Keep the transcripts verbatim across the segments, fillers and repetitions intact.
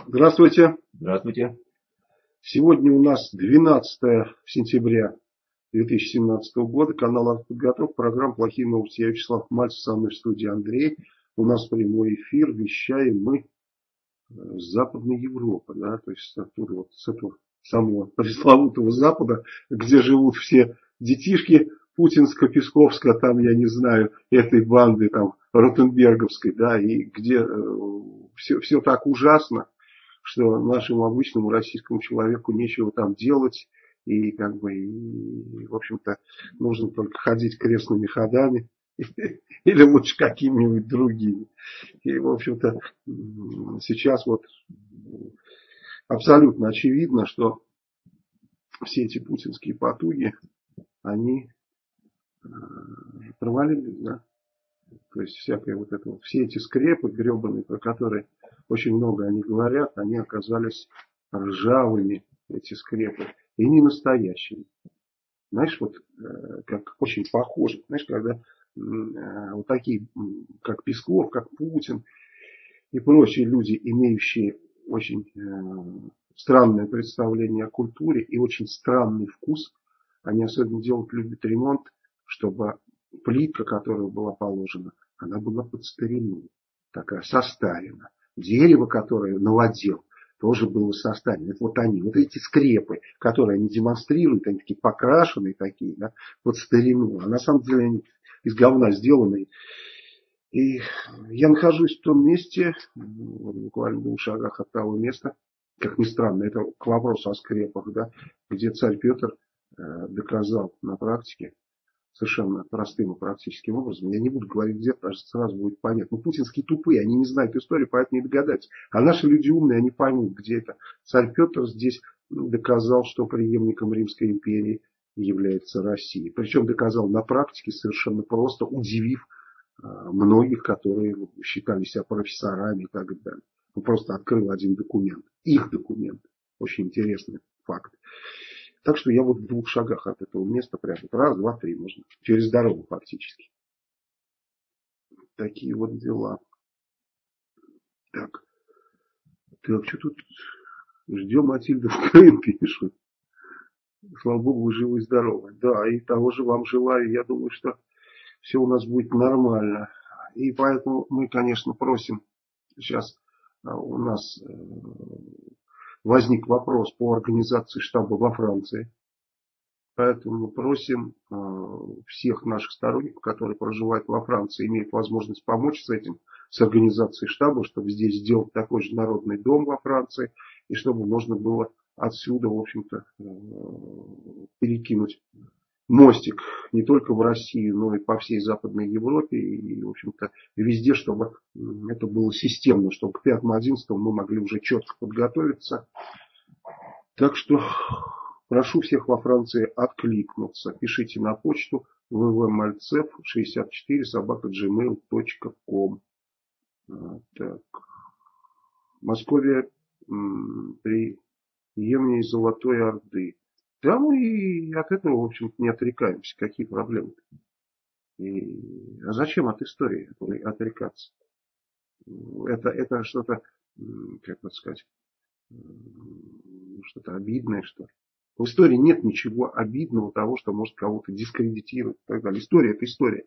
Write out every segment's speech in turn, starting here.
Здравствуйте. Здравствуйте. Сегодня у нас двенадцатое сентября две тысячи семнадцатого года. Канал «Артподготовка». Программа «Плохие новости». Я Вячеслав Мальцев, со мной в студии Андрей. У нас прямой эфир. Вещаем мы с Западной Европы. Да? То есть оттуда, вот с этого самого пресловутого Запада, где живут все детишки путинско-песковска, там, я не знаю, этой банды там ротенберговской, да, и где э, все, все так ужасно, что нашему обычному российскому человеку нечего там делать. И, как бы, и, в общем-то, нужно только ходить крестными ходами. Или лучше какими-нибудь другими. И, в общем-то, сейчас вот абсолютно очевидно, что все эти путинские потуги, они провалились, да. То есть всякое вот это вот, все эти скрепы гребаные, про которые очень много они говорят, они оказались ржавыми, эти скрепы, и не настоящими. Знаешь, вот как очень похоже, знаешь, когда вот такие, как Песков, как Путин и прочие люди, имеющие очень странное представление о культуре и очень странный вкус, они особенно делать любят ремонт, чтобы плитка, которая была положена, она была под старину, такая состарена. Дерево, которое наводил, тоже было состарено. Это вот они, вот эти скрепы, которые они демонстрируют, они такие покрашенные такие, да, под старину. А на самом деле они из говна сделаны. И я нахожусь в том месте, буквально в двух шагах от того места, как ни странно, это к вопросу о скрепах, да, где царь Петр э, доказал на практике, совершенно простым и практическим образом. Я не буду говорить где, потому что сразу будет понятно. Ну, путинские тупые, они не знают историю, поэтому не догадаются. А наши люди умные, они поймут, где это. Царь Петр здесь доказал, что преемником Римской империи является Россия. Причем доказал на практике совершенно просто, удивив э, многих, которые считали себя профессорами и так далее. Он просто открыл один документ. Их документ. Очень интересный факт. Так что я вот в двух шагах от этого места прямо. Раз, два, три можно. Через дорогу фактически. Такие вот дела. Так. Так, что тут? Ждем Матильду в Крым, пишут. Слава Богу, вы живы и здоровы. Да, и того же вам желаю. Я думаю, что все у нас будет нормально. И поэтому мы, конечно, просим. Сейчас у нас возник вопрос по организации штаба во Франции. Поэтому мы просим э, всех наших сторонников, которые проживают во Франции, имеют возможность помочь с этим, с организацией штаба, чтобы здесь сделать такой же народный дом во Франции, и чтобы можно было отсюда, в общем-то, э, перекинуть мостик не только в Россию, но и по всей Западной Европе, и, в общем-то, везде, чтобы это было системно, чтобы к пятому-одиннадцатому мы могли уже четко подготовиться. Так что прошу всех во Франции откликнуться. Пишите на почту вэ вэ мальцев шестьдесят четыре собака джимейл точка ком. Так. Московия преемнее Золотой Орды. Да, мы и от этого, в общем-то, не отрекаемся. Какие проблемы? И... А зачем от истории отрекаться? Это, это что-то, как это сказать, что-то обидное, что ли. В истории нет ничего обидного того, что может кого-то дискредитировать и так далее. История – это история.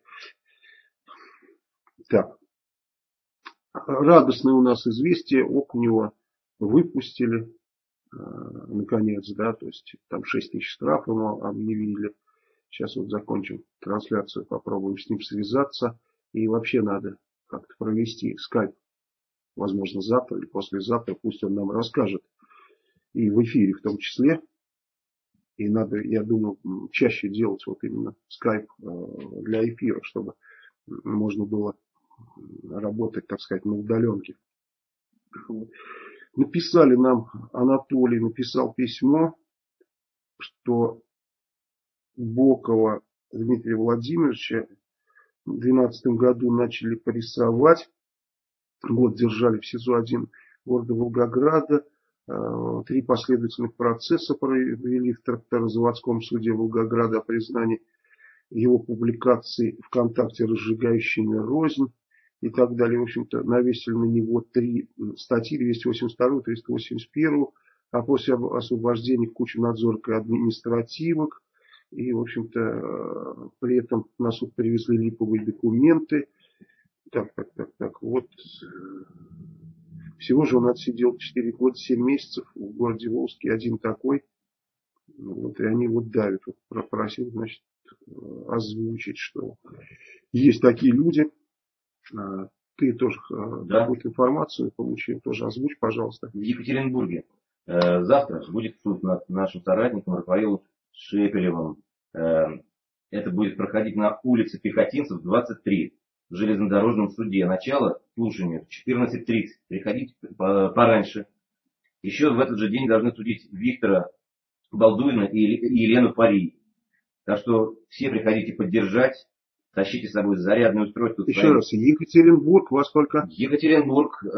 Так. Радостное у нас известие. Окунева выпустили. Наконец, да. То есть там шесть тысяч штрафов ему объявили. Сейчас вот закончим трансляцию. Попробуем с ним связаться. И вообще надо как-то провести скайп. Возможно, завтра или послезавтра. Пусть он нам расскажет. И в эфире в том числе. И надо, я думаю, чаще делать вот именно скайп для эфира, чтобы можно было работать, так сказать, на удаленке. Написали нам, Анатолий написал письмо, что Бокова Дмитрия Владимировича в две тысячи двенадцатом году начали прессовать. Год держали в СИЗО один города Волгограда. Три последовательных процесса провели в тракторозаводском суде Волгограда о признании его публикаций ВКонтакте, разжигающими рознь. и так далее. В общем-то, навесили на него три статьи, двести восемьдесят вторую, триста восемьдесят первую, а после освобождения кучу надзорок и административок. И, в общем-то, при этом на суд привезли липовые документы. Так, так, так, так, вот. Всего же он отсидел четыре года, семь месяцев в городе Волжске, один такой. Вот, и они вот давят. Вот, просил, значит, озвучить, что есть такие люди. Ты тоже да. какую-то информацию получил, тоже озвучь, пожалуйста. В Екатеринбурге э, завтра будет суд над нашим соратником Рафаилом Шепелевым. Э, это будет проходить на улице Пехотинцев, двадцать три, в железнодорожном суде. Начало слушания в четырнадцать тридцать. Приходите пораньше. Еще в этот же день должны судить Виктора Балдуина и Елену Пари. Так что все приходите поддержать. Тащите с собой зарядное устройство. Еще раз, Екатеринбург, во сколько? Екатеринбург, э,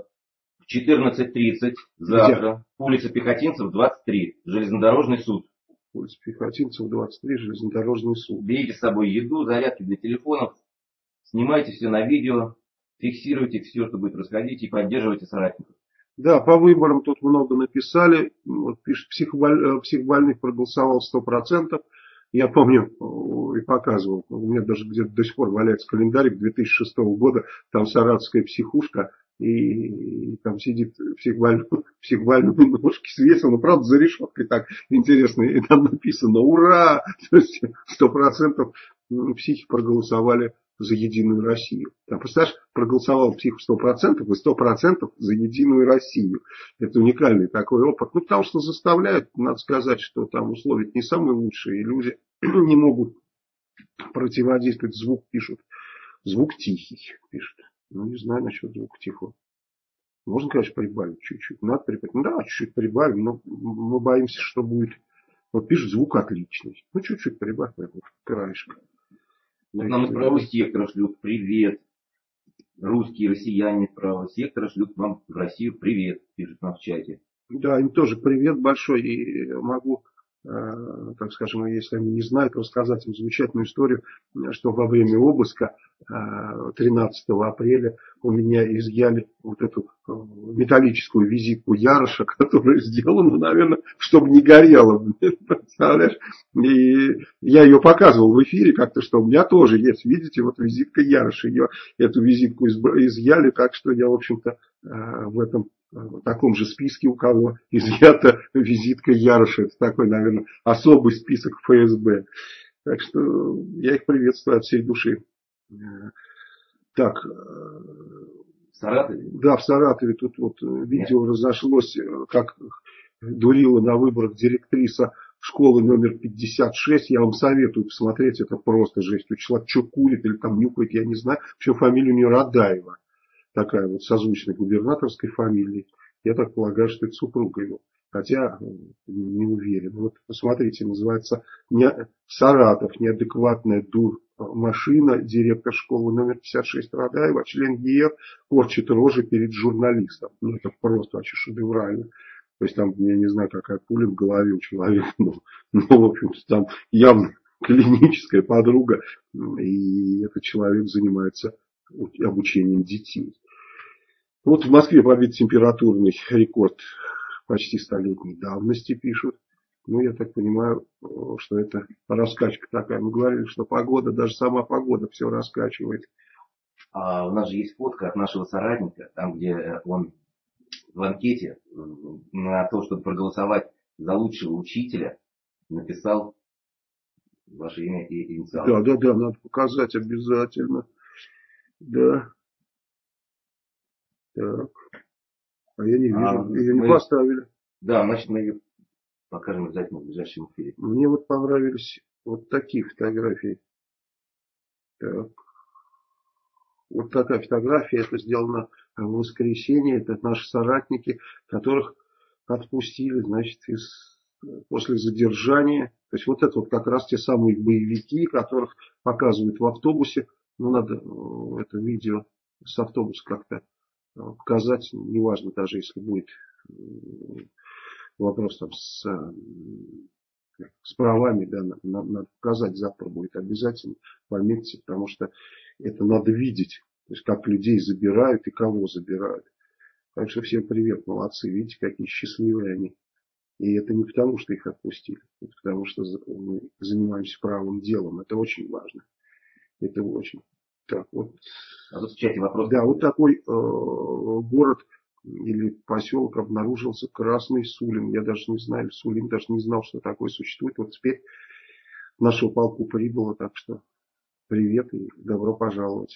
в четырнадцать тридцать завтра. Где? Улица Пехотинцев, двадцать три, железнодорожный суд. Улица Пехотинцев, двадцать три, железнодорожный суд. Берите с собой еду, зарядки для телефонов, снимайте все на видео, фиксируйте все, что будет происходить, и поддерживайте соратников. Да, по выборам тут много написали. Вот пишет, психболь... психбольных проголосовал сто процентов. Я помню и показывал, у меня даже где-то до сих пор валяется календарик две тысячи шестого года, там саратовская психушка, и, и там сидит психбольной, психбольной ножки свесил, но правда за решеткой так интересно, и там написано «Ура!», то есть сто процентов психи проголосовали за Единую Россию. Там, представляешь, проголосовал псих сто процентов и сто процентов за Единую Россию. Это уникальный такой опыт. Ну, потому что заставляют, надо сказать, что там условия не самые лучшие, и люди не могут противодействовать. Звук пишут. Звук тихий, пишут. Ну, не знаю насчет звука тихого. Можно, конечно, прибавить чуть-чуть. Надо прибавить. Ну, да, чуть-чуть прибавим, но мы боимся, что будет. Вот пишут, звук отличный. Ну, чуть-чуть прибавь, краешко. Вот нам из правого сектора шлют привет. Русские россияне из правого сектора шлют вам в Россию привет, пишут нам в чате. Да, им тоже привет большой. И могу, э, так скажем, если они не знают, рассказать им замечательную историю, что во время обыска э, тринадцатого апреля у меня изъяли вот эту э, металлическую визитку Яроша, которая сделана, наверное, чтобы не горела. Представляешь? И я ее показывал в эфире как-то, что у меня тоже есть, видите, вот визитка Яроша. Ее, эту визитку изъяли, так что я, в общем-то, э, в этом в таком же списке, у кого изъята визитка Яроша. Это такой, наверное, особый список эф эс бэ. Так что я их приветствую от всей души. Так. В Саратове? Да, в Саратове тут вот видео Нет. разошлось, как дурила на выборах директриса школы номер пятьдесят шесть. Я вам советую посмотреть, это просто жесть. У человека что курит или там нюхает, я не знаю. Причем фамилия у нее Радаева. Такая вот созвучная губернаторской фамилии. Я так полагаю, что это супруга его. Хотя не уверен. Вот посмотрите, называется не, Саратов. Неадекватная дур машина. Директор школы номер пятьдесят шесть Радаева. Член ге эр корчит рожи перед журналистом. Ну это просто вообще шедеврально. То есть там, я не знаю, какая пуля в голове у человека. Но, но в общем-то, там явно клиническая подруга. И этот человек занимается обучением детей. Вот в Москве побит температурный рекорд почти столетней давности, пишут. Ну, я так понимаю, что это раскачка такая. Мы говорили, что погода, даже сама погода все раскачивает. А у нас же есть фотка от нашего соратника, там, где он в анкете на то, чтобы проголосовать за лучшего учителя, написал ваше имя и инициалы. Да, да, да, надо показать обязательно. Да. Так. А я не вижу. А, ее не мы... поставили. Да, значит, мы ее покажем обязательно в ближайшем эфире. Мне вот понравились вот такие фотографии. Так. Вот такая фотография. Это сделано в воскресенье. Это наши соратники, которых отпустили, значит, из, после задержания. То есть вот это вот как раз те самые боевики, которых показывают в автобусе. Ну, надо это видео с автобуса как-то показать, неважно, даже если будет вопрос там с, с правами, да, надо, надо показать, завтра будет обязательно, пометьте, потому что это надо видеть. То есть как людей забирают и кого забирают. Так что всем привет, молодцы. Видите, какие счастливые они. И это не потому, что их отпустили. Это потому, что мы занимаемся правым делом. Это очень важно. Это очень. Так, вот. А тут в чате вопрос. Да, вот такой э, город или поселок обнаружился Красный Сулин. Я даже не знаю, Сулин даже не знал, что такое существует. Вот теперь в нашу полку прибыло, так что привет и добро пожаловать.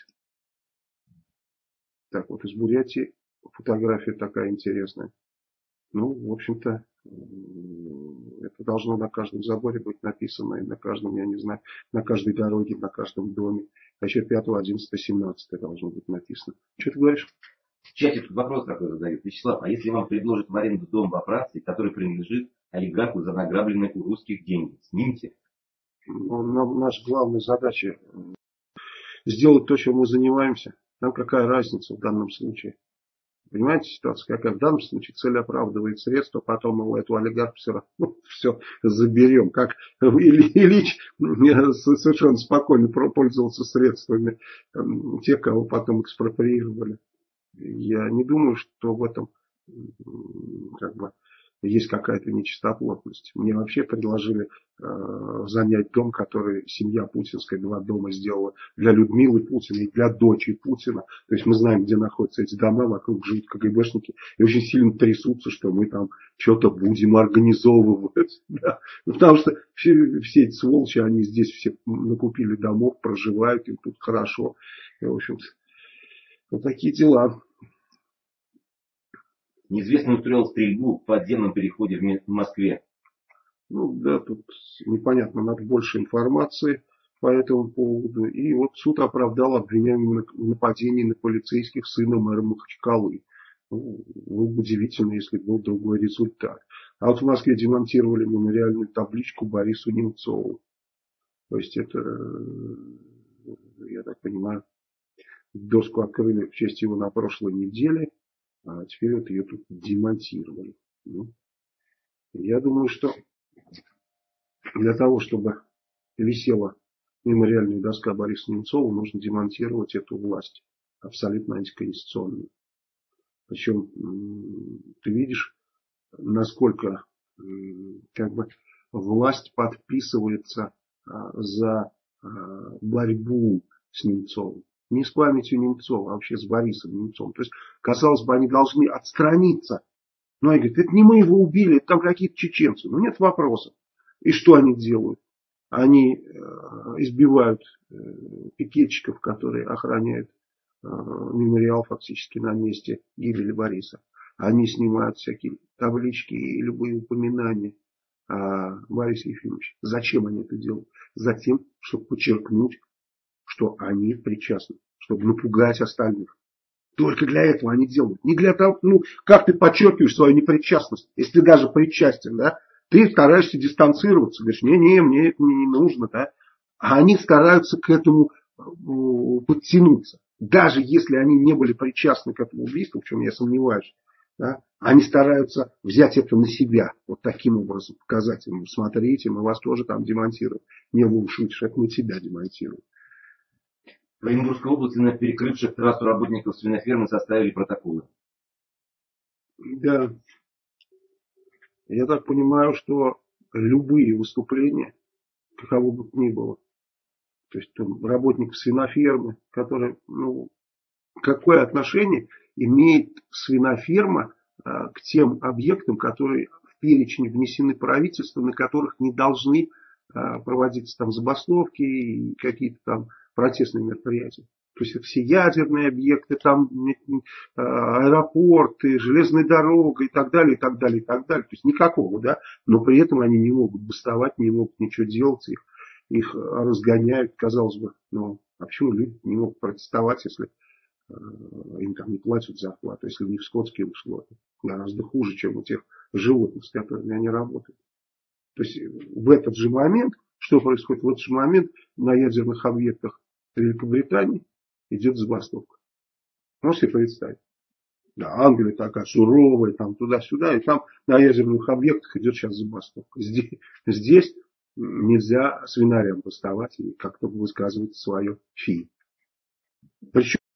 Так, вот из Бурятии фотография такая интересная. Ну, в общем-то, это должно на каждом заборе быть написано, и на каждом, я не знаю, на каждой дороге, на каждом доме. А еще пятого, одиннадцатого, семнадцатого должно быть написано. Что ты говоришь? В чате тут вопрос такой задают. Вячеслав, а если вам предложат в аренду дом во Франции, который принадлежит олигарху за награбленные у русских деньги, снимите? Ну, наша главная задача сделать то, чем мы занимаемся. Нам какая разница в данном случае? Понимаете ситуация какая? В данном случае цель оправдывает средства, потом мы эту олигарху все равно все заберем. Как Ильич совершенно спокойно пользовался средствами тех, кого потом экспроприировали. Я не думаю, что в этом как бы есть какая-то нечистоплотность. Мне вообще предложили э, занять дом, который семья путинская, два дома сделала для Людмилы Путина и для дочери Путина. То есть мы знаем, где находятся эти дома, вокруг живут КГБшники и очень сильно трясутся, что мы там что-то будем организовывать. Да. Потому что все, все эти сволочи, они здесь все накупили домов, проживают, им тут хорошо. И, в общем-то, вот такие дела. Неизвестный устроил стрельбу в подземном переходе в Москве. Ну да, тут непонятно, надо больше информации по этому поводу. И вот суд оправдал обвиняемого в нападении на полицейских сына мэра Махачкалы. Ну, удивительно, если был другой результат. А вот в Москве демонтировали мемориальную табличку Борису Немцову. То есть это, я так понимаю, доску открыли в честь его на прошлой неделе. А теперь вот ее тут демонтировали. Ну, я думаю, что для того, чтобы висела мемориальная доска Бориса Немцова, нужно демонтировать эту власть. Абсолютно антиконституционную. Причем ты видишь, насколько как бы власть подписывается за борьбу с Немцовым. Не с памятью Немцова, а вообще с Борисом Немцовым. То есть, казалось бы, они должны отстраниться. Но они говорят, это не мы его убили, это там какие-то чеченцы. Ну, нет вопросов. И что они делают? Они э, избивают э, пикетчиков, которые охраняют э, мемориал фактически на месте гибели Бориса. Они снимают всякие таблички и любые упоминания о Борисе Ефимовиче. Зачем они это делают? Затем, чтобы подчеркнуть, что они причастны, чтобы напугать остальных. Только для этого они делают. Не для того, ну, как ты подчеркиваешь свою непричастность, если ты даже причастен, да, ты стараешься дистанцироваться, говоришь, не-не, мне это не нужно, да, а они стараются к этому подтянуться. Даже если они не были причастны к этому убийству, в чем я сомневаюсь, да, они стараются взять это на себя, вот таким образом показать им, смотрите, мы вас тоже там демонтируем. Не, вы шутишь, это мы тебя демонтируем. В Оренбургской области на перекрывших трассу работников свинофермы составили протоколы. Да. Я так понимаю, что любые выступления, каково бы то ни было, то есть там, работник свинофермы, который, ну, какое отношение имеет свиноферма а, к тем объектам, которые в перечень внесены правительством, на которых не должны а, проводиться там забастовки и какие-то там протестные мероприятия. То есть это все ядерные объекты, там аэропорты, железная дорога и так далее, и так далее, и так далее. То есть никакого, да, но при этом они не могут бастовать, не могут ничего делать, их, их разгоняют, казалось бы, ну, а почему люди не могут протестовать, если э, им там не платят зарплату, если у них скотские условия, гораздо хуже, чем у тех животных, с которыми они работают. То есть в этот же момент, что происходит? В этот же момент на ядерных объектах Великобритании идет забастовка. Можете представить? Да, Англия такая суровая, там туда-сюда, и там на ядерных объектах идет сейчас забастовка. Здесь, здесь нельзя свинарям бастовать и как-то высказывать свое фи. Причем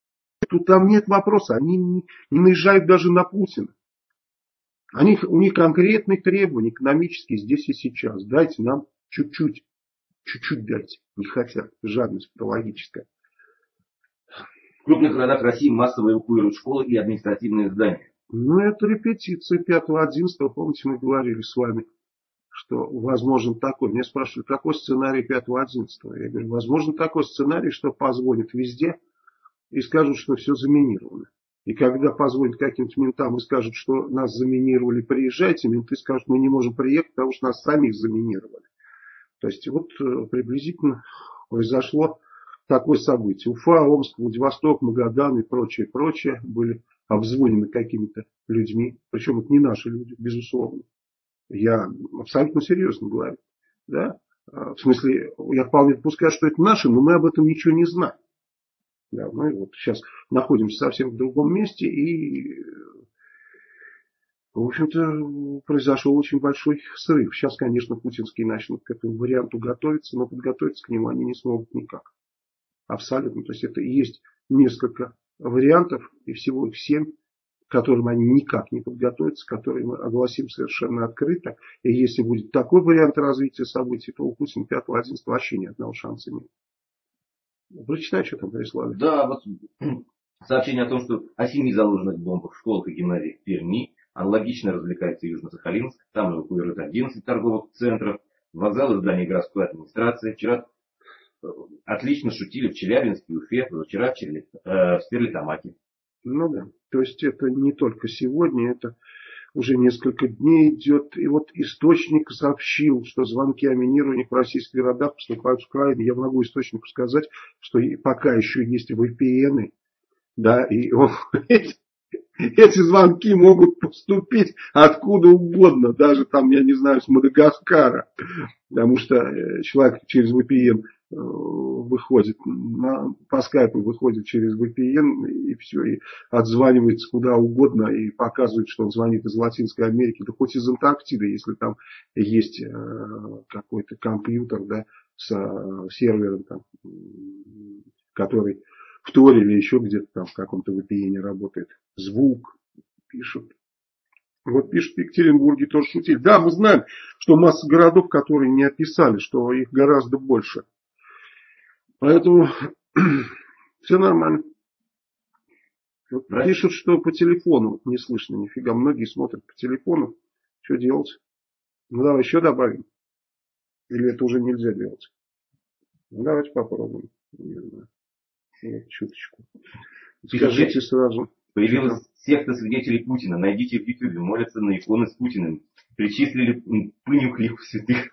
тут там нет вопроса. Они не, не наезжают даже на Путина. Они, у них конкретные требования экономические здесь и сейчас. Дайте нам чуть-чуть. Чуть-чуть дайте. Не хотят. Жадность патологическая. В крупных городах России массово эвакуируют школы и административные здания. Ну, это репетиция пятого-одиннадцатого. Помните, мы говорили с вами, что возможен такой. Меня спрашивали, какой сценарий пятого-одиннадцатого. Я говорю, возможен такой сценарий, что позвонят везде и скажут, что все заминировано. И когда позвонят каким-то ментам и скажут, что нас заминировали, приезжайте, менты скажут, мы не можем приехать, потому что нас самих заминировали. То есть вот приблизительно произошло такое событие. Уфа, Омск, Владивосток, Магадан и прочее, прочее были обзвонены какими-то людьми. Причем это не наши люди, безусловно. Я абсолютно серьезно говорю. Да? В смысле, я вполне допускаю, что это наши, но мы об этом ничего не знаем. Да, мы вот сейчас находимся совсем в другом месте, и, в общем-то, произошел очень большой срыв. Сейчас, конечно, путинские начнут к этому варианту готовиться, но подготовиться к нему они не смогут никак. Абсолютно. То есть это и есть несколько вариантов, и всего их семь, к которым они никак не подготовятся, которые мы огласим совершенно открыто. И если будет такой вариант развития событий, то у Путина пятого-одиннадцатого вообще ни одного шанса нет. Прочитай, что там прислали. Да, вот сообщение о том, что о семи заложенных бомбах в школах и гимназиях в Перми. Аналогично развлекается Южно-Сахалинск. Там эвакуируют одиннадцать торговых центров, вокзалы, здания городской администрации. Вчера отлично шутили в Челябинске, Уфе, вчера в, Черли, э, в Стерлитамаке. Ну да, то есть это не только сегодня, это уже несколько дней идет. И вот источник сообщил, что звонки о минировании в российских городах поступают в Украину. Я могу источнику сказать, что пока еще есть ви пи эн, да, и он, эти, эти звонки могут поступить откуда угодно, даже там, я не знаю, с Мадагаскара. Потому что человек через ви пи эн выходит, на, по скайпу выходит через ви пи эн и все, и отзванивается куда угодно и показывает, что он звонит из Латинской Америки, да хоть из Антарктиды, если там есть э, какой-то компьютер, да, с э, сервером, там, который в Торе или еще где-то там в каком-то ви пи эн работает. Звук пишут. Вот пишут, в Екатеринбурге тоже шутили. Да, мы знаем, что масса городов, которые не описали, что их гораздо больше. Поэтому все нормально. Вот пишут, что по телефону не слышно нифига. Многие смотрят по телефону. Что делать? Ну давай еще добавим. Или это уже нельзя делать? Ну давайте попробуем. Не знаю. Вот, чуточку. Скажите сразу. Появилась секта свидетелей Путина. Найдите в Ютубе. Молятся на иконы с Путиным. Причислили пыню к лику святых.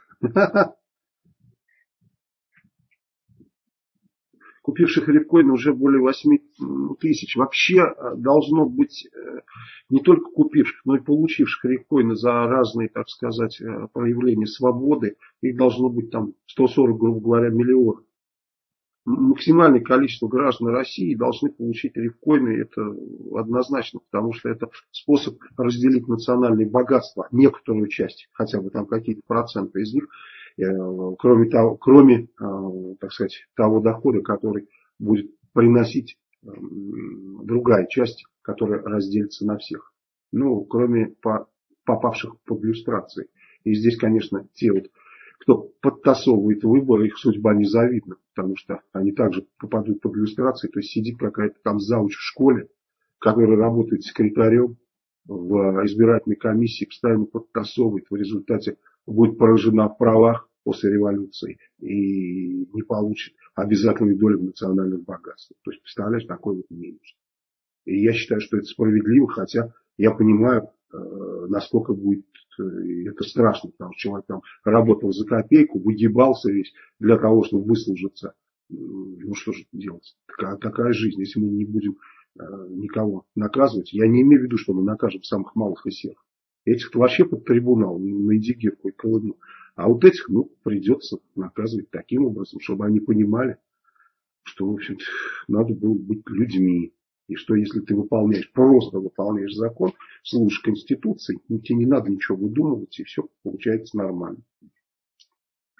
Купивших рифкоины уже более восьми тысяч. Вообще должно быть не только купивших, но и получивших рифкоины за разные, так сказать, проявления свободы. Их должно быть там сто сорок, грубо говоря, миллионов. Максимальное количество граждан России должны получить рифкоины. Это однозначно, потому что это способ разделить национальные богатства. Некоторую часть, хотя бы там какие-то проценты из них. Кроме того, кроме, так сказать, того дохода, который будет приносить другая часть, которая разделится на всех. Ну, кроме попавших под люстрации. И здесь, конечно, те вот, кто подтасовывает выборы, их судьба незавидна, потому что они также попадут под люстрации. То есть сидит какая-то там зауч в школе, которая работает секретарем в избирательной комиссии, постоянно подтасовывает, в результате будет поражена в правах после революции и не получит обязательную долю в национальных богатствах. То есть, представляешь, такой вот минус. И я считаю, что это справедливо, хотя я понимаю, насколько будет это страшно, потому что человек там работал за копейку, выгибался весь для того, чтобы выслужиться. Ну что же делать? Такая, такая жизнь, если мы не будем никого наказывать. Я не имею в виду, что мы накажем самых малых и серых. Этих-то вообще под трибунал, на Эдигирку и Колыну. А вот этих, ну, придется наказывать таким образом, чтобы они понимали, что, в общем-то, надо было быть людьми. И что если ты выполняешь, просто выполняешь закон, служишь Конституции, тебе не надо ничего выдумывать, и все получается нормально.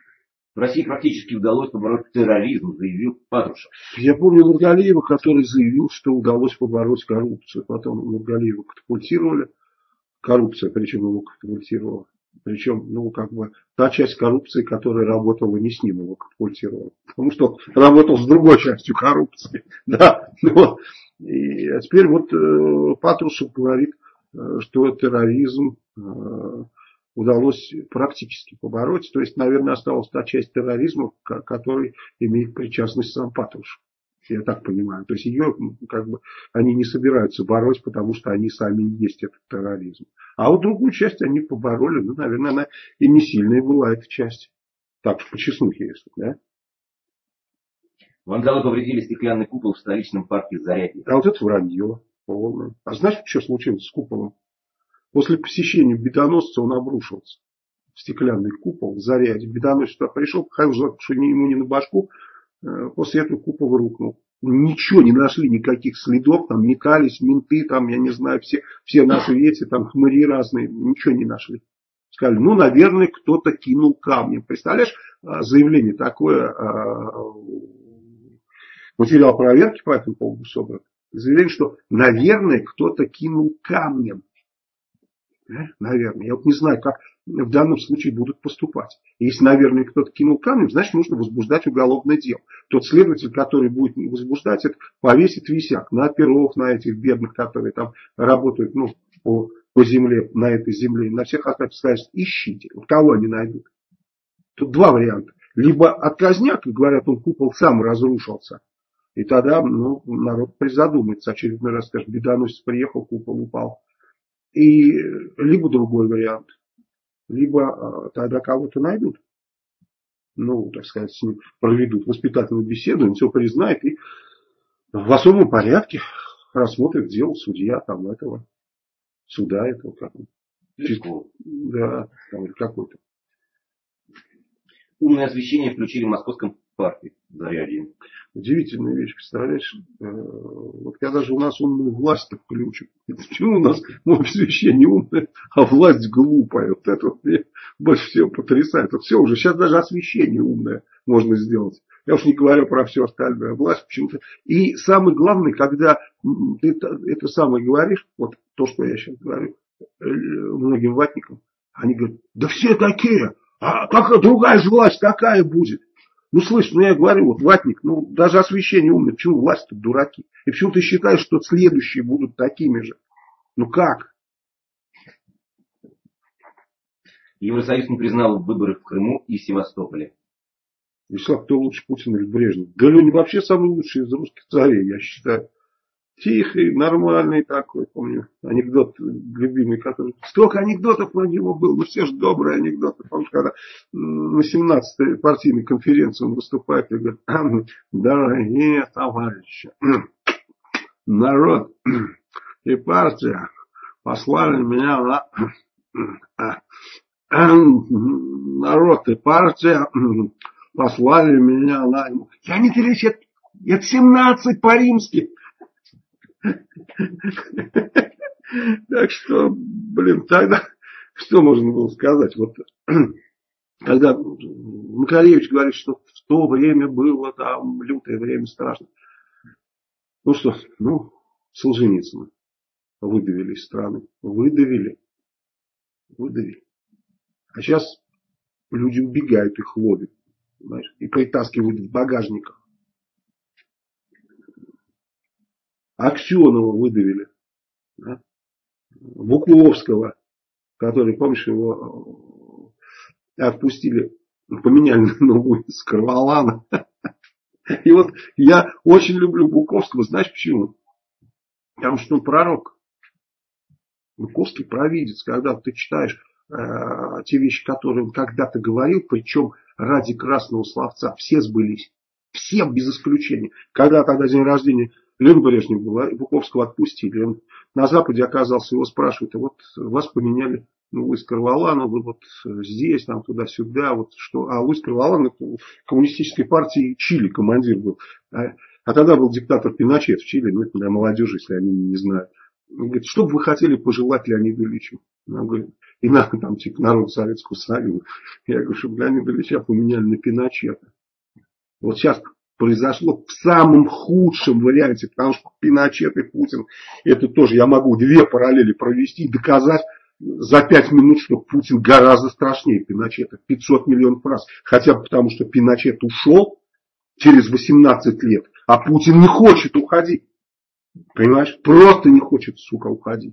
В России практически удалось побороть терроризм, заявил Патрушев. Я помню Нургалиева, который заявил, что удалось побороть коррупцию. Потом Нургалиева катапультировали. Коррупция, причем его катапультировала. Причем, ну, как бы, та часть коррупции, которая работала не с ним, его катапультировала. Потому что он работал с другой частью коррупции. Да, вот. И, а теперь вот э, Патрушев говорит, э, что терроризм э, удалось практически побороть. То есть, наверное, осталась та часть терроризма, к которой имеет причастность сам Патрушев. Я так понимаю. То есть ее как бы они не собираются бороться, потому что они сами и есть этот терроризм. А вот другую часть они побороли. Ну, наверное, она и не сильная была, эта часть. Так, по чеснухе, если, да? Вандалы повредили стеклянный купол в столичном парке Зарядье. А вот это вранье полное. А знаешь, что случилось с куполом? После посещения бедоносца он обрушился. Стеклянный купол в Зарядье. Бедоносец туда пришел, ходил, что ему не на башку. После этого купол рухнул. Ничего не нашли, никаких следов, там метались менты, там, я не знаю, все, все на свете, там хмыри разные, ничего не нашли. Сказали, ну, наверное, кто-то кинул камнем. Представляешь, заявление такое, материал проверки по этому поводу собран. Заявление, что, наверное, кто-то кинул камнем. Наверное. Я вот не знаю, как в данном случае будут поступать. Если, наверное, кто-то кинул камень, значит, нужно возбуждать уголовное дело. Тот следователь, который будет возбуждать это, повесит висяк на оперов, на этих бедных, которые там работают, ну, по, по земле, на этой земле, на всех остальных, скажет, ищите. Вот кого они найдут? Тут два варианта. Либо отказняк, как говорят, он купол сам разрушился. И тогда, ну, народ призадумается. Очередной раз скажет, бедоносец приехал, купол упал. И либо другой вариант, либо тогда кого-то найдут, ну, так сказать, с ним проведут воспитательную беседу, он все признает и в особом порядке рассмотрит дело судья там этого, суда этого, как он, да, там, какой-то. Умное освещение включили в московском парке Зарядье. Удивительная вещь, представляешь? Вот когда же у нас умную власть включат. Почему у нас ну, освещение умное, а власть глупая? Вот это вот меня больше всего потрясает. Вот все уже, сейчас даже освещение умное можно сделать. Я уж не говорю про все остальное. Власть почему-то. И самое главное, когда ты это, это самое говоришь, вот то, что я сейчас говорю, многим ватникам, они говорят, да все такие, а какая другая же власть какая будет? Ну, слышь, ну я говорю, вот ватник, ну даже освещение умное, почему власть-то дураки? И почему ты считаешь, что следующие будут такими же? Ну как? Евросоюз не признал выборы в Крыму и Севастополе. Вячеслав, кто лучше, Путин или Брежнев? Да Ленин вообще самый лучший из русских царей, я считаю. Тихий, нормальный такой, помню, анекдот любимый, который... Столько анекдотов на него было, ну все же добрые анекдоты. Помнишь, когда на семнадцатой партийной конференции он выступает и говорит, дорогие товарищи, народ и партия послали меня на... Народ и партия послали меня на... Леонид Ильич, это, это семнадцать по-римски. Так что, блин, тогда что можно было сказать? Вот когда Макаревич говорит, что в то время было там лютое время, страшно. Ну что, ну, Солженицына выдавили из страны. Выдавили. Выдавили. А сейчас люди убегают, их ловят. Знаешь, и притаскивают в багажниках. Аксенова выдавили. Да? Букуловского, который, помнишь, его отпустили, поменяли на новую из Карвалана. И вот я очень люблю Буковского. Знаешь почему? Потому что он пророк. Буковский провидец. Когда ты читаешь э, те вещи, которые он когда-то говорил, причем ради красного словца, все сбылись. Все без исключения. Когда тогда день рождения Леонид Брежнев был, а Буковского отпустили. Он на Западе оказался, его спрашивают, а вот вас поменяли, ну, Луис Карвалана, вы вот здесь, там, туда-сюда, вот что. А Луис Карвалана коммунистической партии Чили командир был. А, а тогда был диктатор Пиночет в Чили, ну, это для молодежи, если они не знают. говорит, что бы вы хотели пожелать Леониду Ильичу? Она говорит, и на, там, типа, народ Советского Союза. Я говорю, чтобы Леонида Ильича поменяли на Пиночета. Вот сейчас произошло в самом худшем варианте, потому что Пиночет и Путин, это тоже я могу две параллели провести и доказать за пять минут, что Путин гораздо страшнее Пиночета. пятьсот миллионов раз. Хотя бы потому, что Пиночет ушел через восемнадцать лет, а Путин не хочет уходить. Понимаешь? Просто не хочет, сука, уходить.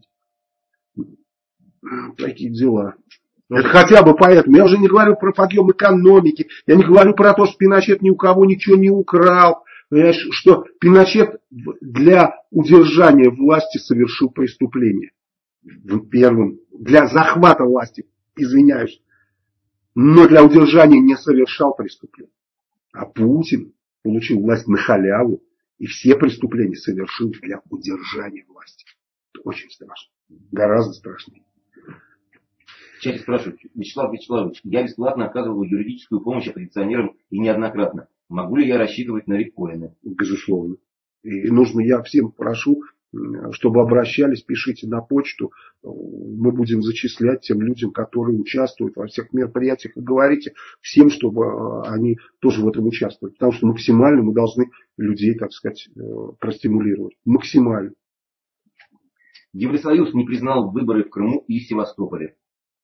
Такие дела. Это хотя бы поэтому. Я уже не говорю про подъем экономики. Я не говорю про то, что Пиночет ни у кого ничего не украл. Понимаешь, что Пиночет для удержания власти совершил преступление. Первым. Для захвата власти, извиняюсь. Но для удержания не совершал преступление. А Путин получил власть на халяву. И все преступления совершил для удержания власти. Это очень страшно. Гораздо страшнее. В чате спрашивают, Вячеслав Вячеславович, я бесплатно оказывал юридическую помощь оппозиционерам и неоднократно. Могу ли я рассчитывать на репкоины? Безусловно. И нужно, я всем прошу, чтобы обращались, пишите на почту. Мы будем зачислять тем людям, которые участвуют во всех мероприятиях. И говорите всем, чтобы они тоже в этом участвовали. Потому что максимально мы должны людей, так сказать, простимулировать. Максимально. Евросоюз не признал выборы в Крыму и Севастополе.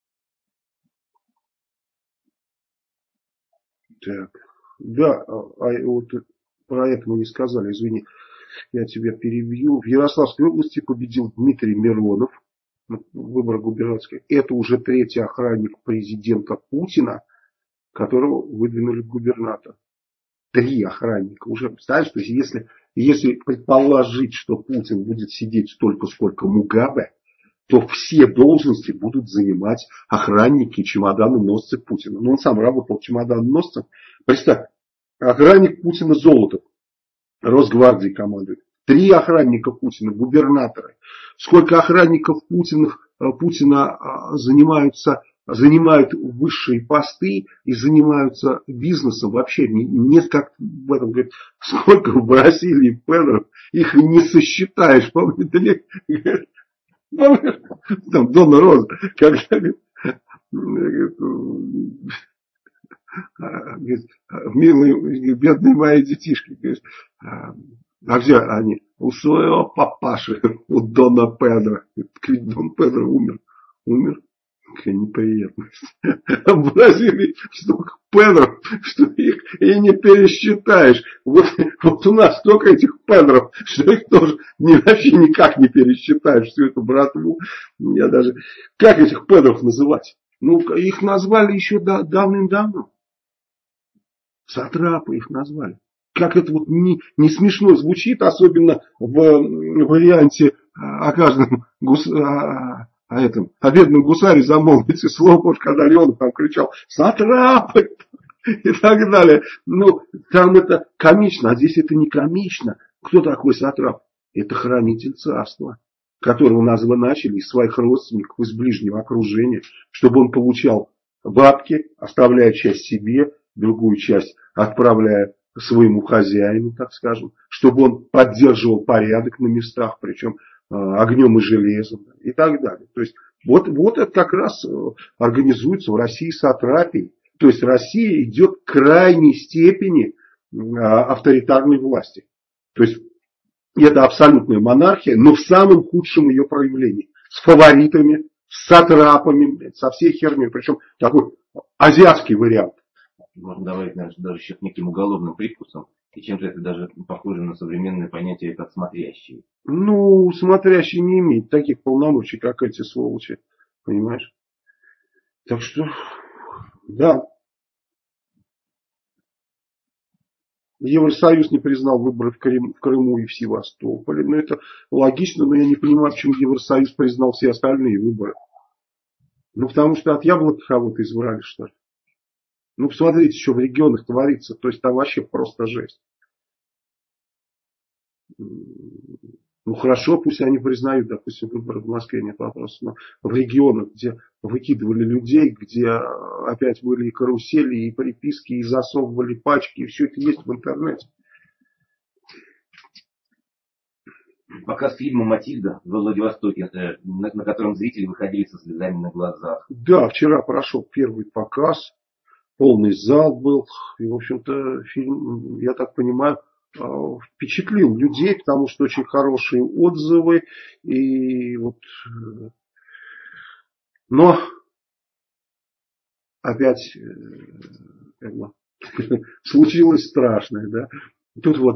Так. Да, а вот про это мы не сказали, извини. Я тебя перебью. В Ярославской области победил Дмитрий Миронов. Выборы губернаторские. Это уже третий охранник президента Путина, которого выдвинули в губернатор. Три охранника. Уже представляешь, то есть если, если предположить, что Путин будет сидеть столько, сколько Мугабе, то все должности будут занимать охранники, чемоданоносцы Путина. Но он сам работал чемоданоносцем. Представь, охранник Путина Золотов. Росгвардии командует. Три охранника Путина, губернаторы. Сколько охранников Путина, Путина занимаются, занимают высшие посты и занимаются бизнесом. Вообще не, не как в этом говорит, сколько в Бразилии педеров, их и не сосчитаешь. Помнишь, там Дона Роза, когда говорит, говорит, милые, бедные мои детишки, говорит, а где они? У своего папаши, у Дона Педро. Дон Педро умер. Умер. Какая неприятность. А в Бразилии столько Педро, что их и не пересчитаешь. Вот, вот у нас столько этих Педров, что их тоже ни, вообще никак не пересчитаешь. Всю эту братву. Я даже... Как этих Педров называть? Ну, их назвали еще да, давным-давно. Сатрапы их назвали. Как это вот не, не смешно звучит, особенно в варианте о каждом гус, о, о, этом, о бедном гусаре замолвите слово, потому что когда Леонов там кричал «Сатрапы!» и так далее. Ну, там это комично, а здесь это не комично. Кто такой сатрап? Это хранитель царства, которого назвы начали из своих родственников, из ближнего окружения, чтобы он получал бабки, оставляя часть себе, другую часть отправляя своему хозяину, так скажем, чтобы он поддерживал порядок на местах, причем э, огнем и железом и так далее. То есть вот, вот это как раз организуется в России сатрапией. То есть Россия идет к крайней степени э, авторитарной власти. То есть это абсолютная монархия, но в самом худшем ее проявлении. С фаворитами, с сатрапами, со всей херней. Причем такой азиатский вариант. Можно добавить, наверное, даже еще к неким уголовным привкусам. И чем-то это даже похоже на современное понятие как смотрящие. Ну, смотрящий не имеет таких полномочий, как эти сволочи. Понимаешь? Так что, да. Евросоюз не признал выборы в, Крым, в Крыму и в Севастополе. Но это логично, но я не понимаю, почему Евросоюз признал все остальные выборы. Ну, потому что от яблока кого-то избрали, что ли. Ну, посмотрите, что в регионах творится. То есть там вообще просто жесть. Ну, хорошо, пусть они признают, допустим, выборы в Москве, нет вопросов. Но в регионах, где выкидывали людей, где опять были и карусели, и приписки, и засовывали пачки, и все это есть в интернете. Показ фильма «Матильда» во Владивостоке, э, на, на котором зрители выходили со слезами на глазах. Да, вчера прошел первый показ, полный зал был. И, в общем-то, фильм, я так понимаю, впечатлил людей, потому что очень хорошие отзывы. И вот, но опять как бы, случилось страшное. Да? Тут вот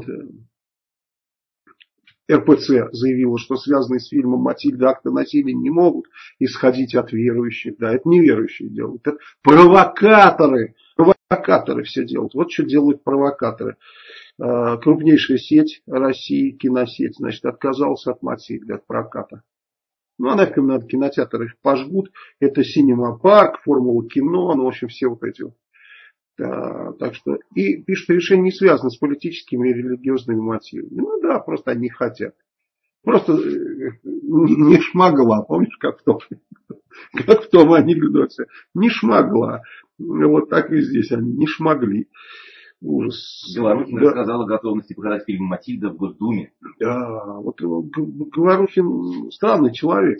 эр пэ цэ заявила, что связанные с фильмом «Матильда» акты насилия не могут исходить от верующих. Да, это неверующие делают. Это провокаторы. Провокаторы все делают. Вот что делают провокаторы. Крупнейшая сеть России, киносеть, значит, отказалась от «Матильды», от проката. Ну, а нафиг им надо, кинотеатры их пожгут. Это Синема Парк, Формула кино, ну, в общем, все вот эти вот. Да, так что, и пишут, решение не связано с политическими и религиозными мотивами. Ну да, просто они хотят. Просто не шмагла, помнишь, как в том, как в том анекдоте. Не шмагла. Вот так и здесь они не шмогли. Ужас. Говорухин да. рассказал о готовности показать фильм «Матильда» в Госдуме. Да, вот Говорухин странный человек.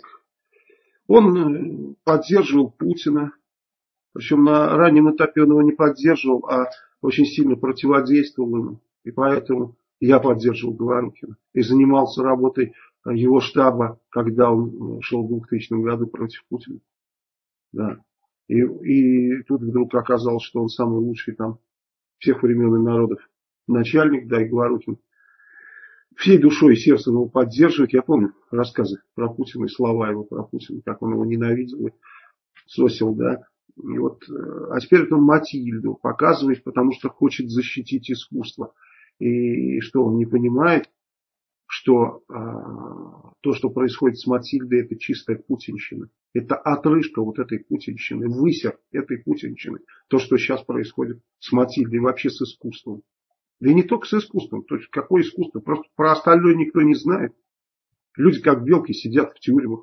Он поддерживал Путина. Причем на раннем этапе он его не поддерживал, а очень сильно противодействовал ему. И поэтому я поддерживал Говорухина. И занимался работой его штаба, когда он шел в двухтысячном году против Путина. Да. И, и тут вдруг оказалось, что он самый лучший там всех времен и народов начальник, да, и Говорухин всей душой и сердцем его поддерживает. Я помню рассказы про Путина и слова его про Путина, как он его ненавидел и сосил, да. И вот, а теперь он Матильду показывает, потому что хочет защитить искусство. И что он не понимает, что а, то, что происходит с Матильдой, это чистая путинщина. Это отрыжка вот этой путинщины, высер этой путинщины. То, что сейчас происходит с Матильдой, вообще с искусством. Да и не только с искусством. То есть какое искусство? Просто про остальное никто не знает. Люди как белки сидят в тюрьмах.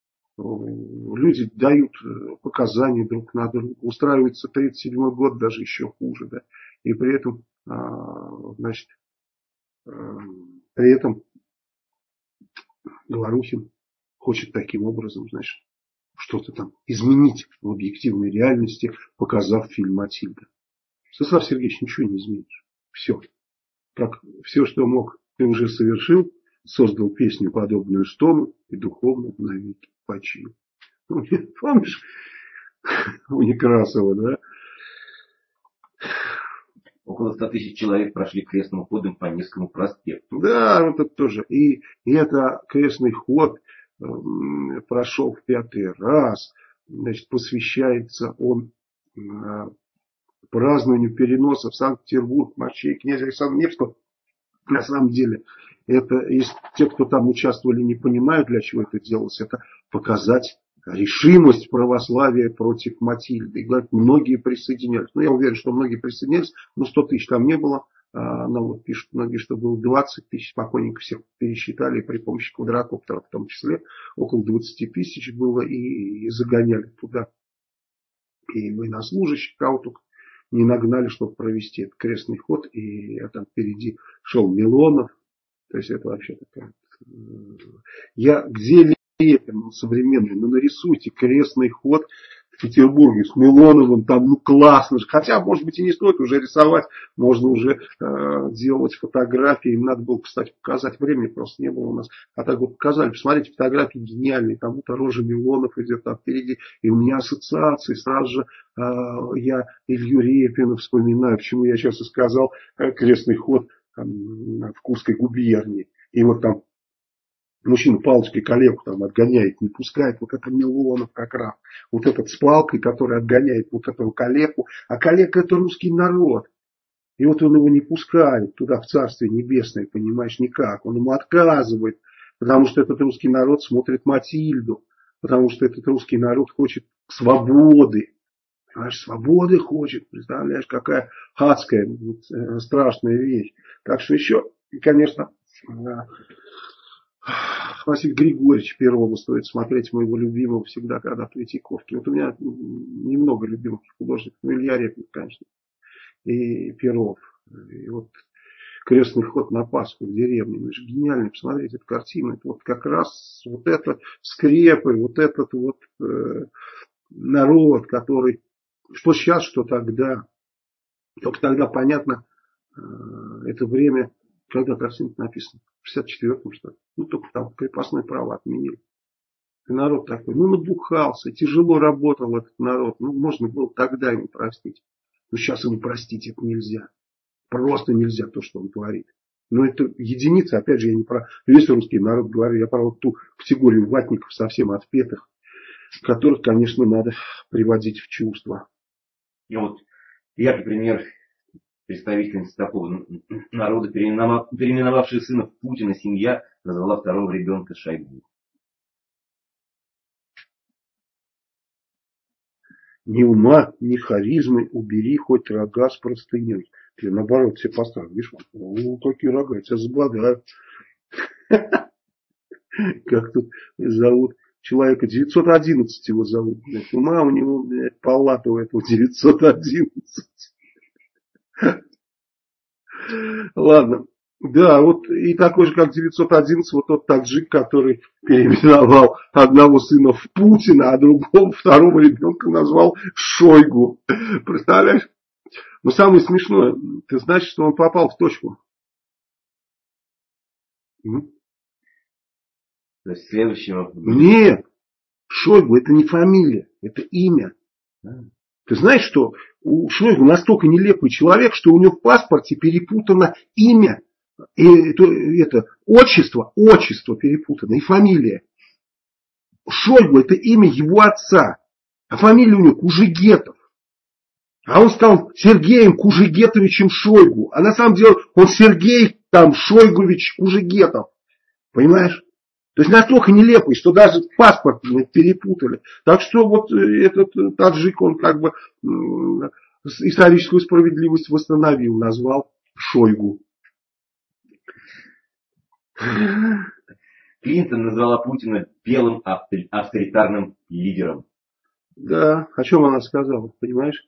Люди дают показания друг на друга. Устраивается тридцать седьмой год, даже еще хуже. Да? И при этом, значит, при этом Говорухин хочет таким образом, значит, что-то там изменить в объективной реальности, показав фильм «Матильда». Станислав Сергеевич, ничего не изменишь. Все. Как все, что мог, ты уже совершил. Создал песню, подобную стону, и духовно навеки почил. Помнишь у Некрасова, да? Около ста тысяч человек прошли крестным ходом по Невскому проспекту. Да, вот это тоже. И, и это крестный ход э, прошел в пятый раз. Значит, посвящается он э, празднованию переноса в Санкт-Петербург мощей князя Александра Невского. На самом деле, это, если те, кто там участвовали, не понимают, для чего это делалось, это показать решимость православия против Матильды. И говорят, многие присоединялись. Ну, я уверен, что многие присоединялись, но сто тысяч там не было. А, ну, вот пишут многие, что было двадцать тысяч, спокойненько всех пересчитали при помощи квадрокоптера, в том числе около двадцать тысяч было, и, и загоняли туда и военнослужащих, кого только не нагнали, чтобы провести этот крестный ход, и а там впереди шел Милонов. То есть это вообще такая... Я где Лепин современный, ну нарисуйте крестный ход в Петербурге с Милоновым, там ну классно же. Хотя, может быть, и не стоит уже рисовать, можно уже э, делать фотографии. Им надо было, кстати, показать, времени просто не было у нас. А так вот показали, посмотрите, фотографии гениальные, там вот рожа Милонов идет там впереди. И у меня ассоциации, сразу же э, я Илью Репина вспоминаю, почему я сейчас и сказал э, крестный ход там, в Курской губернии. И вот там мужчина палочкой коллегу там отгоняет, не пускает, вот это Милонов как раз. Вот этот с палкой, который отгоняет вот этого коллегу. А коллега это русский народ. И вот он его не пускает туда, в Царствие Небесное, понимаешь, никак. Он ему отказывает, потому что этот русский народ смотрит Матильду. Потому что этот русский народ хочет свободы. Понимаешь, свободы хочет. Представляешь, какая адская, страшная вещь. Так что еще, конечно... Василий Григорьевич Перова стоит смотреть, моего любимого всегда, когда Третьяковки. Вот у меня немного любимых художников. Ну, Илья Репин, конечно. И Перов. И вот крестный ход на Пасху в деревне. Это же гениально, посмотрите эту картину. Это вот как раз вот это скрепы, вот этот вот э, народ, который, что сейчас, что тогда. Только тогда понятно, э, это время, когда картина написана. В шестьдесят четвёртом, что ли. Ну, только там крепостное право отменили. И народ такой, ну, набухался, тяжело работал этот народ. Ну, можно было тогда ему простить. Но сейчас ему простить это нельзя. Просто нельзя то, что он творит. Но это единицы, опять же, я не про весь русский народ говорю, я про вот ту категорию ватников, совсем отпетых, которых, конечно, надо приводить в чувство. И вот яркий пример представительницы такого народа, переименовавшая сына в Путина, семья назвала второго ребенка Шойгу. Ни ума, ни харизмы, убери хоть рога с простыней. Ты наоборот все поставь, видишь, о, какие рога, тебя забодают. Как тут зовут человека, девятьсот одиннадцать его зовут. Ума у него, блядь, палата у этого девятьсот одиннадцать. Ладно. Да, вот и такой же, как девятьсот одиннадцать, вот тот таджик, который переименовал одного сына в Путина, а другого, второго ребенка назвал Шойгу. Представляешь? Но самое смешное, ты знаешь, что он попал в точку. То есть следующего... Нет, Шойгу это не фамилия, это имя. Ты знаешь, что у Шойгу настолько нелепый человек, что у него в паспорте перепутано имя. И это, это отчество, отчество перепутано и фамилия. Шойгу это имя его отца, а фамилия у него Кужегетов. А он стал Сергеем Кужегетовичем Шойгу. А на самом деле он Сергей там Шойгувич Кужегетов. Понимаешь? То есть настолько нелепый, что даже паспорт перепутали. Так что вот этот таджик, он как бы историческую справедливость восстановил, назвал Шойгу. Клинтон назвала Путина белым авторитарным лидером. Да, о чем она сказала, понимаешь?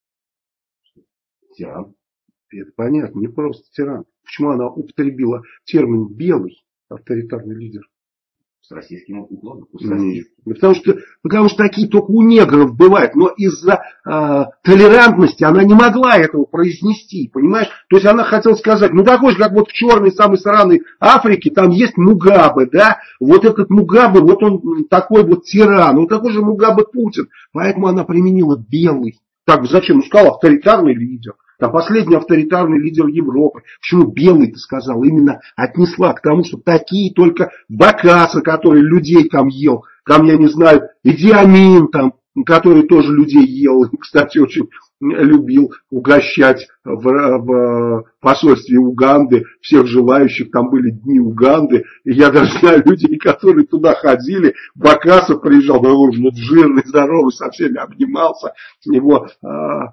Тиран. Это понятно, не просто тиран. Почему она употребила термин белый авторитарный лидер? С российским уклоном. Нет. Потому что, потому что такие только у негров бывают. Но из-за э, толерантности она не могла этого произнести. Понимаешь? То есть она хотела сказать, ну такой же, как вот в черной самой сраной Африке, там есть Мугабе, да? Вот этот Мугабе, вот он такой вот тиран. Вот такой же Мугабе Путин. Поэтому она применила белый. Так, зачем? Ну сказал авторитарный лидер. Там последний авторитарный лидер Европы. Почему белый, ты сказал? Именно отнесла к тому, что такие только Бакаса, который людей там ел. Там, я не знаю, Иди Амин там, который тоже людей ел. Кстати, очень любил угощать в, в посольстве Уганды всех желающих. Там были дни Уганды. И я даже знаю людей, которые туда ходили. Бакасов приезжал, ну, жирный, здоровый, со всеми обнимался. Его э,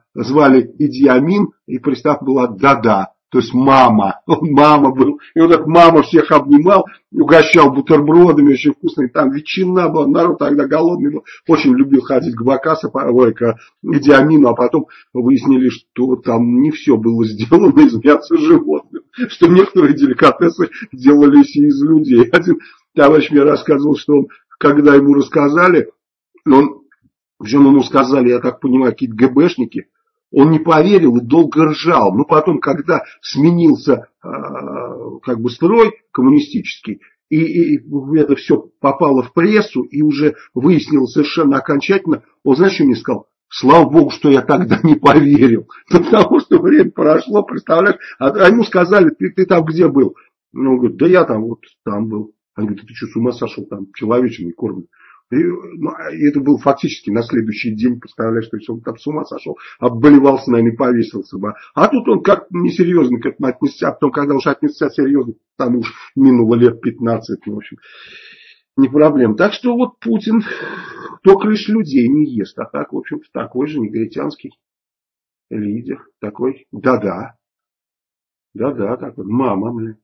звали Иди Амин. И пристав была Дада. То есть мама. Он мама был. И вот так мама всех обнимал, угощал бутербродами, очень вкусной. Там ветчина была, народ тогда голодный был. Очень любил ходить к Бакасу, ой, к Иди Амину, а потом выяснили, что там не все было сделано из мяса животных. Что некоторые деликатесы делались и из людей. Один товарищ мне рассказывал, что он, когда ему рассказали, он, причем ему сказали, я так понимаю, какие-то ГБшники, он не поверил и долго ржал. Но потом, когда сменился э, как бы строй коммунистический, и, и это все попало в прессу, и уже выяснилось совершенно окончательно, он, знаешь, что мне сказал? Слава Богу, что я тогда не поверил. Потому что время прошло, представляешь? А ему сказали, ты, ты там где был? Ну, он говорит, да я там вот там был. Он говорит, ты что, с ума сошел, там человечиной кормят. И, ну, это был фактически на следующий день, представляешь, то есть он там с ума сошел, обболевался, наверное, и повесился бы. А тут он как несерьезно к этому отнесся, а потом, когда уж отнесся серьезно, там уж минуло лет пятнадцать, в общем, не проблема. Так что вот Путин только лишь людей не ест, а так, в общем-то, такой же негритянский лидер, такой, да-да, да-да, такой, мама, блин.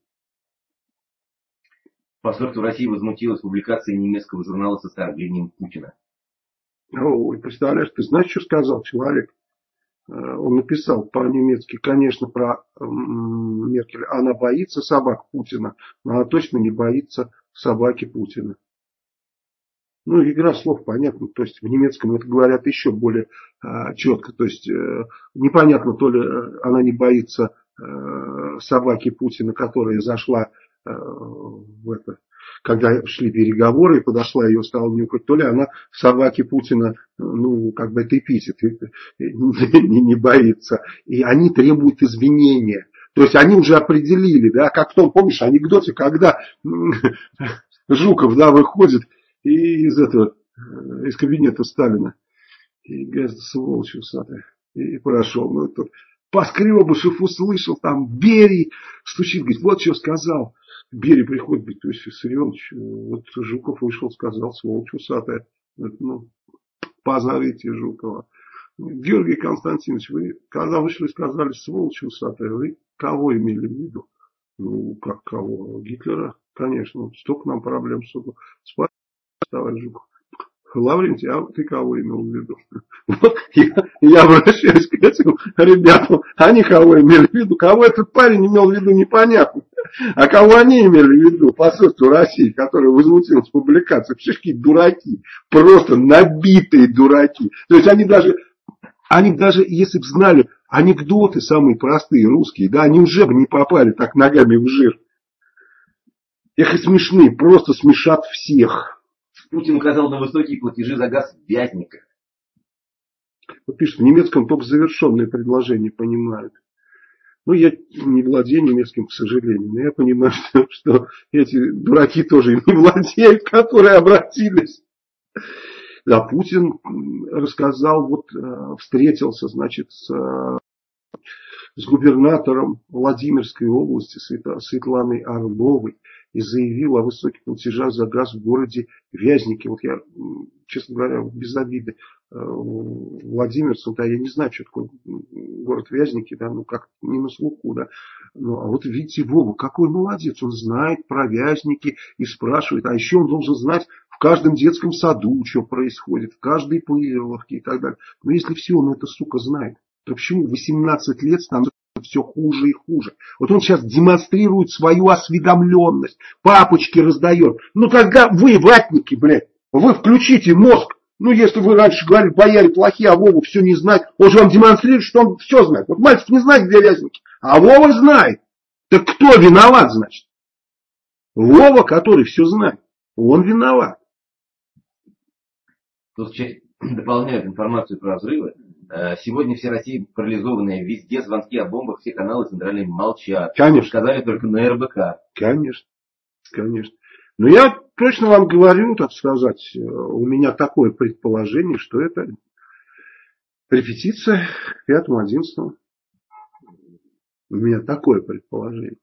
Посольство России возмутилось публикацией немецкого журнала с оскорблением Путина. Ой, представляешь, ты знаешь, что сказал человек? Он написал по-немецки, конечно, про Меркель. Она боится собак Путина, но она точно не боится собаки Путина. Ну, игра слов понятна. То есть в немецком это говорят еще более а, четко. То есть э, непонятно, то ли она не боится э, собаки Путина, которая зашла э, в это, когда шли переговоры, и подошла, ее стала нюхать, то ли она собаки Путина, ну, как бы это эпитет, не, не боится. И они требуют извинения. То есть они уже определили, да, как в том, помнишь, анекдоте, когда Жуков, да, выходит и из этого, из кабинета Сталина, и говорит, сволочь усатая, и прошел. Ну, тут Поскребышев услышал, там Берий стучит, говорит, вот что сказал. Берий приходит, говорит, то есть Виссарионович, вот Жуков вышел, сказал, сволочь усатая. Ну, позовите Жукова. Георгий Константинович, вы, когда вышли, сказали, сволочь усатая, вы кого имели в виду? Ну, как кого? Гитлера, конечно. Столько нам проблем с собой. Товарищ Жуков. Лаврентий, а ты кого имел в виду? Вот я, я обращаюсь к этим ребятам, они кого имели в виду? Кого этот парень имел в виду, непонятно. А кого они имели в виду? Посольство России, которое возмутилось публикацией. Все какие дураки. Просто набитые дураки. То есть они даже, они даже, если бы знали анекдоты самые простые русские, да, они уже бы не попали так ногами в жир. Эх, и смешные, просто смешат всех. Путин указал на высокие платежи за газ в Вязниках. Вот пишет, в немецком только завершенные предложения понимают. Ну, я не владею немецким, к сожалению, но я понимаю, что, что эти дураки тоже не владеют, которые обратились. Да, Путин рассказал, вот встретился, значит, с, с губернатором Владимирской области Светланой Орловой и заявил о высоких платежах за газ в городе Вязники. Вот я, честно говоря, без обиды владимирцам, да, я не знаю, что такое город Вязники, да, ну как не на слуху, да. Ну, а вот видите, Вова, какой молодец, он знает про Вязники и спрашивает, а еще он должен знать в каждом детском саду, что происходит, в каждой пылиловке и так далее. Но если все он это, сука, знает, то почему восемнадцать лет становится все хуже и хуже? Вот он сейчас демонстрирует свою осведомленность, папочки раздает. Ну тогда вы, ватники, блядь, вы включите мозг. Ну если вы раньше говорили, бояре плохие, а Вова все не знает, он же вам демонстрирует, что он все знает. Вот мальчик не знает, где Вязники, а Вова знает. Так кто виноват, значит? Вова, который все знает, он виноват. Тут дополняют информацию про взрывы. Сегодня все России парализованные, везде звонки о бомбах, все каналы центральные молчат. Конечно. Сказали только на эр бэ ка. Конечно, конечно. Но я точно вам говорю, так сказать, у меня такое предположение, что это репетиция к пятому-одиннадцатому. У меня такое предположение.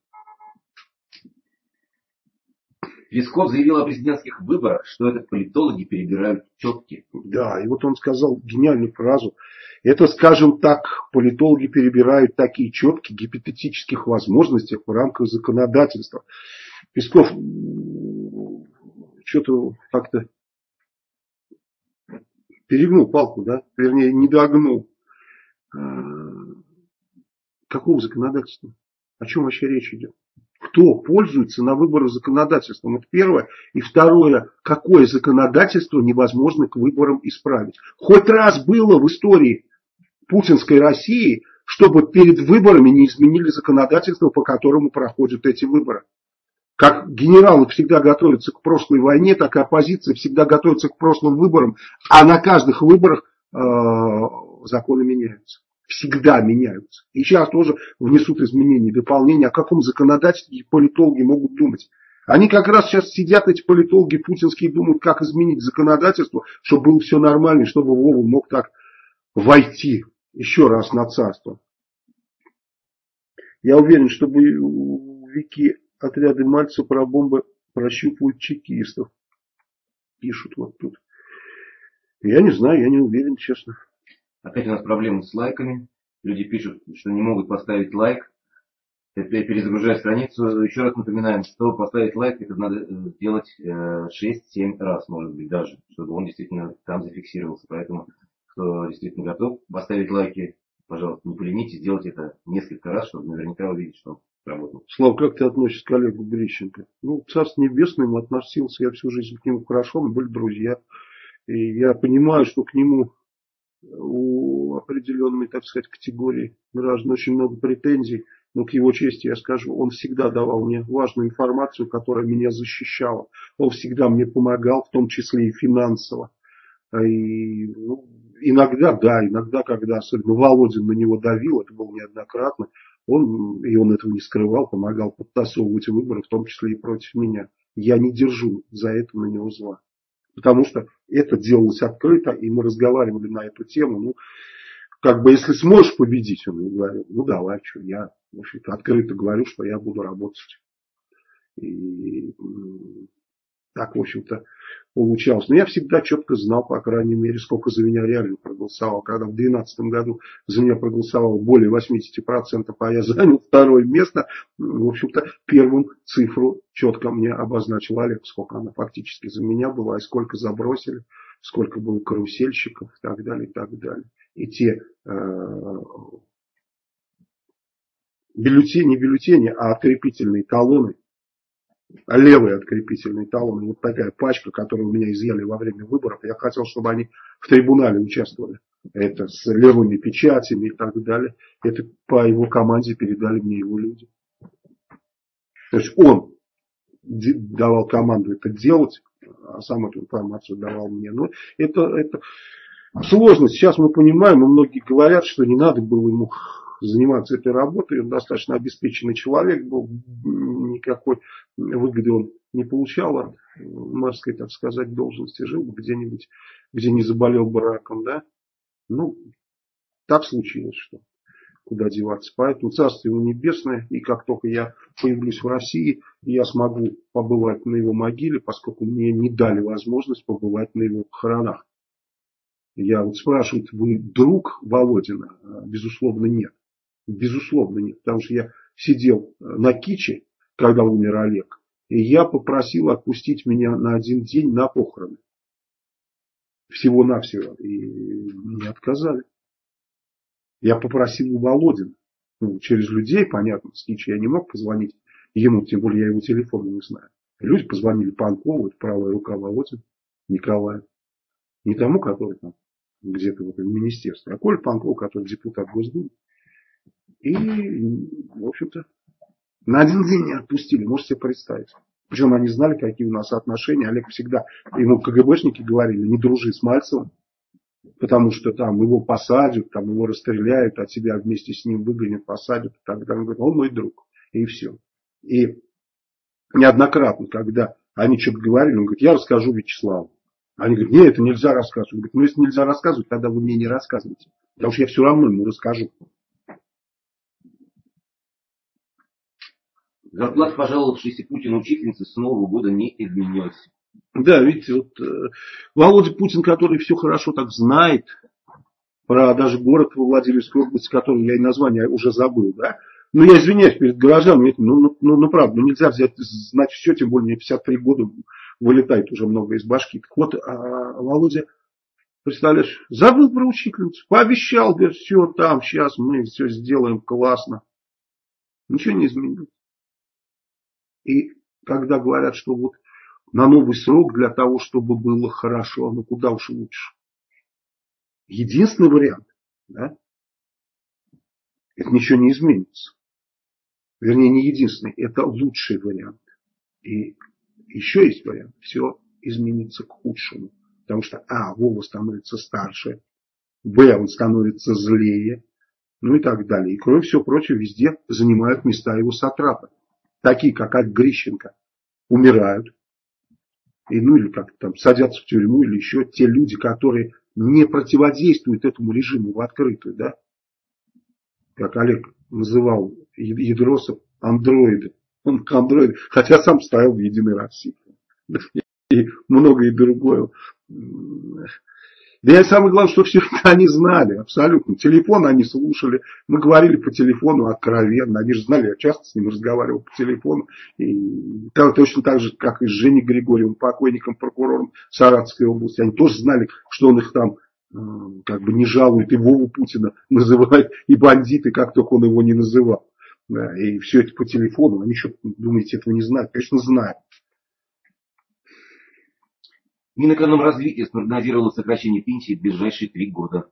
Песков заявил о президентских выборах, что это политологи перебирают четки. Да, и вот он сказал гениальную фразу. Это, скажем так, политологи перебирают такие четки гипотетических возможностях в рамках законодательства. Песков что-то как-то перегнул палку, да? Вернее, не догнул. Какого законодательства? О чем вообще речь идет? Кто пользуется на выборах законодательством? Это первое. И второе. Какое законодательство невозможно к выборам исправить? Хоть раз было в истории путинской России, чтобы перед выборами не изменили законодательство, по которому проходят эти выборы. Как генералы всегда готовятся к прошлой войне, так и оппозиция всегда готовится к прошлым выборам. А на каждых выборах э, законы меняются. Всегда меняются. И сейчас тоже внесут изменения, дополнения. О каком законодательстве политологи могут думать? Они как раз сейчас сидят, эти политологи путинские, думают, как изменить законодательство, чтобы было все нормально, чтобы Вова мог так войти еще раз на царство. Я уверен, что боевики отряды Мальцева про бомбы прощупывают чекистов. Пишут вот тут. Я не знаю, я не уверен, честно. Опять у нас проблемы с лайками. Люди пишут, что не могут поставить лайк. Перезагружая страницу. Еще раз напоминаем, что поставить лайк, это надо делать шесть-семь раз, может быть, даже, чтобы он действительно там зафиксировался. Поэтому, кто действительно готов поставить лайки, пожалуйста, не поленитесь, сделайте это несколько раз, чтобы наверняка увидеть, что он работает. Слава, как ты относишься к Олегу Грищенко? Ну, Царство Небесное, ему относился, я всю жизнь к нему хорошо, мы были друзья. И я понимаю, что к нему у определенной, так сказать, категории граждан очень много претензий. Но к его чести я скажу, он всегда давал мне важную информацию, которая меня защищала. Он всегда мне помогал, в том числе и финансово. И, ну, иногда, да, иногда, когда особенно Володин на него давил, это было неоднократно, он, и он этого не скрывал, помогал подтасовывать выборы, в том числе и против меня. Я не держу за это на него зла. Потому что это делалось открыто, и мы разговаривали на эту тему. Ну, как бы, если сможешь победить, он мне говорил, ну давай, что я, в общем-то, открыто говорю, что я буду работать. И так, в общем-то, получалось. Но я всегда четко знал, по крайней мере, сколько за меня реально проголосовал. Когда в две тысячи двенадцатом году за меня проголосовало более восемьдесят процентов, а я занял второе место, в общем-то, первым цифру четко мне обозначил Олег, сколько она фактически за меня была, и сколько забросили, сколько было карусельщиков и так далее, и так далее. И те э, бюллетени, не бюллетени, а открепительные талоны, а левые открепительные талоны, вот такая пачка, которую у меня изъяли во время выборов, я хотел, чтобы они в трибунале участвовали. Это с левыми печатями и так далее. Это по его команде передали мне его люди. То есть он давал команду это делать, а сам эту информацию давал мне. Но это, это сложно. Сейчас мы понимаем, и многие говорят, что не надо было ему заниматься этой работой. Он достаточно обеспеченный человек был, никакой выгоды он не получал от мэрской, так сказать, должности, жил бы где-нибудь, где не заболел бы раком, да. Ну, так случилось, что куда деваться. Поэтому Царство ему небесное, и как только я появлюсь в России, я смогу побывать на его могиле, поскольку мне не дали возможность побывать на его похоронах. Я вот спрашиваю, вы друг Володина? Безусловно, нет. Безусловно, нет. Потому что я сидел на Киче, когда умер Олег, и я попросил отпустить меня на один день на похороны. Всего-навсего. И мне отказали. Я попросил у Володина. Ну, через людей, понятно, с Кичи я не мог позвонить ему, тем более я его телефона не знаю. Люди позвонили Панкову, это правая рука Володина, Николая. Не тому, который там где-то в министерстве, а Коля Панков, который депутат Госдумы. И, в общем-то, на один день не отпустили, можете себе представить. Причем они знали, какие у нас отношения. Олег всегда, ему КГБшники говорили, не дружи с Мальцевым, потому что там его посадят, там его расстреляют, а тебя вместе с ним выгонят, посадят. И так далее. Он говорит, он мой друг. И все. И неоднократно, когда они что-то говорили, он говорит, я расскажу Вячеславу. Они говорят, нет, это нельзя рассказывать. Он говорит, ну если нельзя рассказывать, тогда вы мне не рассказывайте. Потому что я все равно ему расскажу. Зарплата пожаловавшейся Путину учительницы с Нового года не изменилась. Да, видите, вот э, Володя Путин, который все хорошо так знает, про даже город во Владимирской области, который я и название уже забыл, да. Ну, я извиняюсь перед горожанами, ну, ну, ну, ну правда, ну, нельзя взять, знать все, тем более мне пятьдесят три года, вылетает уже много из башки. Так вот, а Володя, представляешь, забыл про учительницу, пообещал, говорит, все там, сейчас мы все сделаем классно. Ничего не изменилось. И когда говорят, что вот на новый срок для того, чтобы было хорошо, ну куда уж лучше. Единственный вариант, да, это ничего не изменится. Вернее, не единственный, это лучший вариант. И еще есть вариант, все изменится к худшему. Потому что, а, Вова становится старше, б, он становится злее, ну и так далее. И кроме всего прочего, везде занимают места его сатрапы. Такие, как Олег Грищенко, умирают. И, ну или как там, садятся в тюрьму, или еще те люди, которые не противодействуют этому режиму в открытую, да. Как Олег называл Ядросов, андроиды. Он андроид, хотя сам стоял в Единой России. И многое другое. Да и самое главное, что все это они знали, абсолютно. Телефон они слушали. Мы говорили по телефону откровенно. Они же знали, я часто с ним разговаривал по телефону. И точно так же, как и с Женей Григорьевым, покойником, прокурором Саратовской области. Они тоже знали, что он их там как бы не жалуют и Вову Путина называют, и бандиты, как только он его не называл. Да, и все это по телефону. Они что, думаете, этого не знают? Конечно, знают. Минэкономразвитие спрогнозировало сокращение пенсии в ближайшие три года.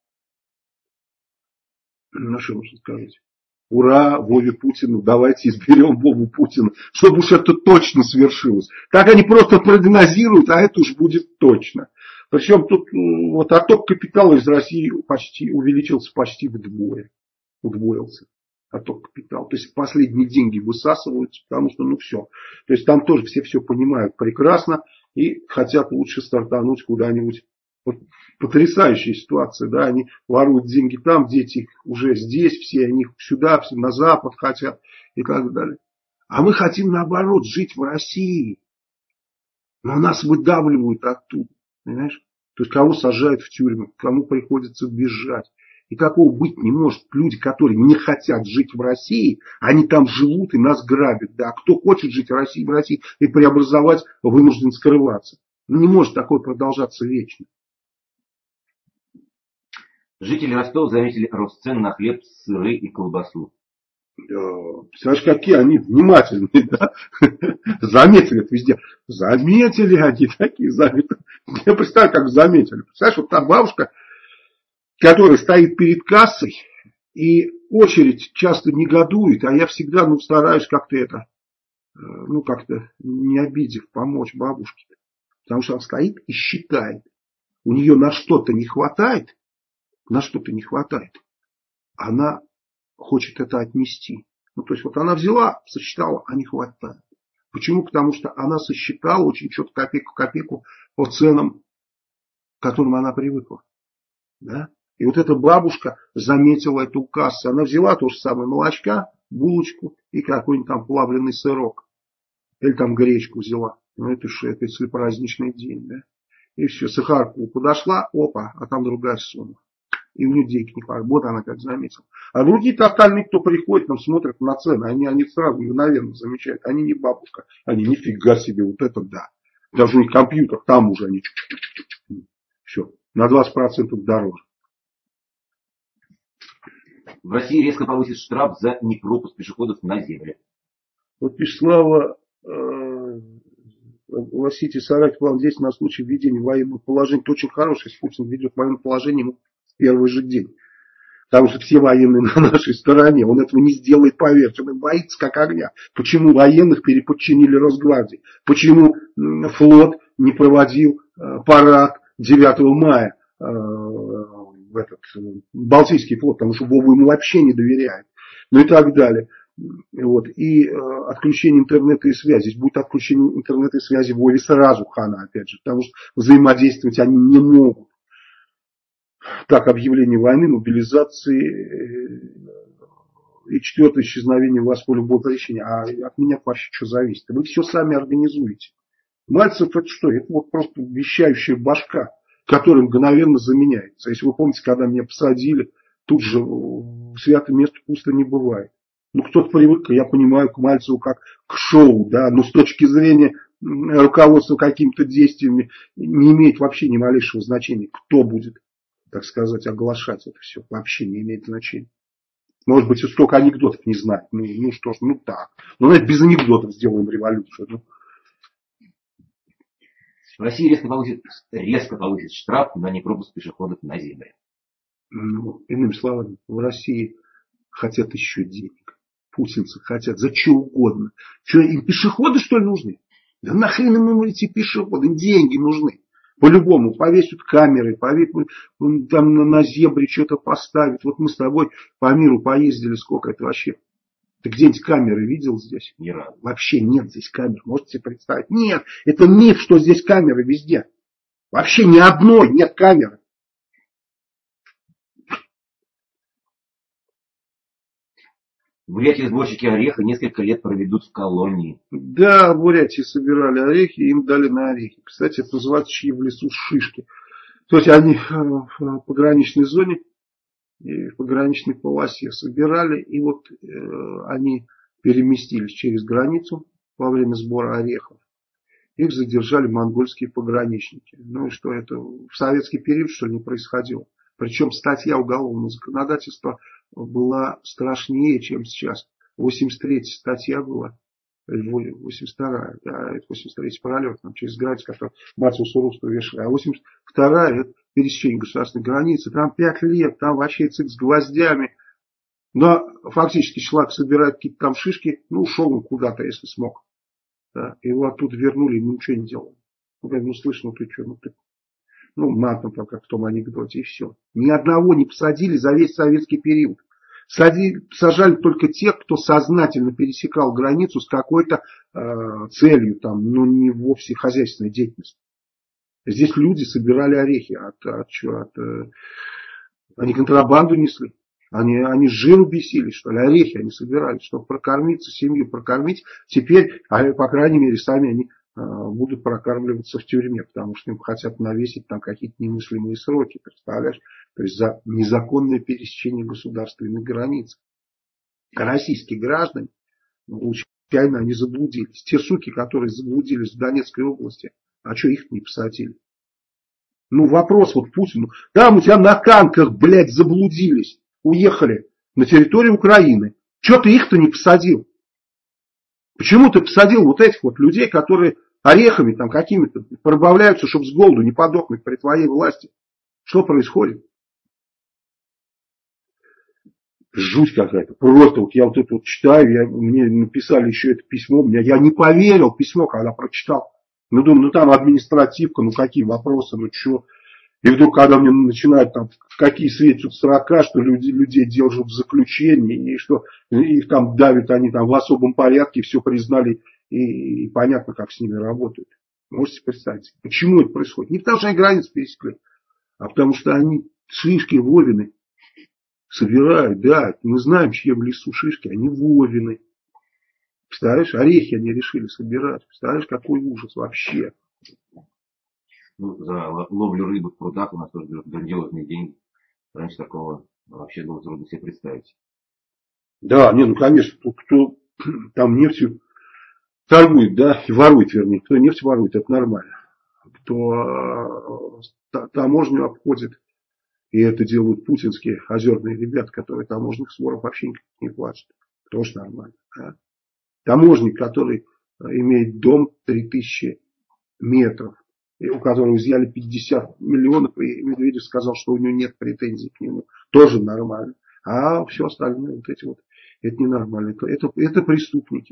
Ну, что можно сказать? Ура, Вове Путину, давайте изберем Вову Путина, чтобы уж это точно свершилось. Так они просто прогнозируют, а это уж будет точно. Причем тут вот отток капитала из России почти увеличился почти вдвое. Удвоился отток капитала. То есть последние деньги высасываются, потому что ну все. То есть там тоже все все понимают прекрасно и хотят лучше стартануть куда-нибудь. Вот потрясающая ситуация, да, они воруют деньги там, дети их уже здесь, все они сюда, все на Запад хотят и так далее. А мы хотим наоборот жить в России. Но нас выдавливают оттуда, понимаешь? То есть кого сажают в тюрьму, кому приходится бежать. И такого быть не может. Люди, которые не хотят жить в России, они там живут и нас грабят. Да. А кто хочет жить в России, в России и преобразовать, вынужден скрываться. Ну, не может такое продолжаться вечно. Жители Ростова заметили рост цен на хлеб, сыры и колбасу. Представляешь, какие они внимательные, да? Заметили это везде. Заметили они такие, заметили. Я представляю, как заметили. Представляешь, вот та бабушка, которая стоит перед кассой, и очередь часто негодует, а я всегда, ну, стараюсь как-то это, ну, как-то не обидев, помочь бабушке. Потому что она стоит и считает. У нее на что-то не хватает, на что-то не хватает. Она хочет это отнести. Ну, то есть, вот она взяла, сосчитала, а не хватает. Почему? Потому что она сосчитала очень четко копейку в копейку по ценам, к которым она привыкла. Да? И вот эта бабушка заметила эту кассу. Она взяла то же самое молочка, булочку и какой-нибудь там плавленый сырок. Или там гречку взяла. Ну, это же это если праздничный день, да? И все, сахарку подошла, опа, а там другая сумма. И у нее денег не хватает. Вот она как заметила. А другие-то остальные, кто приходит, там смотрят на цены, они, они сразу мгновенно замечают. Они не бабушка. Они нифига себе, вот это да. Даже у них компьютер, там уже они. Все, на двадцать процентов дороже. В России резко повысит штраф за непропуск пешеходов на зебре. Вот пишет Слава, э, огласите Сарать план действий на случай введения военного положения. Это очень хороший, если Путин введет военное положение ему в первый же день. Потому что все военные на нашей стороне. Он этого не сделает, поверьте. Он боится как огня. Почему военных переподчинили Росгвардии? Почему флот не проводил э, парад девятого мая? Э, в этот э, Балтийский флот, потому что Вову ему вообще не доверяет. Ну и так далее. Вот. И э, отключение интернета и связи. Здесь будет отключение интернета и связи в Вове сразу хана, опять же. Потому что взаимодействовать они не могут. Так, объявление войны, мобилизации и четвертое исчезновение вас по любому причине. А от меня вообще что зависит? Вы все сами организуете. Мальцев это что? Это вот просто вещающая башка, которая мгновенно заменяется. Если вы помните, когда меня посадили, тут же святое место пусто не бывает. Ну, кто-то привык, я понимаю, к Мальцеву как к шоу, да, но с точки зрения руководства какими-то действиями не имеет вообще ни малейшего значения, кто будет, так сказать, оглашать это все. Вообще не имеет значения. Может быть, и столько анекдотов не знать. Ну, ну что ж, ну так. Ну, давайте без анекдотов сделаем революцию. Ну. В России резко повысит, резко повысит штраф на непропуск пешеходов на зебре. Ну, иными словами, в России хотят еще денег. Путинцы хотят за что угодно. Что, им пешеходы, что ли, нужны? Да нахрен им эти пешеходы? Им деньги нужны. По-любому повесят камеры, повесят, там на зебре что-то поставят. Вот мы с тобой по миру поездили, сколько это вообще? Ты где-нибудь камеры видел здесь? Ни разу. Вообще нет здесь камер. Можете себе представить? Нет, это миф, что здесь камеры везде. Вообще ни одной нет камеры. В Бурятии сборщики ореха несколько лет проведут в колонии. Да, в Бурятии собирали орехи, им дали на орехи. Кстати, это называется чьи в лесу шишки. То есть они в пограничной зоне, в пограничной полосе собирали, и вот э, они переместились через границу во время сбора орехов. их задержали монгольские пограничники. Ну и что это в советский период, что ли, не происходило? Причем статья уголовного законодательства была страшнее, чем сейчас. восемьдесят третья статья была, восемьдесят вторая, да, это восемьдесят третий пролет, там, через границу, который Мацию русскую вешали, а восемьдесят вторая это пересечение государственной границы, там пять лет, там вообще цик с гвоздями. Но фактически человек собирает какие-то там шишки, ну ушел он куда-то, если смог. Да, его оттуда вернули, ему ничего не делали. Ну, ну слышь, ну ты что, ну ты... Ну, матом, там, как в том анекдоте, и все. Ни одного не посадили за весь советский период. Садили, сажали только тех, кто сознательно пересекал границу с какой-то э, целью, там, но не вовсе хозяйственной деятельностью. Здесь люди собирали орехи. От, от, от, э, они контрабанду несли. Они, они жиру бесились, что ли, орехи они собирали, чтобы прокормиться, семью прокормить. Теперь, а, по крайней мере, сами они будут прокармливаться в тюрьме, потому что им хотят навесить там какие-то немыслимые сроки, представляешь? То есть за незаконное пересечение государственных границ. А российские граждане, случайно они заблудились. Те суки, которые заблудились в Донецкой области, а что их не посадили? Ну вопрос вот Путину. Там у тебя на танках, блядь, заблудились, уехали на территорию Украины. Что ты их-то не посадил? Почему ты посадил вот этих вот людей, которые орехами там какими-то пробавляются, чтобы с голоду не подохнуть при твоей власти? Что происходит? Жуть какая-то. Просто вот я вот это вот читаю, я, мне написали еще это письмо, меня, я не поверил письмо, когда прочитал. Ну думаю, ну там административка, ну какие вопросы, ну что. И вдруг, когда мне начинают там, в какие светят срока, что люди, людей держат в заключении, и что их там давят, они там в особом порядке, все признали, и, и понятно, как с ними работают. Можете представить, почему это происходит? Не потому, что они границу пересекли, а потому что они шишки, вовины собирают, да, мы знаем, чьи в лесу шишки, они вовины. Представляешь, орехи они решили собирать. Представляешь, какой ужас вообще. Ну, за ловлю рыбы в прудах у нас тоже берут грандиозные деньги. Раньше такого вообще было трудно себе представить. Да, не, ну конечно, кто, кто там нефтью торгует, да, и ворует, вернее, кто нефть ворует, это нормально. Кто э, таможню обходит, и это делают путинские озерные ребята, которые таможенных сборов вообще не платят. Тоже нормально. Да? Таможник, который имеет дом три тысячи метров, и у которого изъяли пятьдесят миллионов, и Медведев сказал, что у него нет претензий к нему. Тоже нормально. А все остальное, вот эти вот, это ненормально. Это, это, это преступники.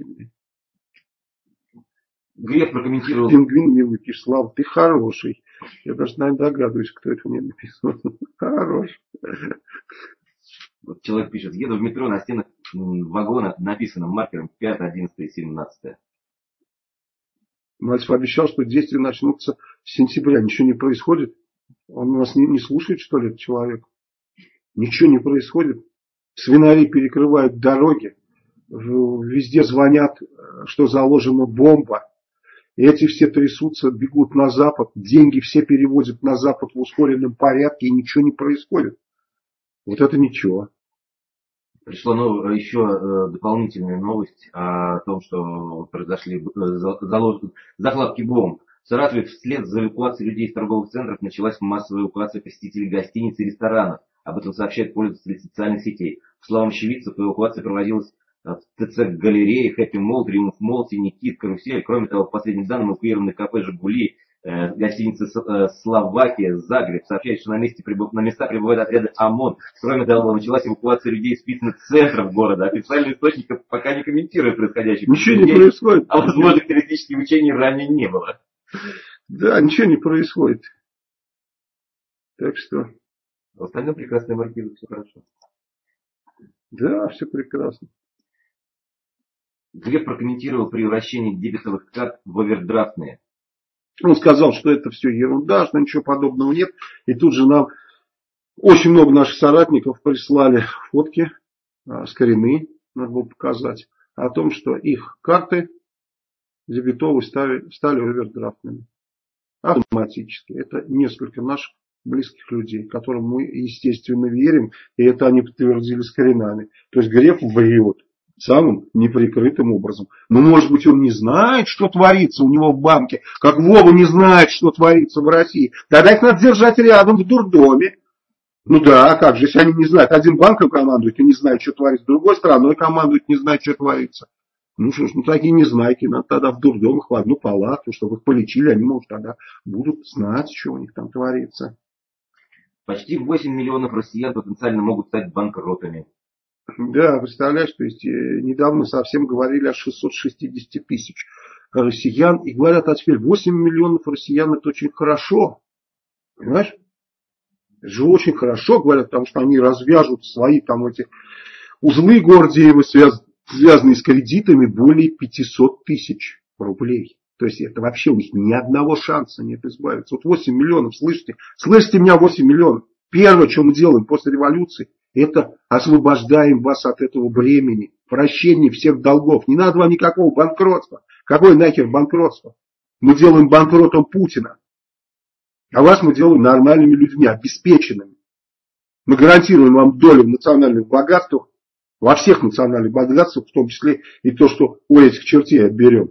Греф прокомментировал. Пингвин милый пишет: Слава, ты хороший. Я даже, наверное, догадываюсь, кто это мне написал. Хороший. Вот человек пишет: еду в метро, на стенах вагона написано маркером пятое, одиннадцатое и семнадцатое. Мальцев обещал, что действия начнутся с сентября. Ничего не происходит. Он нас не, не слушает, что ли, этот человек? Ничего не происходит. Свинари перекрывают дороги. Везде звонят, что заложена бомба. И эти все трясутся, бегут на запад. Деньги все переводят на запад в ускоренном порядке. И ничего не происходит. Вот это ничего. Пришла нов... еще э, дополнительная новость о том, что произошли э, залож... закладки бомб. В Саратове вслед за эвакуацией людей из торговых центров началась массовая эвакуация посетителей гостиниц и ресторанов. Об этом сообщают пользователи социальных сетей. По словам очевидцев, эвакуация проводилась в ТЦ Галереи, Хэппи Молл, Триумф Молл, Синий Кит, Карусель. Кроме того, по последним данным, эвакуированы кафе «Жигули», гостиница «Словакия», Загреб. Сообщает, что на, месте, на места прибывают отряды ОМОН. Кроме того, началась эвакуация людей из списанных центров города. Официальные источники пока не комментируют происходящее. Ничего не происходит. А возможных террористических учений ранее не было. Да, ничего не происходит. Так что... В остальном прекрасные маркизы, все хорошо. Да, все прекрасно. Глеб прокомментировал превращение дебетовых карт в овердрафтные. Он сказал, что это все ерунда, что ничего подобного нет. И тут же нам очень много наших соратников прислали фотки а, с коренные, надо было показать, о том, что их карты дебетовые стали, стали овердрафтными. Автоматически. Это несколько наших близких людей, которым мы, естественно, верим. И это они подтвердили с коренами. То есть Греф врет. самым неприкрытым образом. Но, может быть, он не знает, что творится у него в банке, как Вова не знает, что творится в России. Тогда их надо держать рядом в дурдоме. Ну да, как же, если они не знают, один банком командует и не знает, что творится, другой страной командует, не знает, что творится. Ну что ж, ну такие незнайки, надо тогда в дурдомах в одну палату, чтобы их полечили, они, может, тогда будут знать, что у них там творится. Почти восемь миллионов россиян потенциально могут стать банкротами. Да, представляешь, то есть недавно совсем говорили о шестистах шестидесяти тысяч россиян, и говорят, а теперь восемь миллионов россиян это очень хорошо. Понимаешь? Это же очень хорошо, говорят, потому что они развяжут свои там эти узлы Гордиева, связ, связанные с кредитами, более пятисот тысяч рублей. То есть это вообще у них ни одного шанса нет избавиться. Вот восемь миллионов, слышите? Слышите меня, восемь миллионов. Первое, что мы делаем после революции, это освобождаем вас от этого бремени, прощения всех долгов. Не надо вам никакого банкротства. Какое нахер банкротство? Мы делаем банкротом Путина. А вас мы делаем нормальными людьми, обеспеченными. Мы гарантируем вам долю в национальных богатствах, во всех национальных богатствах, в том числе и то, что у этих чертей отберем.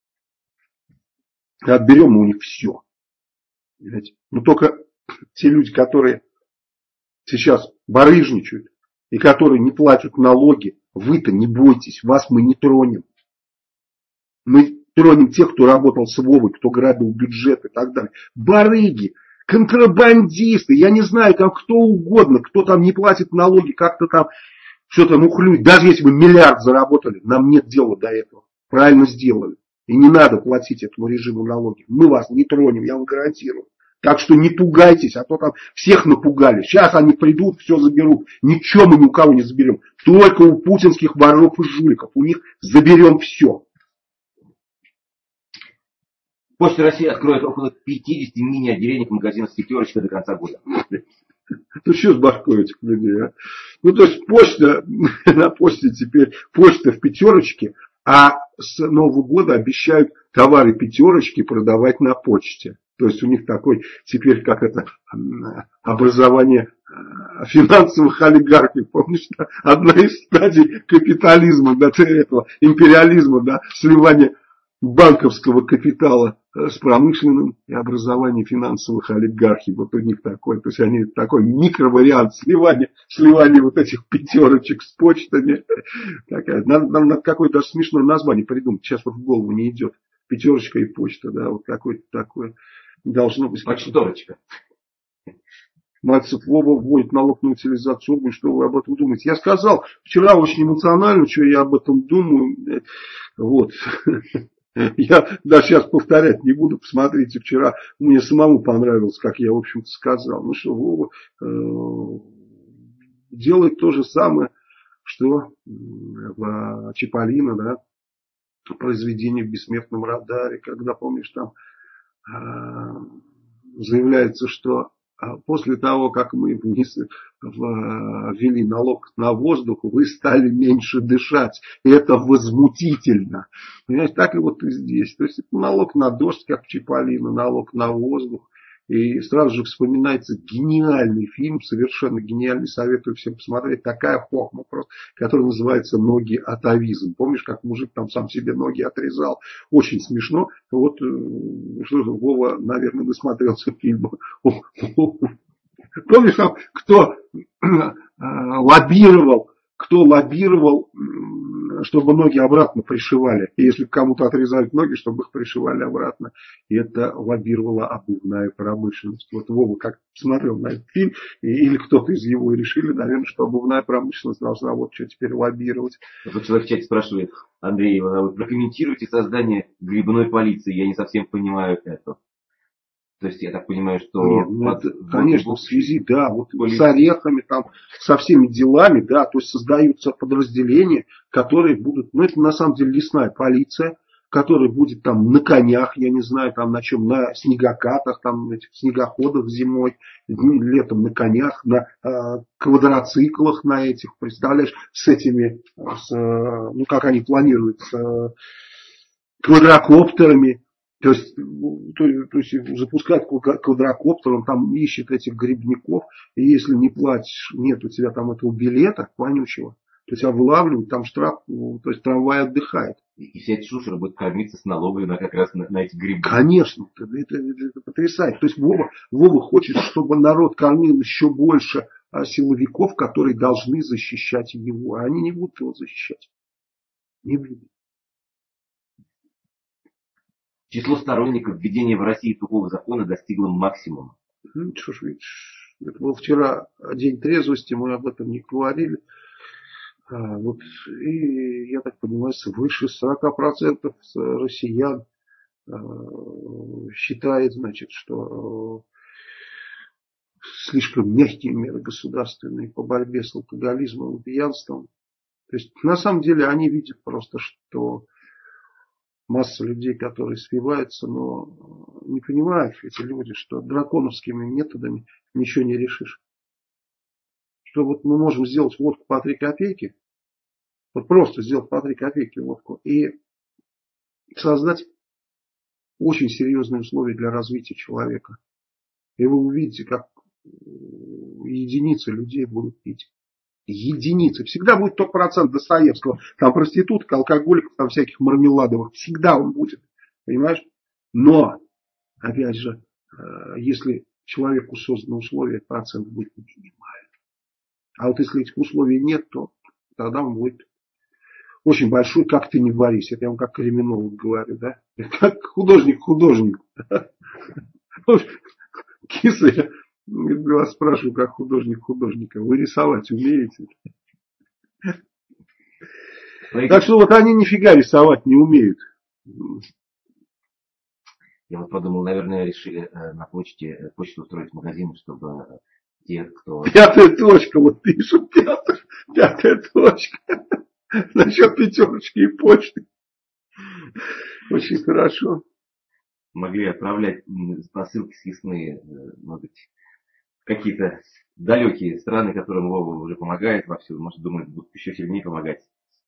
Отберем мы у них все. Но только те люди, которые сейчас барыжничают и которые не платят налоги, вы-то не бойтесь, вас мы не тронем. Мы тронем тех, кто работал с Вовой, кто грабил бюджет и так далее. Барыги, контрабандисты, я не знаю, там кто угодно, кто там не платит налоги, как-то там что-то мухлюет. Даже если вы миллиард заработали, нам нет дела до этого. Правильно сделали. И не надо платить этому режиму налоги. Мы вас не тронем, я вам гарантирую. Так что не пугайтесь, а то там всех напугали. Сейчас они придут, все заберут. Ничего мы ни у кого не заберем. Только у путинских воров и жуликов. У них заберем все. Почта России откроет около пятидесяти мини-отделений в магазинах с пятерочкой до конца года. Ну что с башкой у этих людей, а? Ну то есть почта, на почте теперь почта в пятерочке, а с Нового года обещают товары пятерочки продавать на почте. То есть у них такой теперь, как это, образование финансовых олигархов. Помнишь, одна из стадий капитализма, да, этого империализма, да, сливание банковского капитала с промышленным и образование финансовых олигархий. Вот у них такой, то есть они такой микровариант сливания, сливания вот этих пятерочек с почтами. Такая, надо, надо какое-то смешное название придумать, сейчас вот в голову не идет. Пятерочка и почта, да, вот какое-то такое должно быть. Почторочка. Мальцев, Вова вводит налог на утилизацию обуви, что вы об этом думаете? Я сказал вчера очень эмоционально, что я об этом думаю. Вот. Я даже сейчас повторять не буду. Посмотрите, вчера мне самому понравилось, как я, в общем-то, сказал. Ну что, Вова э, делает то же самое, что в Чиполлино, да, произведение в «Бессмертном радаре», когда, помнишь, там э, заявляется, что после того, как мы вниз ввели налог на воздух, вы стали меньше дышать. И это возмутительно. Понимаете, так и вот и здесь. То есть это налог на дождь, как в Чиполлино, налог на воздух. И сразу же вспоминается гениальный фильм, совершенно гениальный, советую всем посмотреть. Такая хохма просто, который называется «Ноги атовизм». Помнишь, как мужик там сам себе ноги отрезал? Очень смешно. Вот, что же, Вова, наверное, досмотрелся фильм. Помнишь, там, кто лоббировал, кто лоббировал, чтобы ноги обратно пришивали. И если кому-то отрезают ноги, чтобы их пришивали обратно. И это лоббировала обувная промышленность. Вот Вова как смотрел на этот фильм, или кто-то из его и решили, наверное, что обувная промышленность должна вот что теперь лоббировать. Вот человек в чате спрашивает, Андрей, его зовут, прокомментируйте создание грибной полиции. Я не совсем понимаю это. То есть, я так понимаю, что... Нет, ну это, конечно, в связи, да, вот с орехами, там, со всеми делами, да, то есть создаются подразделения, которые будут, ну это на самом деле лесная полиция, которая будет там на конях, я не знаю, там на чем, на снегокатах, там на этих снегоходах зимой, летом на конях, на э, квадроциклах на этих, представляешь, с этими, с, э, ну как они планируют, с э, квадрокоптерами. То есть, то, то есть запускает квадрокоптер, он там ищет этих грибников, и если не платишь, нет у тебя там этого билета вонючего, То есть, а вылавливают, там штраф, ну, то есть, трамвай отдыхает. И вся эта шушера будет кормиться с налогами на, как раз на, на эти грибы. Конечно, это, это, это потрясает. То есть, Вова, Вова хочет, чтобы народ кормил еще больше силовиков, которые должны защищать его. А они не будут его защищать. Не будут. Число сторонников введения в России тупого закона достигло максимума. Ну, что ж, видишь, это был вчера день трезвости, мы об этом не говорили. А, вот, и, я так понимаю, свыше сорок процентов россиян а, считает, значит, что слишком мягкие меры государственные по борьбе с алкоголизмом и пьянством. То есть, на самом деле, они видят просто, что масса людей, которые спиваются, но не понимают эти люди, что драконовскими методами ничего не решишь. Что вот мы можем сделать водку по три копейки, вот просто сделать по три копейки водку и создать очень серьезные условия для развития человека. И вы увидите, как единицы людей будут пить. Единицы. Всегда будет тот процент Достоевского. Там проституток, алкоголиков, там всяких мармеладовых. Всегда он будет. Понимаешь? Но, опять же, если человеку созданы условия, этот процент будет минимальный. А вот если этих условий нет, то тогда он будет очень большой, как ты не борись. Это я вам как криминолог говорю, да? Как художник художник. Кислый. Я вас спрашиваю, как художник художника. Вы рисовать умеете? Так что вот они нифига рисовать не умеют. Я вот подумал, наверное, решили на почте, почту устроить магазин, чтобы те, кто... Пятая точка, вот пишут, пятая, пятая точка. Насчет пятерочки и почты. Очень хорошо. Могли отправлять посылки съестные, может быть, какие-то далекие страны, которым Вова уже помогает вовсю. Может, думает, будут еще сильнее помогать.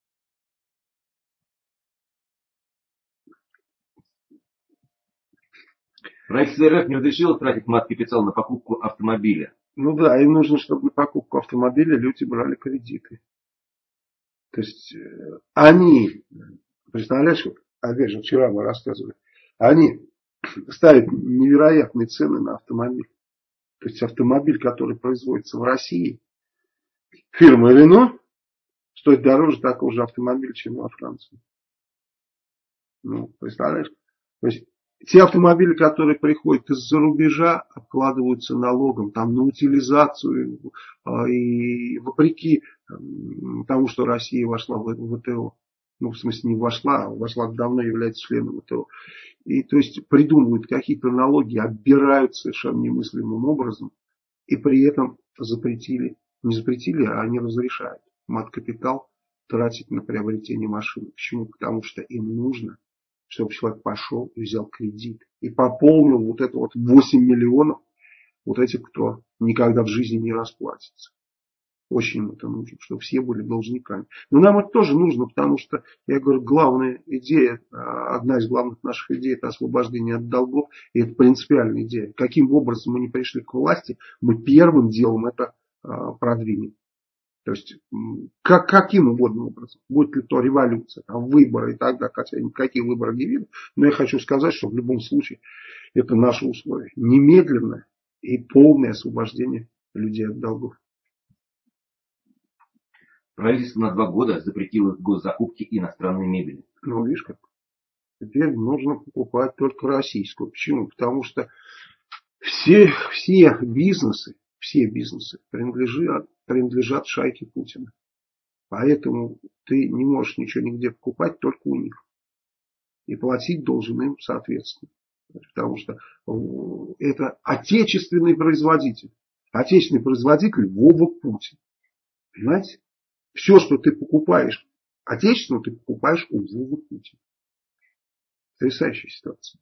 Правительство РФ не разрешило тратить мат-капитал на покупку автомобиля. Ну да, им нужно, чтобы на покупку автомобиля люди брали кредиты. То есть они, представляешь, вот, опять же, вчера мы рассказывали, они ставят невероятные цены на автомобиль. То есть автомобиль, который производится в России, фирма Renault, стоит дороже такого же автомобиля, чем во Франции. Ну, представляешь? То есть те автомобили, которые приходят из-за рубежа, обкладываются налогом там, на утилизацию. И вопреки тому, что Россия вошла в ВТО, ну, в смысле, не вошла, а вошла давно, является членом ВТО. И, то есть, придумывают какие-то налоги, оббирают совершенно немыслимым образом, и при этом запретили, не запретили, а они разрешают мат-капитал тратить на приобретение машины. Почему? Потому что им нужно, чтобы человек пошел и взял кредит и пополнил вот это вот восемь миллионов вот этих, кто никогда в жизни не расплатится. Очень им это нужно, чтобы все были должниками. Но нам это тоже нужно, потому что, я говорю, главная идея, одна из главных наших идей, это освобождение от долгов. И это принципиальная идея. Каким образом мы не пришли к власти, мы первым делом это продвинем. То есть, как, каким угодно образом. Будет ли то революция, там, выборы и так далее. Хотя никакие выборы не видно. Но я хочу сказать, что в любом случае это наши условия. Немедленное и полное освобождение людей от долгов. Правительство на два года запретило госзакупки иностранной мебели. Ну, видишь как. Теперь нужно покупать только российскую. Почему? Потому что все, все бизнесы, все бизнесы принадлежат, принадлежат шайке Путина. Поэтому ты не можешь ничего нигде покупать, только у них. И платить должен им соответственно. Потому что это отечественный производитель. Отечественный производитель Вова Путин. Понимаете? Все, что ты покупаешь отечественно, ты покупаешь у Вовы Путина. Потрясающая ситуация.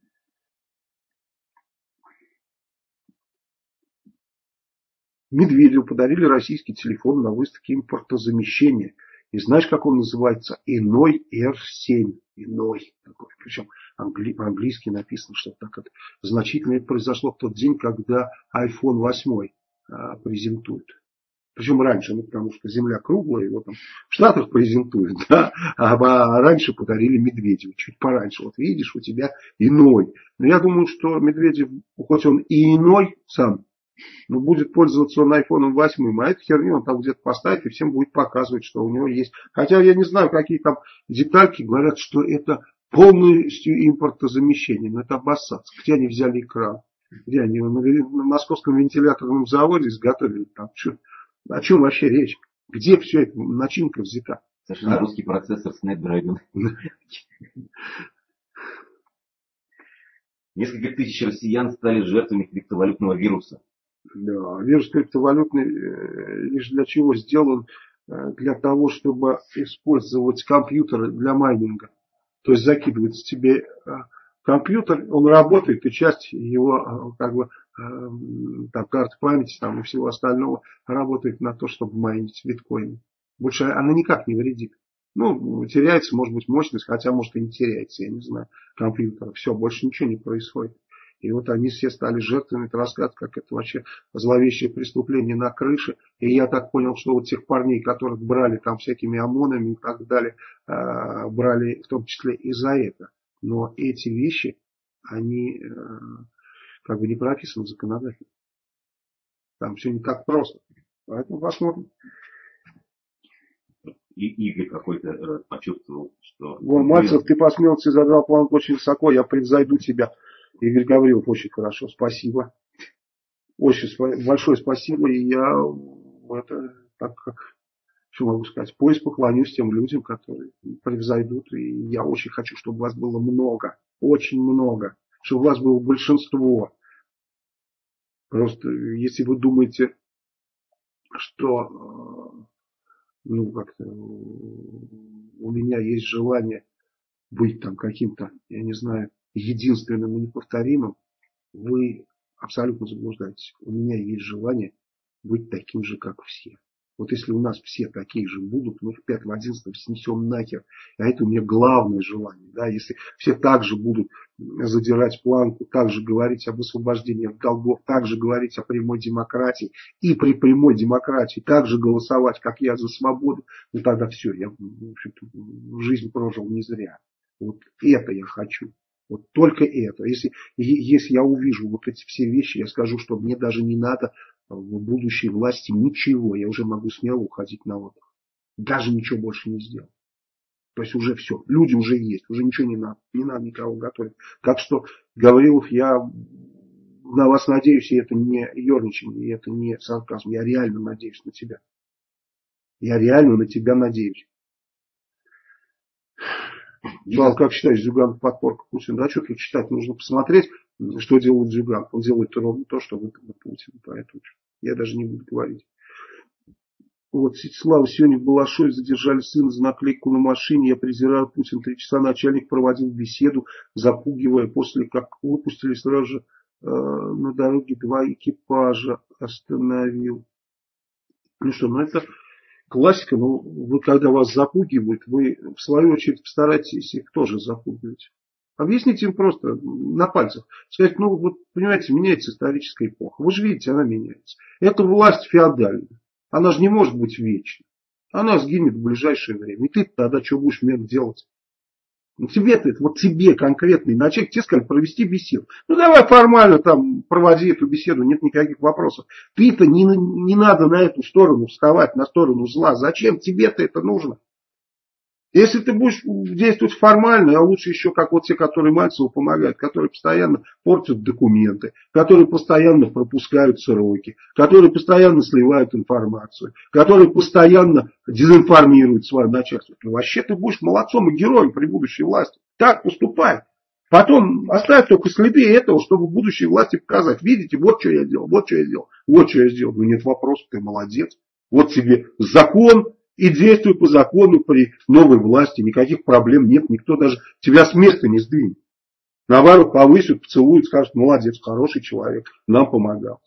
Медведеву подарили российский телефон на выставке импортозамещения. И знаешь, как он называется? Иной эр семь. Иной. Такой. Причем англи, по-английски написано, что так это значительно. Это произошло в тот день, когда айфон восемь а, презентуют. Причем раньше, ну потому что земля круглая, его там в Штатах презентуют, да, а, а раньше подарили Медведеву, чуть пораньше. Вот видишь, у тебя иной. Но я думаю, что Медведев, хоть он и иной сам, но будет пользоваться он айфоном восемь, а эту херню он там где-то поставит и всем будет показывать, что у него есть. Хотя я не знаю, какие там детальки, говорят, что это полностью импортозамещение, но это обоссаться. Где они взяли экран? Где они на, на московском вентиляторном заводе изготовили? Там, что, о чем вообще речь? Где все это начинка взята? Совершенно а? Русский процессор Snapdragon. Несколько тысяч россиян стали жертвами криптовалютного вируса. Да, вирус криптовалютный лишь для чего сделан? Для того, чтобы использовать компьютеры для майнинга. То есть закидывается тебе компьютер, он работает, и часть его как бы там, карты памяти там, и всего остального работает на то, чтобы майнить биткоины. Больше она никак не вредит. Ну, теряется, может быть, мощность, хотя, может, и не теряется, я не знаю, компьютера. Все, больше ничего не происходит. И вот они все стали жертвами, это рассказ, как это вообще зловещее преступление на крыше. И я так понял, что вот тех парней, которых брали там всякими ОМОНами и так далее, брали в том числе и за это. Но эти вещи, они как бы не прописаны законодательно. Там все не так просто. Поэтому посмотрим. И Игорь какой-то э, почувствовал, что... Вон, Мальцев, ты по смелости задал планку очень высоко, я превзойду тебя. Игорь Гаврилов, очень хорошо, спасибо. Очень спа- большое спасибо, и я это, так, что могу сказать, в пояс поклонюсь тем людям, которые превзойдут, и я очень хочу, чтобы вас было много, очень много, чтобы у вас было большинство. Просто, если вы думаете, что... ну, как-то у меня есть желание быть там каким-то, я не знаю, единственным и неповторимым, вы абсолютно заблуждаетесь. У меня есть желание быть таким же, как все. Вот если у нас все такие же будут, мы их пятого одиннадцатого снесем нахер. А это у меня главное желание. Да? Если все так же будут задирать планку, так же говорить об освобождении от долгов, так же говорить о прямой демократии, и при прямой демократии так же голосовать, как я, за свободу, ну тогда все, я в общем-то, жизнь прожил не зря. Вот это я хочу. Вот только это. Если, если я увижу вот эти все вещи, я скажу, что мне даже не надо в будущей власти ничего. Я уже могу смело уходить на отдых. Даже ничего больше не сделал. То есть уже все. Люди уже есть. Уже ничего не надо. Не надо никого готовить. Так что, Гаврилов, я на вас надеюсь, и это не ерничание, и это не сарказм. Я реально надеюсь на тебя. Я реально на тебя надеюсь. Слава, как считаешь, Зюганов подпорка Путина? Да, что тут читать? Нужно посмотреть, что делает Зюганов. Он делает ровно то, что выгодно Путину. Поэтому я даже не буду говорить. Вот, Слава, сегодня в Балашове задержали сына за наклейку на машине. Я презираю Путина. Три часа начальник проводил беседу, запугивая. После как выпустили, сразу же э, на дороге два экипажа остановил. Ну что, ну это... классика, но вы, когда вас запугивают, вы в свою очередь постарайтесь их тоже запугивать. Объясните им просто на пальцах. Сказать, ну вот, понимаете, меняется историческая эпоха. Вы же видите, она меняется. Это власть феодальная. Она же не может быть вечной. Она сгинет в ближайшее время. И ты тогда что будешь мне делать? Ну, тебе-то, вот тебе конкретный начальник, тебе сказали провести беседу. Ну, давай формально там проводи эту беседу, нет никаких вопросов. Ты-то не, не надо на эту сторону вставать, на сторону зла. Зачем тебе-то это нужно? Если ты будешь действовать формально, а лучше еще как вот те, которые Мальцеву помогают, которые постоянно портят документы, которые постоянно пропускают сроки, которые постоянно сливают информацию, которые постоянно дезинформируют свое начальство. Ну, вообще ты будешь молодцом и героем при будущей власти. Так поступай. Потом оставь только следы этого, чтобы будущей власти показать. Видите, вот что я делал, вот что я сделал, вот что я сделал. Ну нет вопросов, ты молодец. Вот тебе закон. И действуй по закону при новой власти. Никаких проблем нет. Никто даже тебя с места не сдвинет. Наоборот, повысят, поцелуют, скажут, молодец, хороший человек, нам помогал.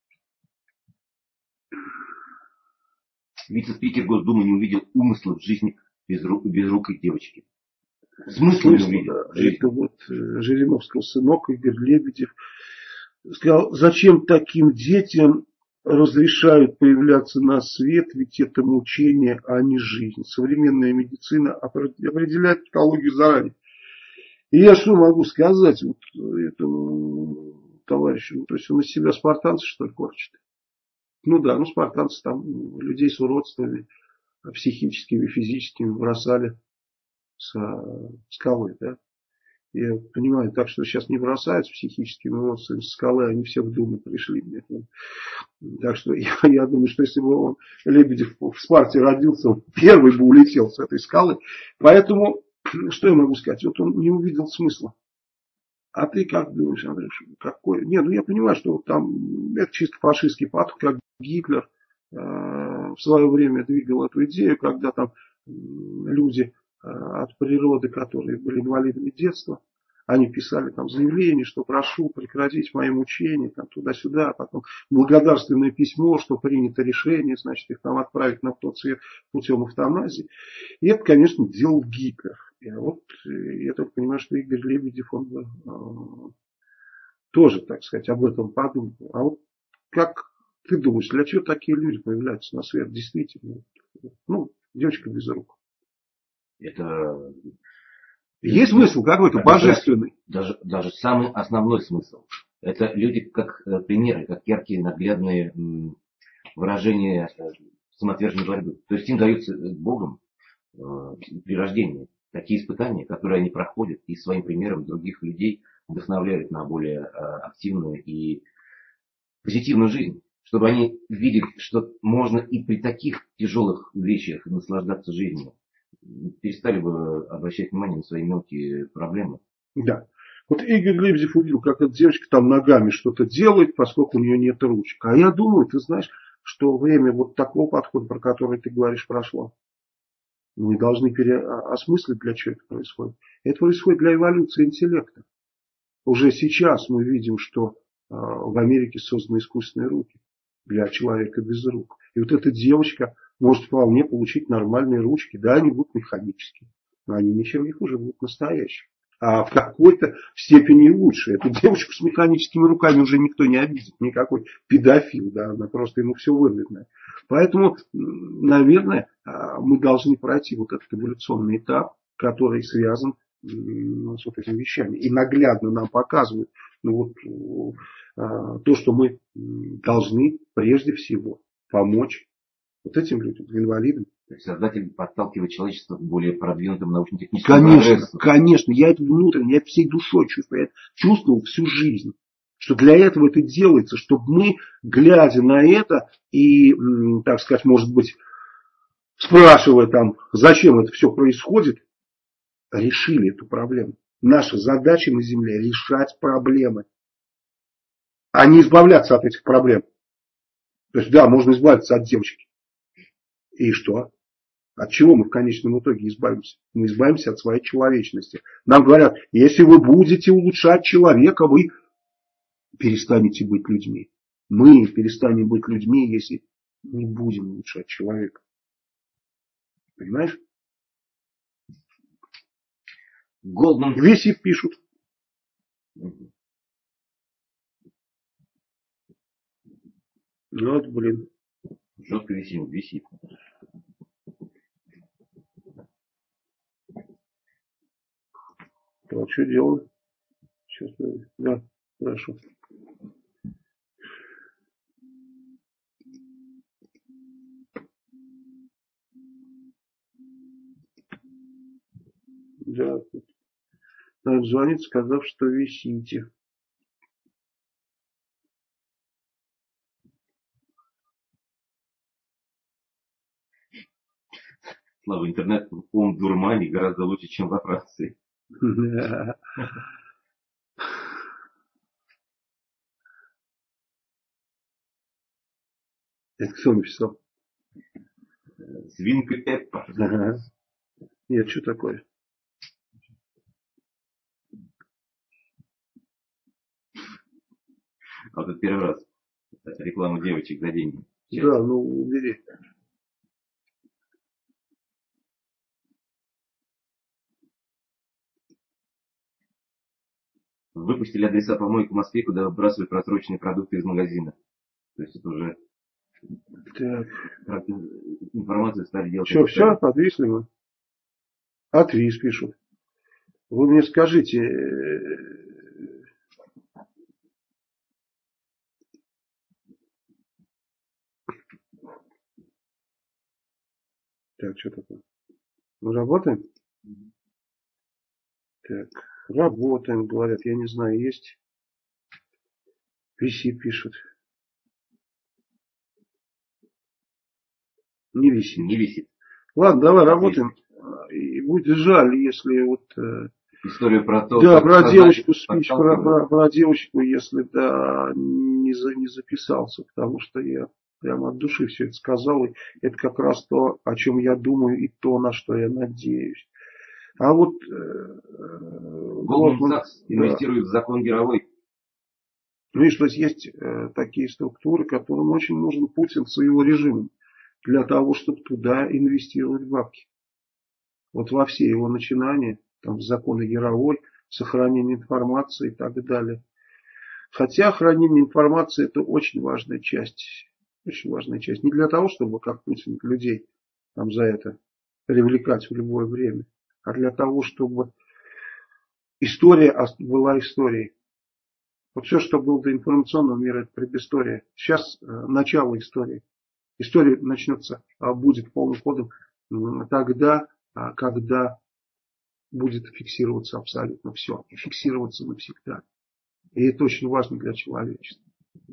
Вице-спикер Госдумы не увидел умысла в жизни безрукой девочки. Смысл не увидел. Да. Это вот Жириновского сынок Игорь Лебедев сказал, зачем таким детям разрешают появляться на свет, ведь это мучение, а не жизнь. Современная медицина определяет патологию заранее. И я что могу сказать вот этому товарищу? Ну, то есть он из себя спартанцев, что ли, корчит? Ну да, ну спартанцы там людей с уродствами психическими, физическими бросали с скалы, да. Я понимаю, так что сейчас не бросают с психическими уродствами с скалы, они все в Думу пришли. Так что я, я думаю, что если бы он, Лебедев, в Спарте родился, он первый бы улетел с этой скалы. Поэтому, что я могу сказать? Вот он не увидел смысла. А ты как думаешь, Андрюш, какой? Нет, ну я понимаю, что там это чисто фашистский подход, как Гитлер э, в свое время двигал эту идею, когда там э, люди э, от природы, которые были инвалидами детства, они писали там заявление, что прошу прекратить мои мучения, там туда-сюда, потом благодарственное письмо, что принято решение, значит, их там отправить на тот свет путем эвтаназии. И это, конечно, делал Гитлер. И вот я только понимаю, что Игорь Лебедев, он бы э, тоже, так сказать, об этом подумал. А вот как ты думаешь, для чего такие люди появляются на свет? Действительно, ну, девочка без рук. Это... Есть смысл какой-то божественный? Даже, даже самый основной смысл. Это люди как примеры, как яркие наглядные выражения самоотверженной борьбы. То есть им даются Богом э, при рождении такие испытания, которые они проходят и своим примером других людей вдохновляют на более э, активную и позитивную жизнь. Чтобы они видели, что можно и при таких тяжелых вещах наслаждаться жизнью. Перестали бы обращать внимание на свои мелкие проблемы. Да. Вот Игорь Лебедев увидел, как эта девочка там ногами что-то делает, поскольку у нее нет ручек. А я думаю, ты знаешь, что время вот такого подхода, про который ты говоришь, прошло. Мы должны переосмыслить, для чего это происходит. Это происходит для эволюции интеллекта. Уже сейчас мы видим, что э, в Америке созданы искусственные руки для человека без рук. И вот эта девочка может вполне получить нормальные ручки. Да, они будут механические, но они ничем не хуже, будут настоящие. А в какой-то степени лучше. Эту девочку с механическими руками уже никто не обидит. Никакой педофил. Да, она просто ему все выгодно. Поэтому, наверное, мы должны пройти вот этот эволюционный этап, который связан с вот этими вещами. И наглядно нам показывают ну, вот, то, что мы должны прежде всего помочь вот этим людям, инвалидам. То есть Создатель подталкивает человечество к более продвинутым научно-техническим Конечно, прогрессу. конечно. Я это внутренне, я это всей душой чувствую. Я это чувствовал всю жизнь. Что для этого это делается, чтобы мы, глядя на это и, так сказать, может быть, спрашивая там, зачем это все происходит, решили эту проблему. Наша задача на Земле решать проблемы, а не избавляться от этих проблем. То есть, да, можно избавиться от девочки. И что? От чего мы в конечном итоге избавимся? Мы избавимся от своей человечности. Нам говорят, если вы будете улучшать человека, вы перестанете быть людьми. Мы перестанем быть людьми, если не будем улучшать человека. Понимаешь? Голдман. Висит пишут. Вот, блин. Жестко висит, висит. А что делаем? Сейчас, да, хорошо. Да, надо звонить, сказав, что висите. Слава, интернет в полном дурмане гораздо лучше, чем во Франции. Это кто написал? Свинка Пеппа. Ага. Нет, что такое? А вот это первый раз. Реклама девочек за деньги. Сейчас. Да, ну убери. Выпустили адреса помойки в Москве, куда выбрасывали просроченные продукты из магазина. То есть это уже Так. Информацию стали делать. Что, все, подвисли мы? Отвис пишут. Вы мне скажите, так, что такое? Мы работаем? Так, работаем, говорят, я не знаю, есть. Висит, пишут. Не висит. Не висит. Ладно, давай работаем. И будет жаль, если вот... Историю про то, да, про девочку спич, про, про, про девочку, если да, не, за, не записался, потому что я прямо от души все это сказал, и это как раз то, о чем я думаю, и то, на что я надеюсь. А вот... Goldman Sachs инвестирует в закон Гировой. Видишь, то есть есть э, такие структуры, которым очень нужен Путин с его режимом, для того, чтобы туда инвестировать бабки. Вот во все его начинания, там законы Яровой, сохранение информации и так далее. Хотя хранение информации это очень важная часть. Очень важная часть. Не для того, чтобы, как Путин, людей там за это привлекать в любое время, а для того, чтобы история была историей. Вот все, что было до информационного мира, это предыстория. Сейчас э, начало истории. История начнется, а будет полным ходом тогда, когда будет фиксироваться абсолютно все. И фиксироваться навсегда. И это очень важно для человечества.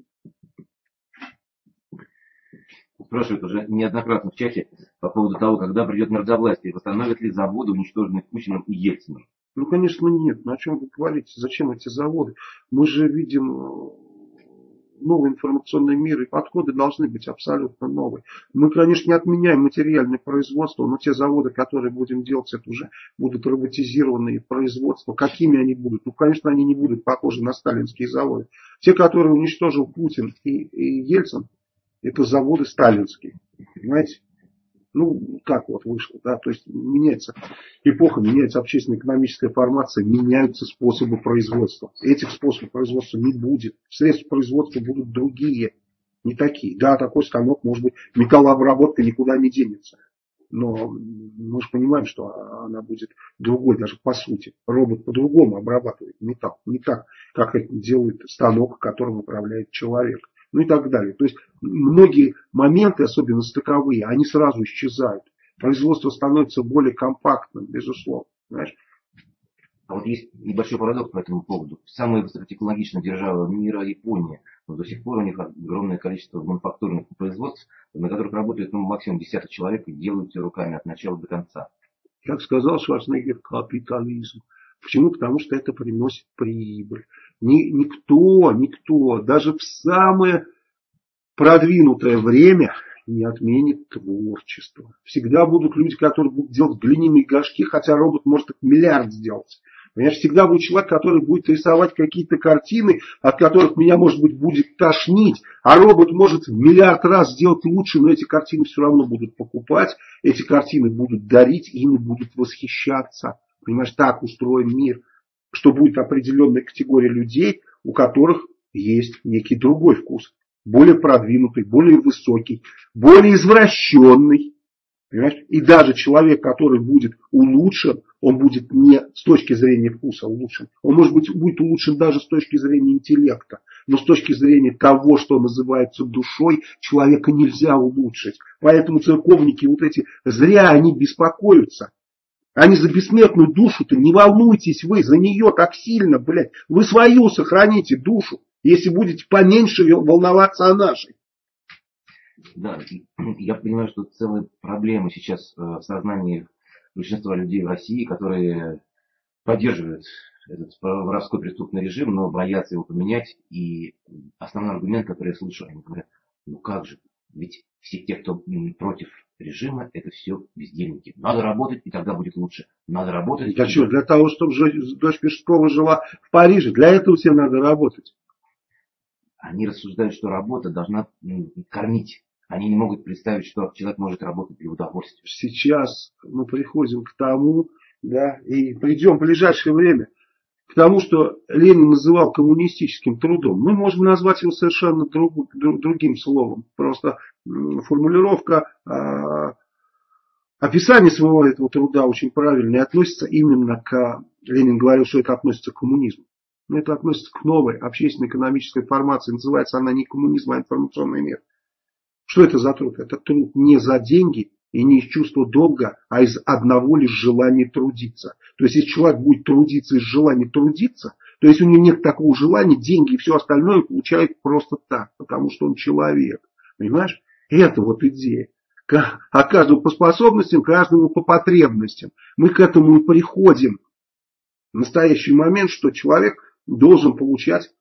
Спрашивают уже неоднократно в чате по поводу того, когда придет народовластие. Восстановят ли заводы, уничтоженные Путиным и Ельциным? Ну, конечно, нет. Ну, о чем вы говорите? Зачем эти заводы? Мы же видим новый информационный мир, и подходы должны быть абсолютно новые. Мы, конечно, не отменяем материальное производство, но те заводы, которые будем делать, это уже будут роботизированные производства. Какими они будут? Ну, конечно, они не будут похожи на сталинские заводы. Те, которые уничтожил Путин и, и Ельцин, это заводы сталинские. Понимаете? Ну, так вот вышло, да, то есть меняется эпоха, меняется общественно-экономическая формация, меняются способы производства. Этих способов производства не будет. Средства производства будут другие, не такие. Да, такой станок, может быть, металлообработка никуда не денется. Но мы же понимаем, что она будет другой, даже по сути. Робот по-другому обрабатывает металл. Не так, как это делает станок, которым управляет человек. Ну и так далее. То есть многие моменты, особенно стыковые, они сразу исчезают. Производство становится более компактным, безусловно. Понимаешь? А вот есть небольшой парадокс по этому поводу. Самая высокотехнологичная держава мира Япония, но до сих пор у них огромное количество мануфактурных производств, на которых работает ну, максимум десяток человек и делают все руками от начала до конца. Как сказал Шварценеггер, капитализм. Почему? Потому что это приносит прибыль. Ни, никто, никто, даже в самое продвинутое время не отменит творчество. Всегда будут люди, которые будут делать глиняные горшки, хотя робот может их миллиард сделать. Понимаешь, всегда будет человек, который будет рисовать какие-то картины, от которых меня, может быть, будет тошнить, а робот может в миллиард раз сделать лучше, но эти картины все равно будут покупать, эти картины будут дарить, ими будут восхищаться. Понимаешь, так устроен мир, что будет определенная категория людей, у которых есть некий другой вкус. Более продвинутый, более высокий, более извращенный. Понимаешь? И даже человек, который будет улучшен, он будет не с точки зрения вкуса улучшен. Он, может быть, будет улучшен даже с точки зрения интеллекта. Но с точки зрения того, что называется душой, человека нельзя улучшить. Поэтому церковники вот эти, зря они беспокоятся. Они за бессмертную душу-то не волнуйтесь вы, за нее так сильно, блядь. Вы свою сохраните душу, если будете поменьше волноваться о нашей. Да, я понимаю, что целая проблема сейчас в сознании большинства людей в России, которые поддерживают этот воровской преступный режим, но боятся его поменять. И основной аргумент, который я слышу, они говорят, ну как же, ведь все те, кто против режима, это все бездельники. Надо работать, и тогда будет лучше. Надо работать. Для чего? Для того, чтобы дочь Пешкова жила в Париже. Для этого всем надо работать. Они рассуждают, что работа должна кормить. Они не могут представить, что человек может работать для удовольствия. Сейчас мы приходим к тому, да, и придем в ближайшее время к тому, что Ленин называл коммунистическим трудом, мы можем назвать его совершенно друг, друг, другим словом. Просто формулировка, э, описание своего этого труда очень правильно и относится именно к... Ленин говорил, что это относится к коммунизму. Но это относится к новой общественно-экономической формации. Называется она не коммунизм, а информационный мир. Что это за труд? Это труд не за деньги и не из чувства долга, а из одного лишь желания трудиться. То есть, если человек будет трудиться из желания трудиться, то если у него нет такого желания, деньги и все остальное получает просто так, потому что он человек. Понимаешь? Это вот идея. А каждому по способностям, каждому по потребностям. Мы к этому и приходим в настоящий момент, что человек должен получать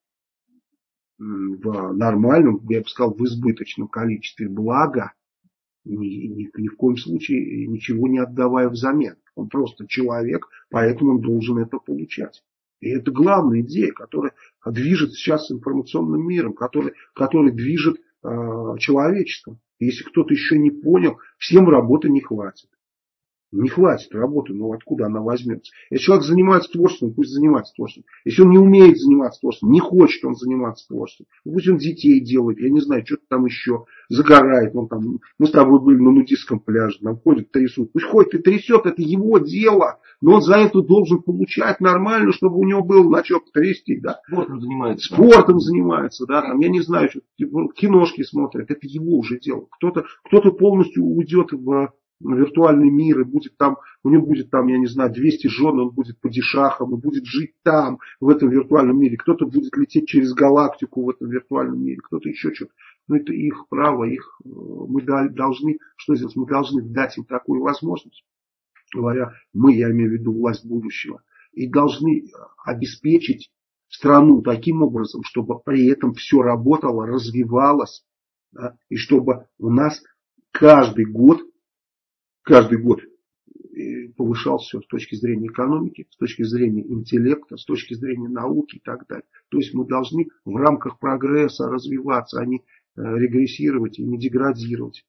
в нормальном, я бы сказал, в избыточном количестве блага, ни, ни, ни в коем случае ничего не отдавая взамен. Он просто человек, поэтому он должен это получать. И это главная идея, которая движет сейчас информационным миром, которая, которая движет э, человечеством. Если кто-то еще не понял, всем работы не хватит. Не хватит работы, но откуда она возьмется? Если человек занимается творчеством, пусть занимается творчеством. Если он не умеет заниматься творчеством, не хочет он заниматься творчеством, пусть он детей делает, я не знаю, что-то там еще, загорает. Он там, мы с тобой были на нудистском пляже, там ходит, трясут. Пусть ходит и трясет, это его дело, но он за это должен получать нормально, чтобы у него было на что трясти. Да? Спортом занимается. Спортом занимается, да, там, я не знаю, что, киношки смотрят, это его уже дело. Кто-то, кто-то полностью уйдет в виртуальный мир, и будет там, у него будет там, я не знаю, двести жен, он будет падишахом, и будет жить там, в этом виртуальном мире. Кто-то будет лететь через галактику в этом виртуальном мире, кто-то еще что-то. Но это их право, их, мы должны, что сделать? Мы должны дать им такую возможность. Говоря, мы, я имею в виду власть будущего, и должны обеспечить страну таким образом, чтобы при этом все работало, развивалось, да, и чтобы у нас каждый год Каждый год повышался с точки зрения экономики, с точки зрения интеллекта, с точки зрения науки и так далее. То есть мы должны в рамках прогресса развиваться, а не регрессировать и не деградировать.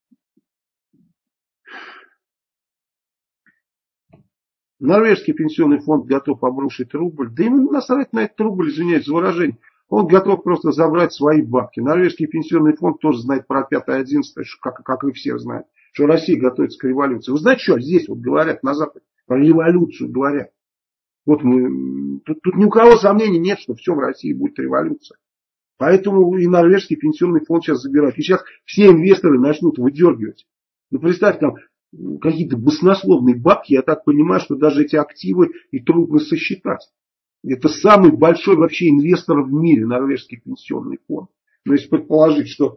Норвежский пенсионный фонд готов обрушить рубль. Да ему насрать на этот рубль, извиняюсь за выражение. Он готов просто забрать свои бабки. Норвежский пенсионный фонд тоже знает про пятое одиннадцатое, как, как и все знают. Что Россия готовится к революции. Вы знаете, что здесь вот говорят на Западе? Про революцию говорят. Вот мы, тут, тут ни у кого сомнений нет, что все в России будет революция. Поэтому и норвежский пенсионный фонд сейчас забирают. И сейчас все инвесторы начнут выдергивать. Ну, представьте, там какие-то баснословные бабки. Я так понимаю, что даже эти активы и трудно сосчитать. Это самый большой вообще инвестор в мире, норвежский пенсионный фонд. Но если предположить, что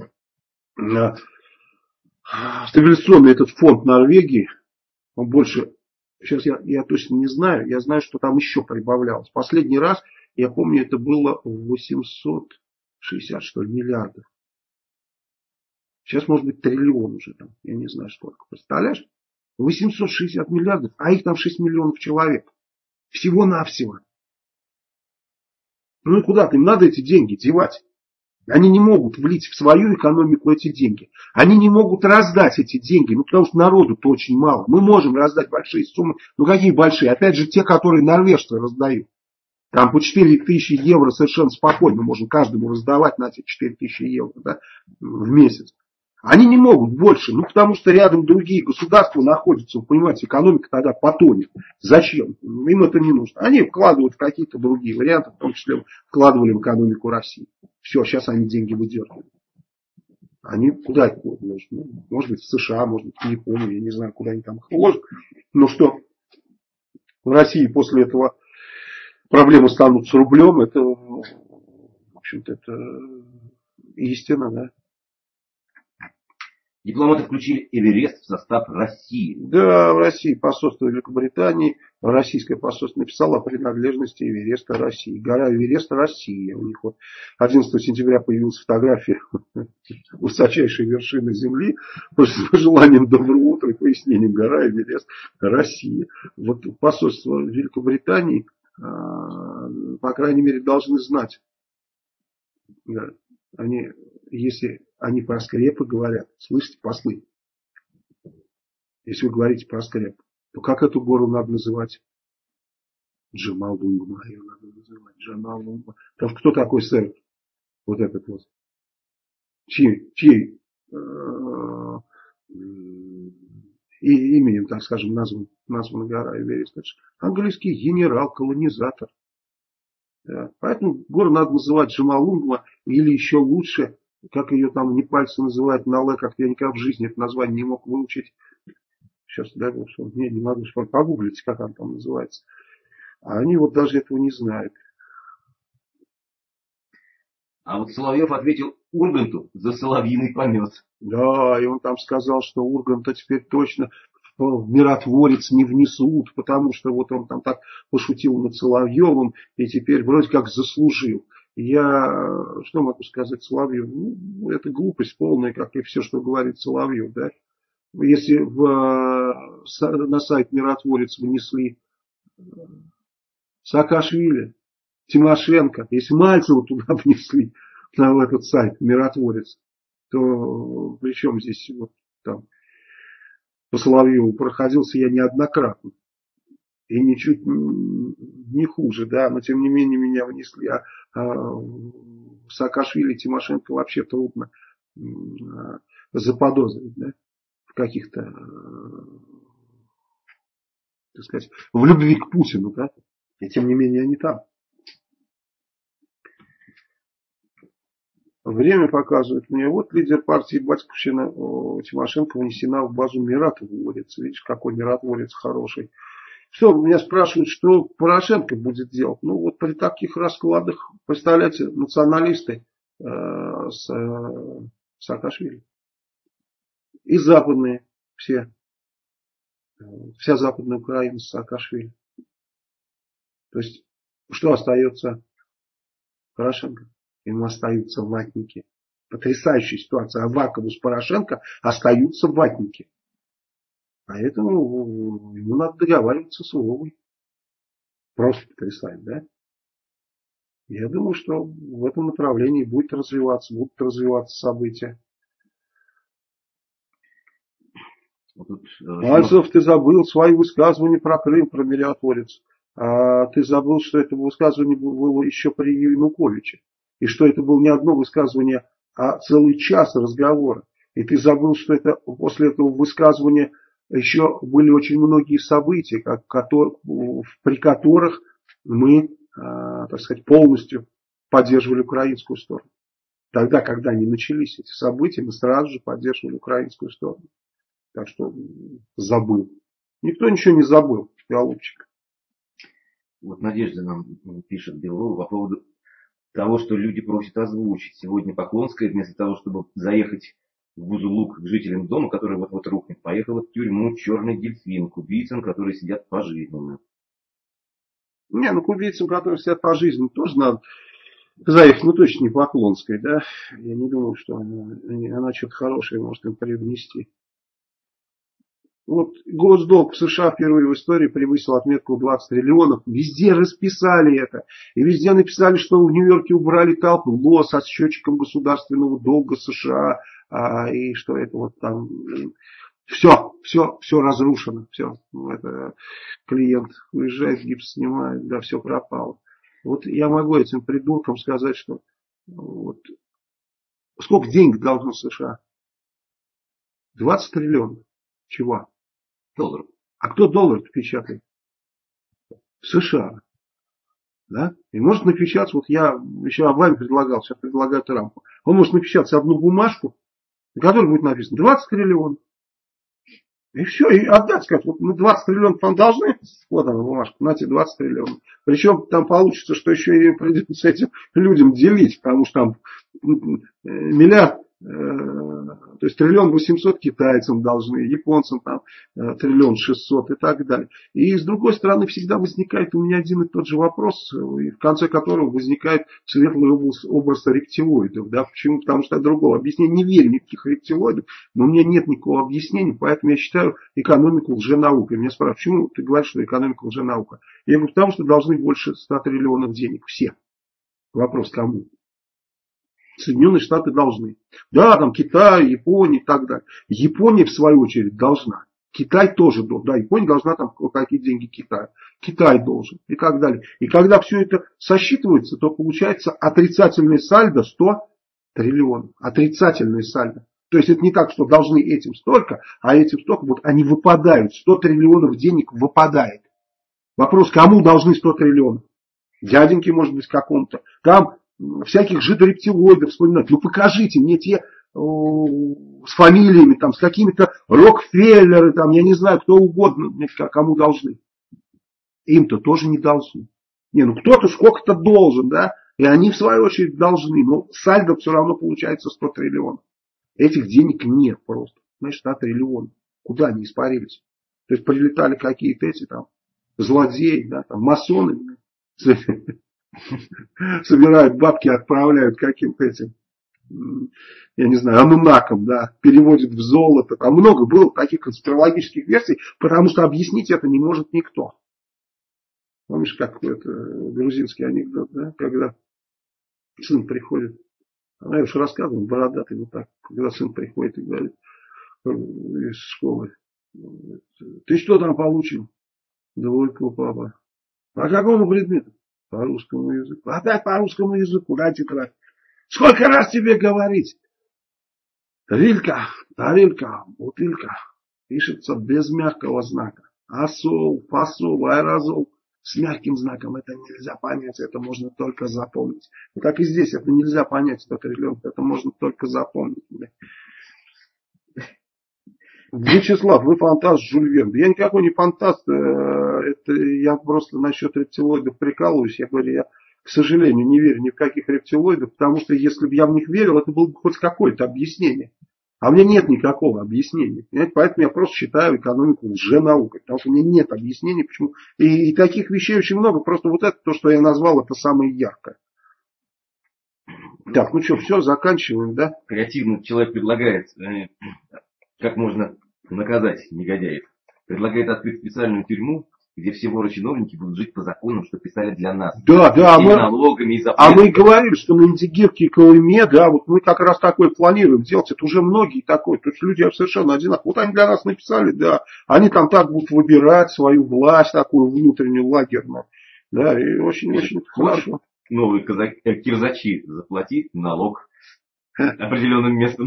стабилизационный этот фонд Норвегии, он больше, сейчас я, я точно не знаю, я знаю, что там еще прибавлялось. Последний раз, я помню, это было восемьсот шестьдесят, что ли, миллиардов. Сейчас может быть триллион уже там, я не знаю сколько. Представляешь? восемьсот шестьдесят миллиардов, а их там шесть миллионов человек. Всего-навсего. Ну и куда-то им надо эти деньги девать. Они не могут влить в свою экономику эти деньги. Они не могут раздать эти деньги, ну потому что народу-то очень мало. Мы можем раздать большие суммы, ну какие большие? Опять же те, которые норвежцы раздают. Там по четыре тысячи евро совершенно спокойно можем каждому раздавать на эти четыре тысячи евро, да, в месяц. Они не могут больше, ну потому что рядом другие государства находятся, вы понимаете, экономика тогда потонет. Зачем? Им это не нужно. Они вкладывают в какие-то другие варианты, в том числе вкладывали в экономику России. Все, сейчас они деньги выдергивают. Они куда их вложат? Ну, может быть в США, может быть в Японию, я не знаю, куда они там их вложат. Но что в России после этого проблемы станут с рублем, это, в общем-то, это истина, да. Дипломаты включили Эверест в состав России. Да, в России посольство Великобритании, российское посольство написало о принадлежности Эвереста России. Гора Эвереста Россия. У них вот одиннадцатого сентября появилась фотография высочайшей вершины Земли с пожеланием доброго утра и пояснением: гора Эверест Россия. Вот посольство Великобритании, по крайней мере, должны знать. Они, если они про скрепы говорят, слышите, послы, если вы говорите про скрепы, то как эту гору надо называть? Джамалунгма ее надо называть. Джамалунгма. Потому что кто такой сэр? Вот этот вот. Чьи, чьи э, и именем, так скажем, назван, названа гора Эверест. Английский генерал, колонизатор. Да. Поэтому гору надо называть Джамалунгма, или еще лучше, как ее там непальцы называют, Нале, как-то я никогда в жизни это название не мог выучить. Сейчас, дай бог, что не, не могу, что погуглите, как она там называется. А они вот даже этого не знают. А вот Соловьев ответил Урганту за соловьиный помет. Да, и он там сказал, что Урганта теперь точно в миротворец не внесут, потому что вот он там так пошутил над Соловьевым и теперь вроде как заслужил. Я, что могу сказать Соловьеву? Ну, это глупость полная, как и все, что говорит Соловьев, да. Если в, на сайт миротворец внесли Саакашвили, Тимошенко, если Мальцева туда внесли, на этот сайт миротворец, то при чем здесь вот там по Соловьеву проходился я неоднократно. И ничуть не хуже, да, но тем не менее меня внесли. А, а Саакашвили, Тимошенко вообще трудно а, заподозрить, да, в каких-то, так сказать, в любви к Путину, да, и тем не менее они там. Время показывает мне, вот лидер партии Батьковщина Тимошенко внесена в базу миротворец. Видишь, какой миротворец хороший. Что, меня спрашивают, что Порошенко будет делать? Ну, вот при таких раскладах, представляете, националисты э, с э, Саакашвили. И западные все. Э, вся западная Украина с Саакашвили. То есть, что остается Порошенко? Ему остаются ватники. Потрясающая ситуация. Авакову с Порошенко остаются ватники. Поэтому ему надо договариваться с Вовой. Просто потрясает, да? Я думаю, что в этом направлении будет развиваться, будут развиваться события. Вот, Мальцев, ты забыл свои высказывания про Крым, про миротворец. А ты забыл, что это высказывание было еще при Януковиче. И что это было не одно высказывание, а целый час разговора. И ты забыл, что это после этого высказывания еще были очень многие события, как, которые, при которых мы, а, так сказать, полностью поддерживали украинскую сторону. Тогда, когда они начались, эти события, мы сразу же поддерживали украинскую сторону. Так что забыл. Никто ничего не забыл, голубчик. Вот Надежда нам пишет Белова по поводу того, что люди просят озвучить. Сегодня Поклонская, вместо того, чтобы заехать в Бузулук к жителям дома, который вот-вот рухнет, поехала в тюрьму «Черный дельфин» к убийцам, которые сидят пожизненно. Не, ну к убийцам, которые сидят пожизненно, тоже надо заехать, ну точно не Поклонской, да. Я не думаю, что она, она что-то хорошее может им привнести. Вот госдолг в США впервые в истории превысил отметку двадцать триллионов. Везде расписали это. И везде написали, что в Нью-Йорке убрали табло со счетчиком государственного долга США. А, и что это вот там... Все, все, все разрушено. Все. Это клиент уезжает, гипс снимает, да, все пропало. Вот я могу этим придуркам сказать, что вот, сколько денег должно США? двадцать триллионов. Чего? Доллар. А кто доллар печатает? В США. Да? И может напечататься, вот я еще Обаме предлагал, сейчас предлагаю Трампу. Он может напечатать одну бумажку, на которой будет написано двадцать триллионов. И все, и отдать, сказать, вот мы двадцать триллионов вам должны, вот она бумажка, на тебе двадцать триллионов. Причем там получится, что еще и придется этим людям делить, потому что там миллиард, то есть триллион восемьсот китайцам должны, японцам там триллион шестьсот и так далее. И с другой стороны всегда возникает у меня один и тот же вопрос, в конце которого возникает светлый образ, образ рептилоидов. Да? Почему? Потому что другого объяснения не верю никаких рептилоидов, но у меня нет никакого объяснения, поэтому я считаю экономику лженаукой. Меня спрашивают, почему ты говоришь, что экономика лженаука? Я говорю, потому что должны больше ста триллионов денег. Все. Вопрос кому? Соединенные Штаты должны. Да, там Китай, Япония и так далее. Япония, в свою очередь, должна. Китай тоже должен. Да, Япония должна там какие деньги Китаю. Китай должен. И так далее. И когда все это сосчитывается, то получается отрицательное сальдо сто триллионов. Отрицательное сальдо. То есть это не так, что должны этим столько, а этим столько. Вот они выпадают. сто триллионов денег выпадает. Вопрос, кому должны сто триллионов? Дяденьке, может быть, какому-то. Там всяких жидорептилоидов вспоминать. Ну покажите мне те о, с фамилиями, там, с какими-то Рокфеллеры, там, я не знаю, кто угодно, кому должны. Им-то тоже не должны. Не, ну кто-то сколько-то должен, да, и они в свою очередь должны. Но сальдо все равно получается сто триллионов. Этих денег нет просто. Значит, сто триллионов. Куда они испарились? То есть прилетали какие-то эти там злодеи, да, там масоны. Собирают бабки, отправляют каким-то этим, я не знаю, анунакам, да, переводят в золото. Там много было таких конспирологических версий, потому что объяснить это не может никто. Помнишь, как это грузинский анекдот, да, когда сын приходит, а я уж рассказывал, бородатый, вот так, когда сын приходит и говорит из школы: ты что там получил? Двойку, папа. По какому предмету? По русскому языку. Опять по русскому языку, да, тетрадь. Сколько раз тебе говорить? Рилька, тарилька, бутылка. Пишется без мягкого знака. Асол, фасол, аэрозол. С мягким знаком это нельзя понять, это можно только запомнить. Вот так и здесь это нельзя понять, сто триллионов, это можно только запомнить. Вячеслав, вы фантаст, Жюль Верн. Я никакой не фантаст, это я просто насчет рептилоидов прикалываюсь. Я говорю, я, к сожалению, не верю ни в каких рептилоидов, потому что если бы я в них верил, это было бы хоть какое-то объяснение. А у меня нет никакого объяснения. Понимаете? Поэтому я просто считаю экономику лженаукой, потому что у меня нет объяснений, почему. И, и таких вещей очень много, просто вот это, то, что я назвал, это самое яркое. Так, ну что, все, заканчиваем, да? Креативный человек предлагает, как можно наказать негодяев. Предлагает открыть специальную тюрьму, где все воры-чиновники будут жить по законам, что писали для нас. Да, да. И мы, налогами, и а мы говорили, что на Индигирке и Колыме, да, вот мы как раз такое планируем делать. Это уже многие такое. То есть люди совершенно одинаковые. Вот они для нас написали, да. Они там так будут выбирать свою власть, такую внутреннюю, лагерную. Да, и очень-очень хорошо. Новые казаки, кирзачи, заплати налог определенным местом.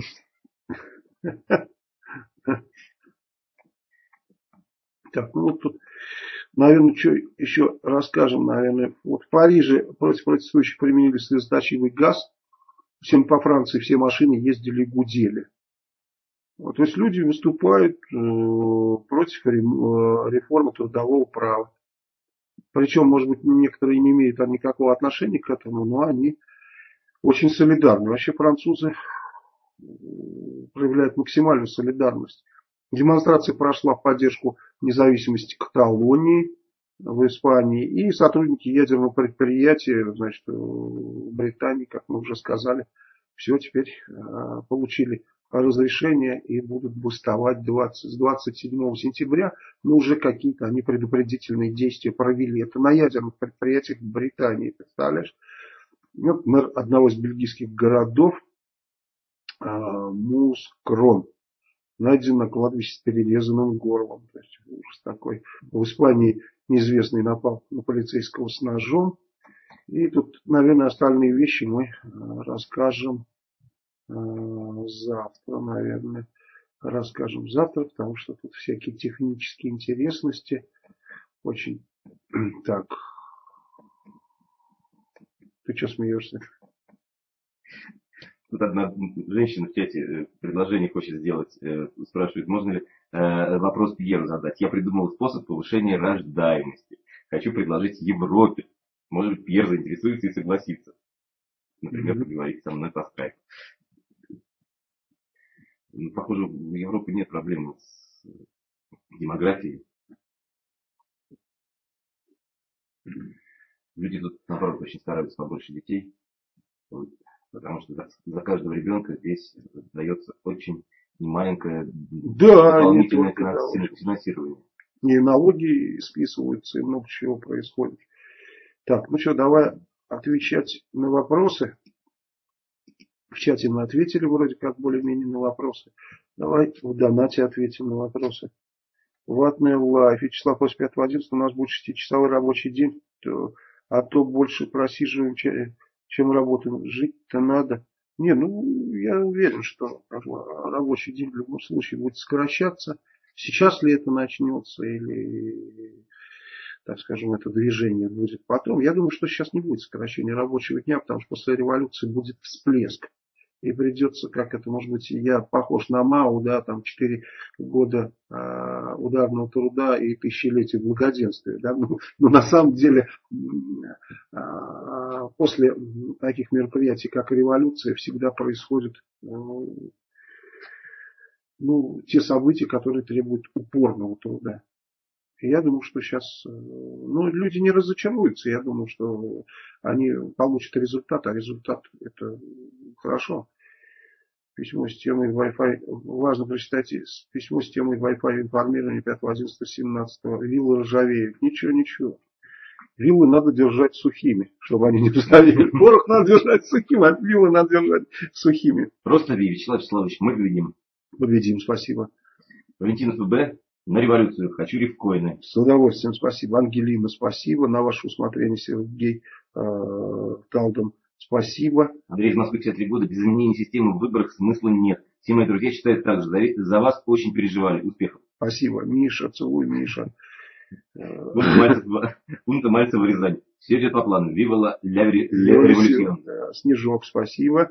Так, ну вот тут, наверное, что еще расскажем, наверное. Вот в Париже против протестующих применили слезоточивый газ. Всем по Франции все машины ездили и гудели. Вот, то есть люди выступают э, против реформы трудового права. Причем, может быть, некоторые не имеют там никакого отношения к этому, но они очень солидарны. Вообще французы проявляют максимальную солидарность. Демонстрация прошла в поддержку независимости Каталонии в Испании. И сотрудники ядерного предприятия, значит, в Британии, как мы уже сказали, все теперь э, получили разрешение и будут бастовать двадцать, с двадцать седьмого сентября. Но уже какие-то они предупредительные действия провели. Это на ядерных предприятиях в Британии, представляешь? Вот мэр одного из бельгийских городов, э, Мускрон, найден на кладбище с перерезанным горлом. То есть ужас такой. В Испании неизвестный напал на полицейского с ножом. И тут, наверное, остальные вещи мы расскажем э, завтра, наверное. Расскажем завтра, потому что тут всякие технические интересности. Очень так. Ты что смеешься? Тут одна женщина в чате предложение хочет сделать, спрашивает, можно ли вопрос Пьеру задать. Я придумал способ повышения рождаемости. Хочу предложить Европе. Может быть, Пьер заинтересуется и согласится. Например, mm-hmm. поговорить со мной по скайпу. Ну, похоже, в Европе нет проблем с демографией. Люди тут, наоборот, очень стараются побольше детей. Потому что за, за каждого ребенка здесь дается очень немаленькое да, дополнительное финансирование. И налоги списываются, и много чего происходит. Так, ну что, давай отвечать на вопросы. В чате мы ответили вроде как более-менее на вопросы. Давай в донате ответим на вопросы. Ватная лайф. Вячеслав, после пятого одиннадцатого у нас будет шестичасовой рабочий день, то, а то больше просиживаем, чем работаем. Жить-то надо. Не, ну, я уверен, что рабочий день в любом случае будет сокращаться. Сейчас ли это начнется, или, так скажем, это движение будет потом. Я думаю, что сейчас не будет сокращения рабочего дня, потому что после революции будет всплеск. И придется, как это может быть, я похож на Мао, да, там четыре года э, ударного труда и тысячелетия благоденствия. Да? Но, но на самом деле э, после таких мероприятий, как революция, всегда происходят э, ну, те события, которые требуют упорного труда. И я думаю, что сейчас ну, люди не разочаруются. Я думаю, что они получат результат, а результат это хорошо. Письмо с темой Wi-Fi. Важно прочитать письмо с темой Wi-Fi информирования пятого одиннадцатого семнадцатого. Виллы ржавеют. Ничего, ничего. Виллы надо держать сухими, чтобы они не ржавели. Порох надо держать сухим, а виллы надо держать сухими. Просто Ви, Вячеслав Вячеславович, мы победим. Победим, спасибо. Валентин ФБ, на революцию. Хочу рифкоины. С удовольствием, спасибо. Ангелина, спасибо. На ваше усмотрение, Сергей э, Талдом. Спасибо. Андрей из Москвы, пятьдесят три года. Без изменения системы в выборах смысла нет. Все мои друзья считают так же. За, за вас очень переживали. Успехов. Спасибо. Миша, целуй, Миша. Пункта Мальцева, Рязань. Все идет по плану. Вива ля революцион. Снежок, спасибо.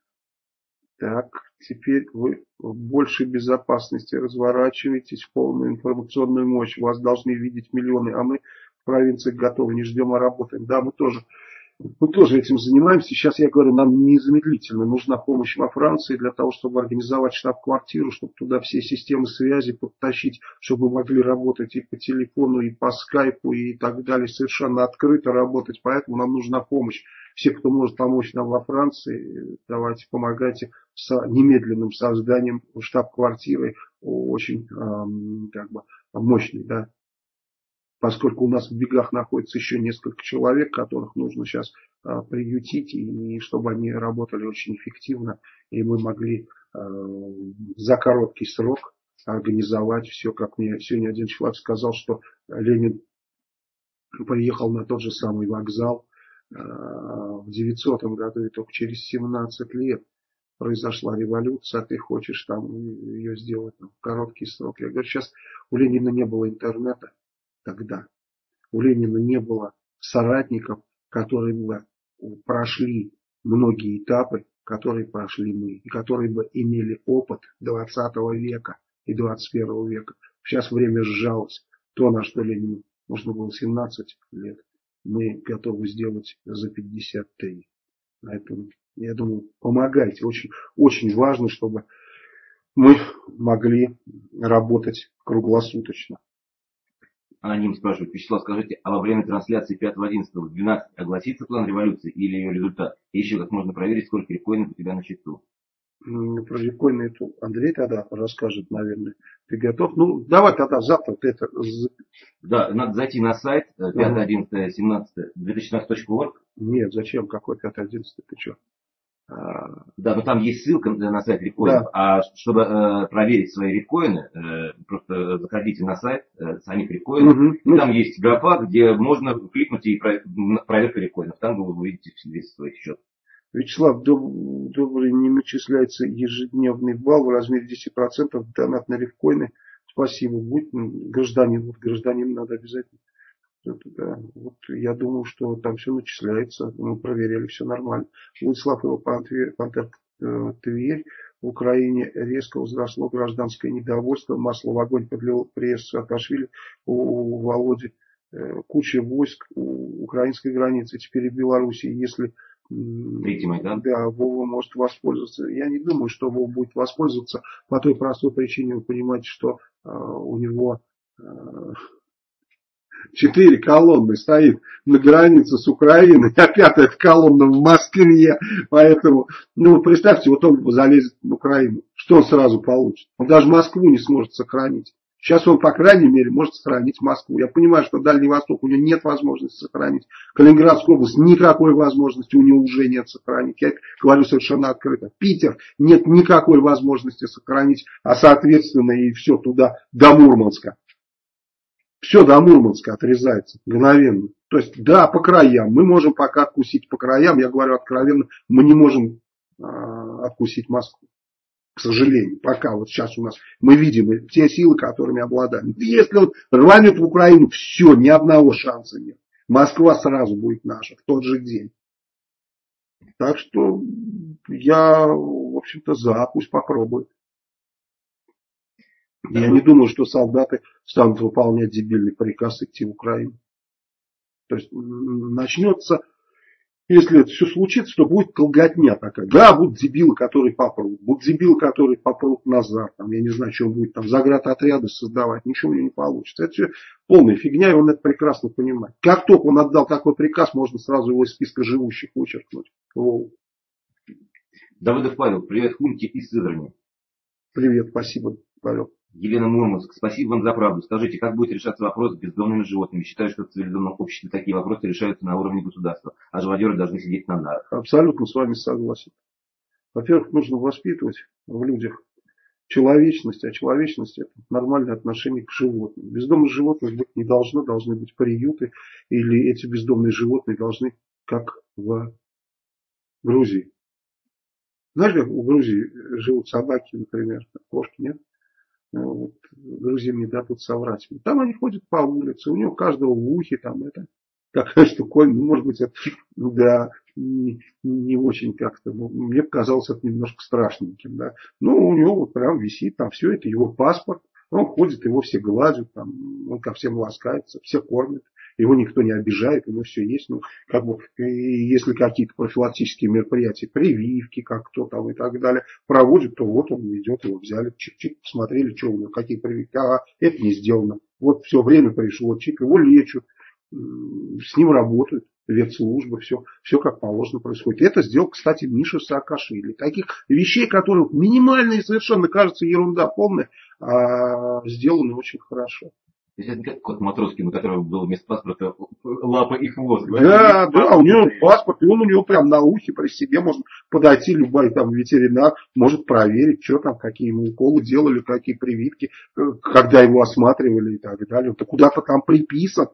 Так, теперь вы в большей безопасности разворачиваетесь в полную информационную мощь. Вас должны видеть миллионы, а мы в провинциях готовы, не ждем, а работаем. Да, мы тоже. Мы тоже этим занимаемся. Сейчас я говорю, нам незамедлительно нужна помощь во Франции для того, чтобы организовать штаб-квартиру, чтобы туда все системы связи подтащить, чтобы мы могли работать и по телефону, и по скайпу, и так далее, совершенно открыто работать. Поэтому нам нужна помощь. Все, кто может помочь нам во Франции, давайте помогайте с немедленным созданием штаб-квартиры, очень эм, как бы мощной, да. Поскольку у нас в бегах находится еще несколько человек, которых нужно сейчас а, приютить, и, и чтобы они работали очень эффективно, и мы могли а, за короткий срок организовать все, как мне сегодня один человек сказал, что Ленин приехал на тот же самый вокзал а, в девятисотом году, и только через семнадцать лет произошла революция, а ты хочешь там ее сделать ну, в короткий срок. Я говорю, сейчас у Ленина не было интернета. Тогда у Ленина не было соратников, которые бы прошли многие этапы, которые прошли мы, и которые бы имели опыт двадцатого века и двадцать первого века. Сейчас время сжалось. То, на что Ленину нужно было семнадцать лет, мы готовы сделать за пятьдесят три. Поэтому, я думаю, помогайте. Очень, очень важно, чтобы мы могли работать круглосуточно. Аноним спрашивает, Вячеслав, скажите, а во время трансляции пятого одиннадцатого в двенадцать огласится план революции или ее результат? И еще как можно проверить, сколько рифкоинов у тебя на счету? Про рифкоины это Андрей тогда расскажет, наверное. Ты готов? Ну, давай тогда завтра ты это... Да, надо зайти на сайт пятое одиннадцатое семнадцатое две тысячи тринадцать точка орг. Нет, зачем? Какой пятое одиннадцатое? Ты что? А... Да, но там есть ссылка на сайт рифкоинов. Да. А чтобы э, проверить свои рифкоины, э, просто заходите на сайт э, самих рифкоинов. Угу. И там есть графа, где можно кликнуть и про... проверка рифкоинов. Там вы увидите весь свой счет. Вячеслав, доб... добрый, не начисляется ежедневный балл в размере десять процентов донат на рифкоины. Спасибо. Будь гражданин. Вот гражданин надо обязательно. Это, да. Вот я думаю, что там все начисляется. Мы проверяли, все нормально. Владислав его Пантер Тверь. В Украине резко возросло гражданское недовольство. Масло в огонь подлил пресс Саакашвили. У Володи куча войск у украинской границы. Теперь и в Беларуси. Если Третий Майдан. Да, Вова может воспользоваться. Я не думаю, что Вова будет воспользоваться по той простой причине. Вы понимаете, что э, у него э, четыре колонны стоит на границе с Украиной, а пятая колонна в Москве. Поэтому, ну, представьте, вот он залезет в Украину. Что он сразу получит? Он даже Москву не сможет сохранить. Сейчас он, по крайней мере, может сохранить Москву. Я понимаю, что Дальний Восток у него нет возможности сохранить. Калининградская область никакой возможности у него уже нет сохранить. Я говорю совершенно открыто. Питер нет никакой возможности сохранить. А соответственно и все туда до Мурманска. Все до Мурманска отрезается мгновенно. То есть, да, по краям. Мы можем пока откусить по краям. Я говорю откровенно, мы не можем а, откусить Москву. К сожалению, пока вот сейчас у нас мы видим те силы, которыми обладаем. Если он рванет в Украину, все, ни одного шанса нет. Москва сразу будет наша в тот же день. Так что я, в общем-то, за, пусть попробует. Я не думаю, что солдаты станут выполнять дебильный приказ идти в Украину. То есть начнется, если это все случится, то будет колготня такая. Да, будут дебилы, которые попрут. Будут дебилы, которые попрут назад. Там, я не знаю, что он будет там заградотряды создавать. Ничего у него не получится. Это все полная фигня, и он это прекрасно понимает. Как только он отдал такой приказ, можно сразу его из списка живущих вычеркнуть. Воу. Давыдов Павел, привет, Хунти из Сызрани. Привет, спасибо, Павел. Елена Мурманск, спасибо вам за правду. Скажите, как будет решаться вопрос с бездомными животными? Считаю, что в цивилизованном обществе такие вопросы решаются на уровне государства, а живодеры должны сидеть на нарах. Абсолютно с вами согласен. Во-первых, нужно воспитывать в людях человечность, а человечность — это нормальное отношение к животным. Бездомных животных быть не должно, должны быть приюты, или эти бездомные животные должны, как в Грузии. Знаешь, как в Грузии живут собаки, например, кошки, нет? Вот, Грузии не дадут соврать. Там они ходят по улице, у него каждого в ухе там это такая штуковина, ну, может быть, это, да, не, не очень как-то, ну, мне показалось это немножко страшненьким, да. Ну, у него вот прям висит там все, это его паспорт, он ходит, его все гладят, там, он ко всем ласкается, все кормят. Его никто не обижает, у него все есть. Ну, как бы, если какие-то профилактические мероприятия, прививки, как кто там и так далее, проводят, то вот он идет, его взяли, чик-чик, посмотрели, что у него, какие прививки. А, это не сделано. Вот все время пришло, чик, его лечат, с ним работают, ветслужбы, все, все как положено происходит. Это сделал, кстати, Миша Саакашвили. Таких вещей, которые минимальные совершенно, кажется, ерунда полная, а сделаны очень хорошо. То есть это как кот Матроскин, у которого был вместо паспорта лапа и хвост. Да, да, у него паспорт, и он у него прям на ухе при себе может подойти, любой там ветеринар может проверить, что там, какие ему уколы делали, какие прививки, когда его осматривали и так далее. Это куда-то там приписан.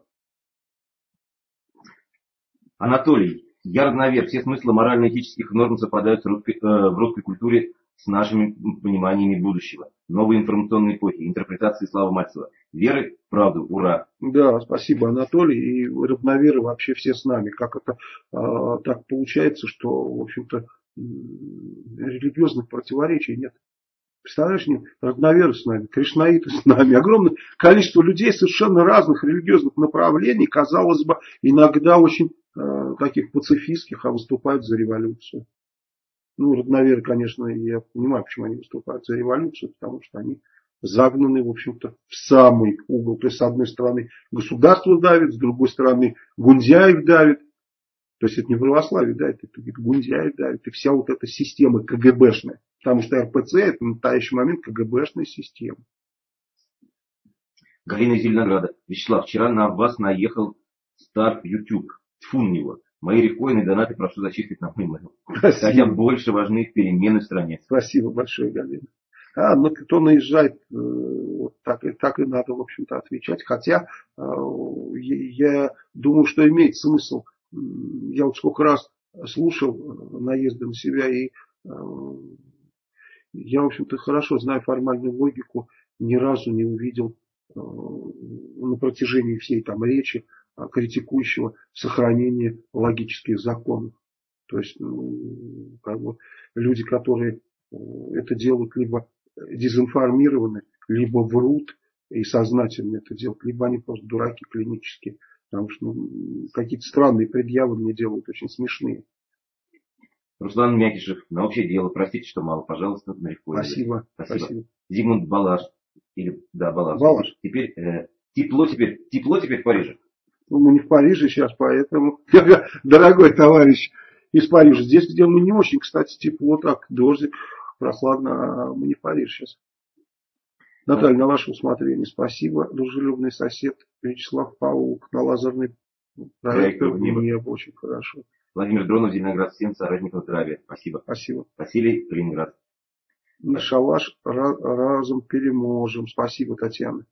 Анатолий, я разновер, все смыслы морально-этических норм совпадают в русской, э, в русской культуре с нашими пониманиями будущего. Новые информационные эпохи, интерпретации Славы Мальцева. Веры в правду, ура. Да, спасибо, Анатолий. И равноверы вообще все с нами. Как это э, так получается, что, в общем-то, религиозных противоречий нет. Представляешь, нет, равноверы с нами, кришнаиты с нами. Огромное количество людей совершенно разных религиозных направлений, казалось бы, иногда очень э, таких пацифистских, а выступают за революцию. Ну, родноверы, конечно, я понимаю, почему они выступают за революцию, потому что они загнаны, в общем-то, в самый угол. То есть, с одной стороны, государство давит, с другой стороны, Гундяев давит. То есть, это не православие давит, это Гундяев давит. И вся вот эта система КГБшная. Потому что эр пэ цэ это на настоящий момент КГБшная система. Галина из Зеленограда. Вячеслав, вчера на вас наехал старт YouTube. Тьфу на него. Мои рекоины и донаты прошу зачислить на мой mail. Хотя больше важны перемены в стране. Спасибо большое, Галина. А, ну, кто наезжает, вот так, так и надо, в общем-то, отвечать. Хотя, я думаю, что имеет смысл. Я вот сколько раз слушал наезды на себя, и я, в общем-то, хорошо знаю формальную логику, ни разу не увидел на протяжении всей там речи критикующего сохранения логических законов. То есть, ну, как бы люди, которые это делают, либо дезинформированы, либо врут и сознательно это делают, либо они просто дураки клинические. Потому что ну, какие-то странные предъявы мне делают, очень смешные. Руслан Мякишев, на общее дело, простите, что мало, пожалуйста, на рекорде. Спасибо. Спасибо. Спасибо. Зигмунд Балаш, или, да, Балаш. Балаш. Теперь, э, тепло теперь, тепло теперь в Париже. Ну, мы не в Париже сейчас, поэтому, дорогой товарищ из Парижа, здесь, где мы не очень, кстати, тепло, так, дождик, прохладно, а мы не в Париже сейчас. Наталья, на ваше усмотрение спасибо. Дружелюбный сосед Вячеслав Паук на лазерный проект. Мне очень хорошо. Владимир Дронов, Зеленоград, всем соратникам здравия. Спасибо. Спасибо. Василий, Калининград. И шалаш разом переможем. Спасибо, Татьяна.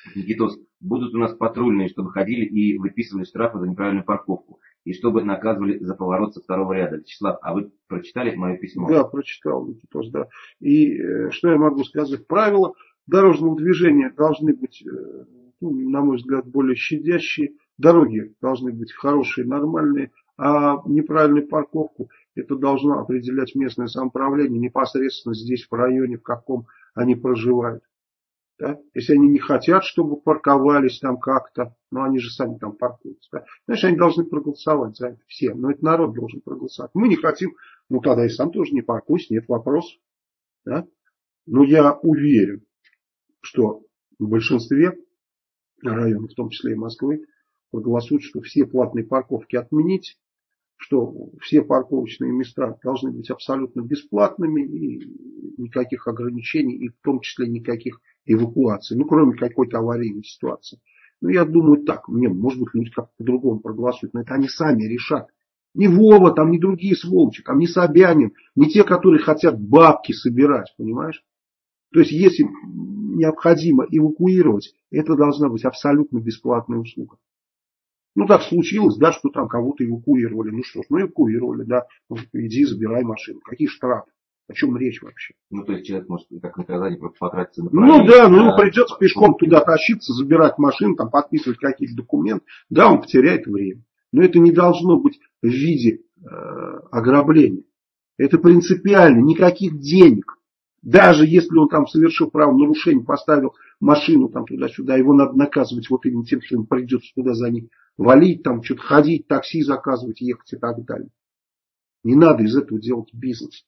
Никитос, будут у нас патрульные, чтобы ходили и выписывали штрафы за неправильную парковку. И чтобы наказывали за поворот со второго ряда. Вячеслав, а вы прочитали мое письмо? Да, прочитал, Никитос, да. И э, что я могу сказать? Правила дорожного движения должны быть, э, ну, на мой взгляд, более щадящие. Дороги должны быть хорошие, нормальные. А неправильную парковку это должно определять местное самоуправление непосредственно здесь, в районе, в каком они проживают. Да? Если они не хотят, чтобы парковались там как-то, но они же сами там паркуются. Да? Значит, они должны проголосовать за это все. Но это народ должен проголосовать. Мы не хотим, ну тогда и сам тоже не паркуйся, нет вопросов. Да? Но я уверен, что в большинстве районов, в том числе и Москвы, проголосуют, что все платные парковки отменить, что все парковочные места должны быть абсолютно бесплатными и никаких ограничений, и в том числе никаких эвакуаций, ну кроме какой-то аварийной ситуации. Ну я думаю так, мне, может быть, люди как-то по-другому проголосуют, но это они сами решат. Не Вова, там не другие сволочи, там не Собянин, не те, которые хотят бабки собирать, понимаешь? То есть если необходимо эвакуировать, это должна быть абсолютно бесплатная услуга. Ну так случилось, да, что там кого-то эвакуировали. Ну что ж, ну эвакуировали, да. Ну, иди, забирай машину. Какие штрафы? О чем речь вообще? Ну, то есть человек может как наказание просто потратиться на Ну да, ну ему придется пешком туда тащиться, забирать машину, там подписывать какие-то документы. Да, он потеряет время. Но это не должно быть в виде э, ограбления. Это принципиально, никаких денег. Даже если он там совершил правонарушение, поставил машину там туда-сюда, его надо наказывать вот именно тем, что ему придется туда за ней валить, там что-то ходить, такси заказывать, ехать и так далее. Не надо из этого делать бизнес.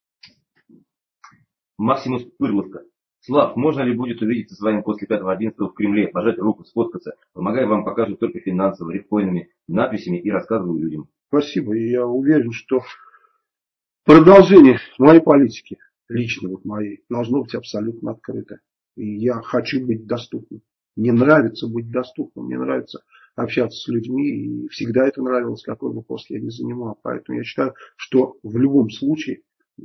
Максимус Пырловка. Слав, можно ли будет увидеться с вами после пятого одиннадцатого в Кремле, пожать руку, сфоткаться? Помогая вам, покажу только финансово, рифкоинами, надписями и рассказываю людям. Спасибо. И я уверен, что продолжение моей политики, лично вот моей, должно быть абсолютно открыто. И я хочу быть доступным. Мне нравится быть доступным, мне нравится общаться с людьми, и всегда это нравилось, какой бы пост я ни занимал. Поэтому я считаю, что в любом случае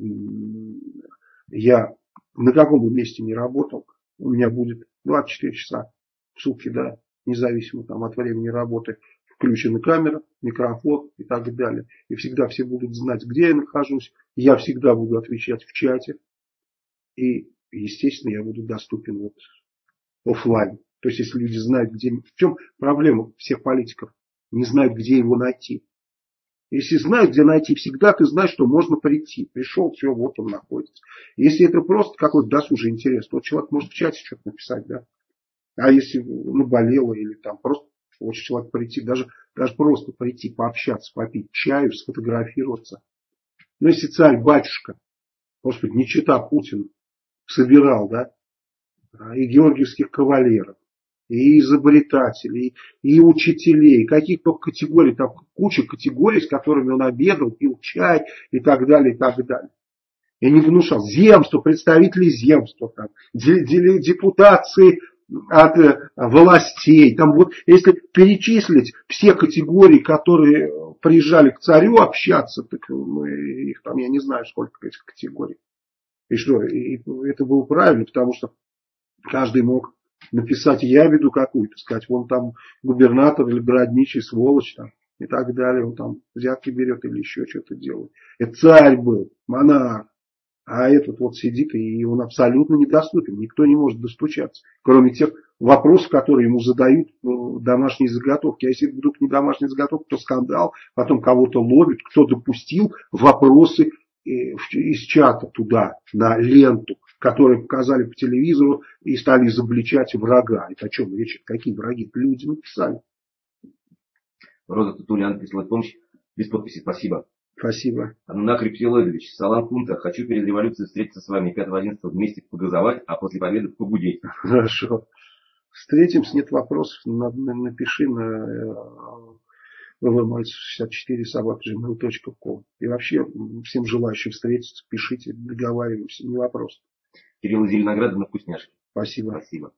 я на каком бы месте ни работал, у меня будет двадцать четыре часа в сутки, да, независимо там, от времени работы, включена камера, микрофон и так далее. И всегда все будут знать, где я нахожусь. Я всегда буду отвечать в чате. И, естественно, я буду доступен вот офлайн. То есть, если люди знают, где... В чем проблема всех политиков? Не знают, где его найти. Если знают, где найти, всегда ты знаешь, что можно прийти. Пришел, все, вот он находится. Если это просто какой-то досужий интерес, то человек может в чате что-то написать, да. А если ну, болело или там просто хочет человек прийти, даже, даже просто прийти, пообщаться, попить чаю, сфотографироваться. Но если царь-батюшка, господи, не чита Путину, собирал, да, и георгиевских кавалеров, и изобретателей, и учителей, каких только категорий, там куча категорий, с которыми он обедал, пил чай и так далее, и так далее. Я не внушал. Земство, представители земства, там, депутации от э, властей. Там вот, если перечислить все категории, которые приезжали к царю общаться, так ну, их там, я не знаю, сколько этих категорий. И что, и это было правильно, потому что каждый мог написать ябеду какую-то, сказать, вон там губернатор или городничий, сволочь там, и так далее, он там взятки берет или еще что-то делает. Это царь был, монарх. А этот вот сидит, и он абсолютно недоступен. Никто не может достучаться. Кроме тех вопросов, которые ему задают домашние заготовки. А если вдруг не домашние заготовки, то скандал. Потом кого-то ловят. Кто допустил вопросы из чата туда, на ленту, которые показали по телевизору и стали изобличать врага. Это о чем речь? Какие враги? Люди написали. Роза Татулян прислала помощь. Без подписи. Спасибо. Спасибо. Анунак Рептилоидович, салам Кунта, хочу перед революцией встретиться с вами пятого одиннадцатого вместе погазовать, а после победы погудеть. Хорошо. Встретимся, нет вопросов. Напиши на вэ вэ ноль шестьдесят четыре собака джи мейл точка ком. И вообще, всем желающим встретиться, пишите, договариваемся, не вопрос. Кирилл Зеленограда на вкусняшки. Спасибо. Спасибо.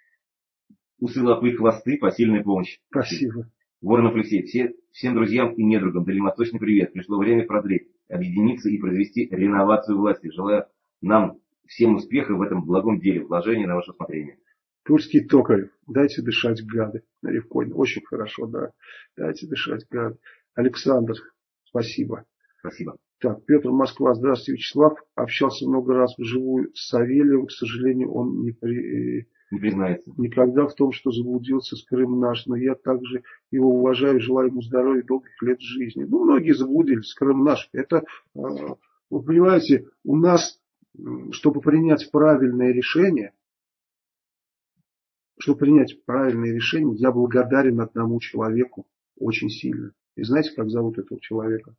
Усы, лапы, хвосты, посильная помощь. Спасибо. Воронов Алексей, все, всем друзьям и недругам дальневосточный привет. Пришло время прозреть, объединиться и произвести реновацию власти. Желаю нам всем успеха в этом благом деле, вложения на ваше усмотрение. Тульский Токарев. Дайте дышать, гады. Ревкоин. Очень хорошо, да. Дайте дышать, гады. Александр. Спасибо. Спасибо. Так, Петр, Москва. Здравствуйте, Вячеслав. Общался много раз вживую с Савельевым. К сожалению, он не, при... не признается. Никогда в том, что заблудился с Крым наш. Но я также его уважаю, желаю ему здоровья и долгих лет жизни. Ну, многие заблудились с Крым наш. Это, вы понимаете, у нас, чтобы принять правильное решение, чтобы принять правильное решение, я благодарен одному человеку очень сильно. И знаете, как зовут этого человека?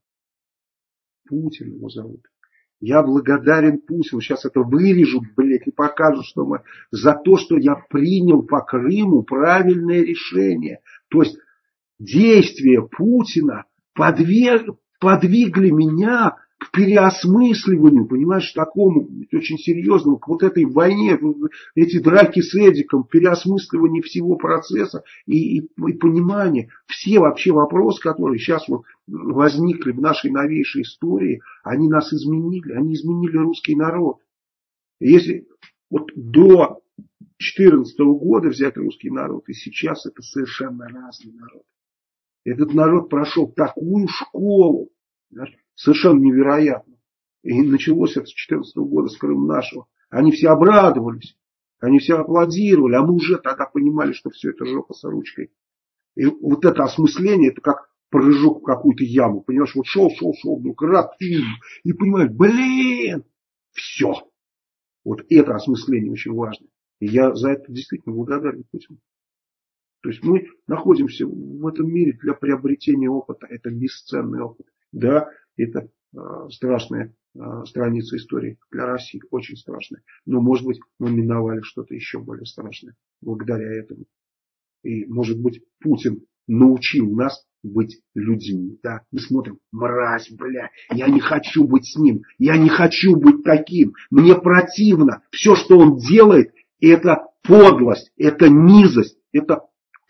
Путин его зовут. Я благодарен Путину. Сейчас это вырежут, блядь, и покажут, что мы за то, что я принял по Крыму правильное решение. То есть действия Путина подвиг, подвигли меня к переосмысливанию, понимаешь, такому очень серьезному, к вот этой войне, эти драки с Эдиком, переосмысливание всего процесса и, и, и понимание. Все вообще вопросы, которые сейчас вот возникли в нашей новейшей истории, они нас изменили, они изменили русский народ. Если вот до две тысячи четырнадцатого года взять русский народ, и сейчас это совершенно разный народ. Этот народ прошел такую школу, знаешь, совершенно невероятно. И началось это с две тысячи четырнадцатого года, с Крыма нашего. Они все обрадовались, они все аплодировали, а мы уже тогда понимали, что все это жопа с ручкой. И вот это осмысление, это как прыжок в какую-то яму. Понимаешь, вот шел, шел, шел, вдруг раз, и понимаешь, блин, все. Вот это осмысление очень важно. И я за это действительно благодарен Путину. То есть мы находимся в этом мире для приобретения опыта. Это бесценный опыт. Да, это э, страшная э, страница истории для России. Очень страшная. Но, может быть, мы миновали что-то еще более страшное благодаря этому. И, может быть, Путин научил нас быть людьми. Да, мы смотрим, мразь, бля, я не хочу быть с ним. Я не хочу быть таким. Мне противно. Все, что он делает, это подлость, это низость, это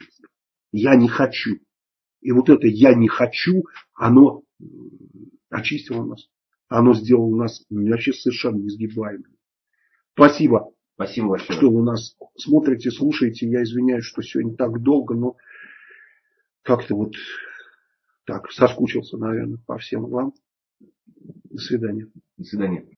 я не хочу. И вот это я не хочу, оно очистило нас. Оно сделало нас вообще совершенно несгибаемыми. Спасибо. Спасибо большое. Что вы нас смотрите, слушаете. Я извиняюсь, что сегодня так долго, но как-то вот так соскучился, наверное, по всем вам. До свидания. До свидания.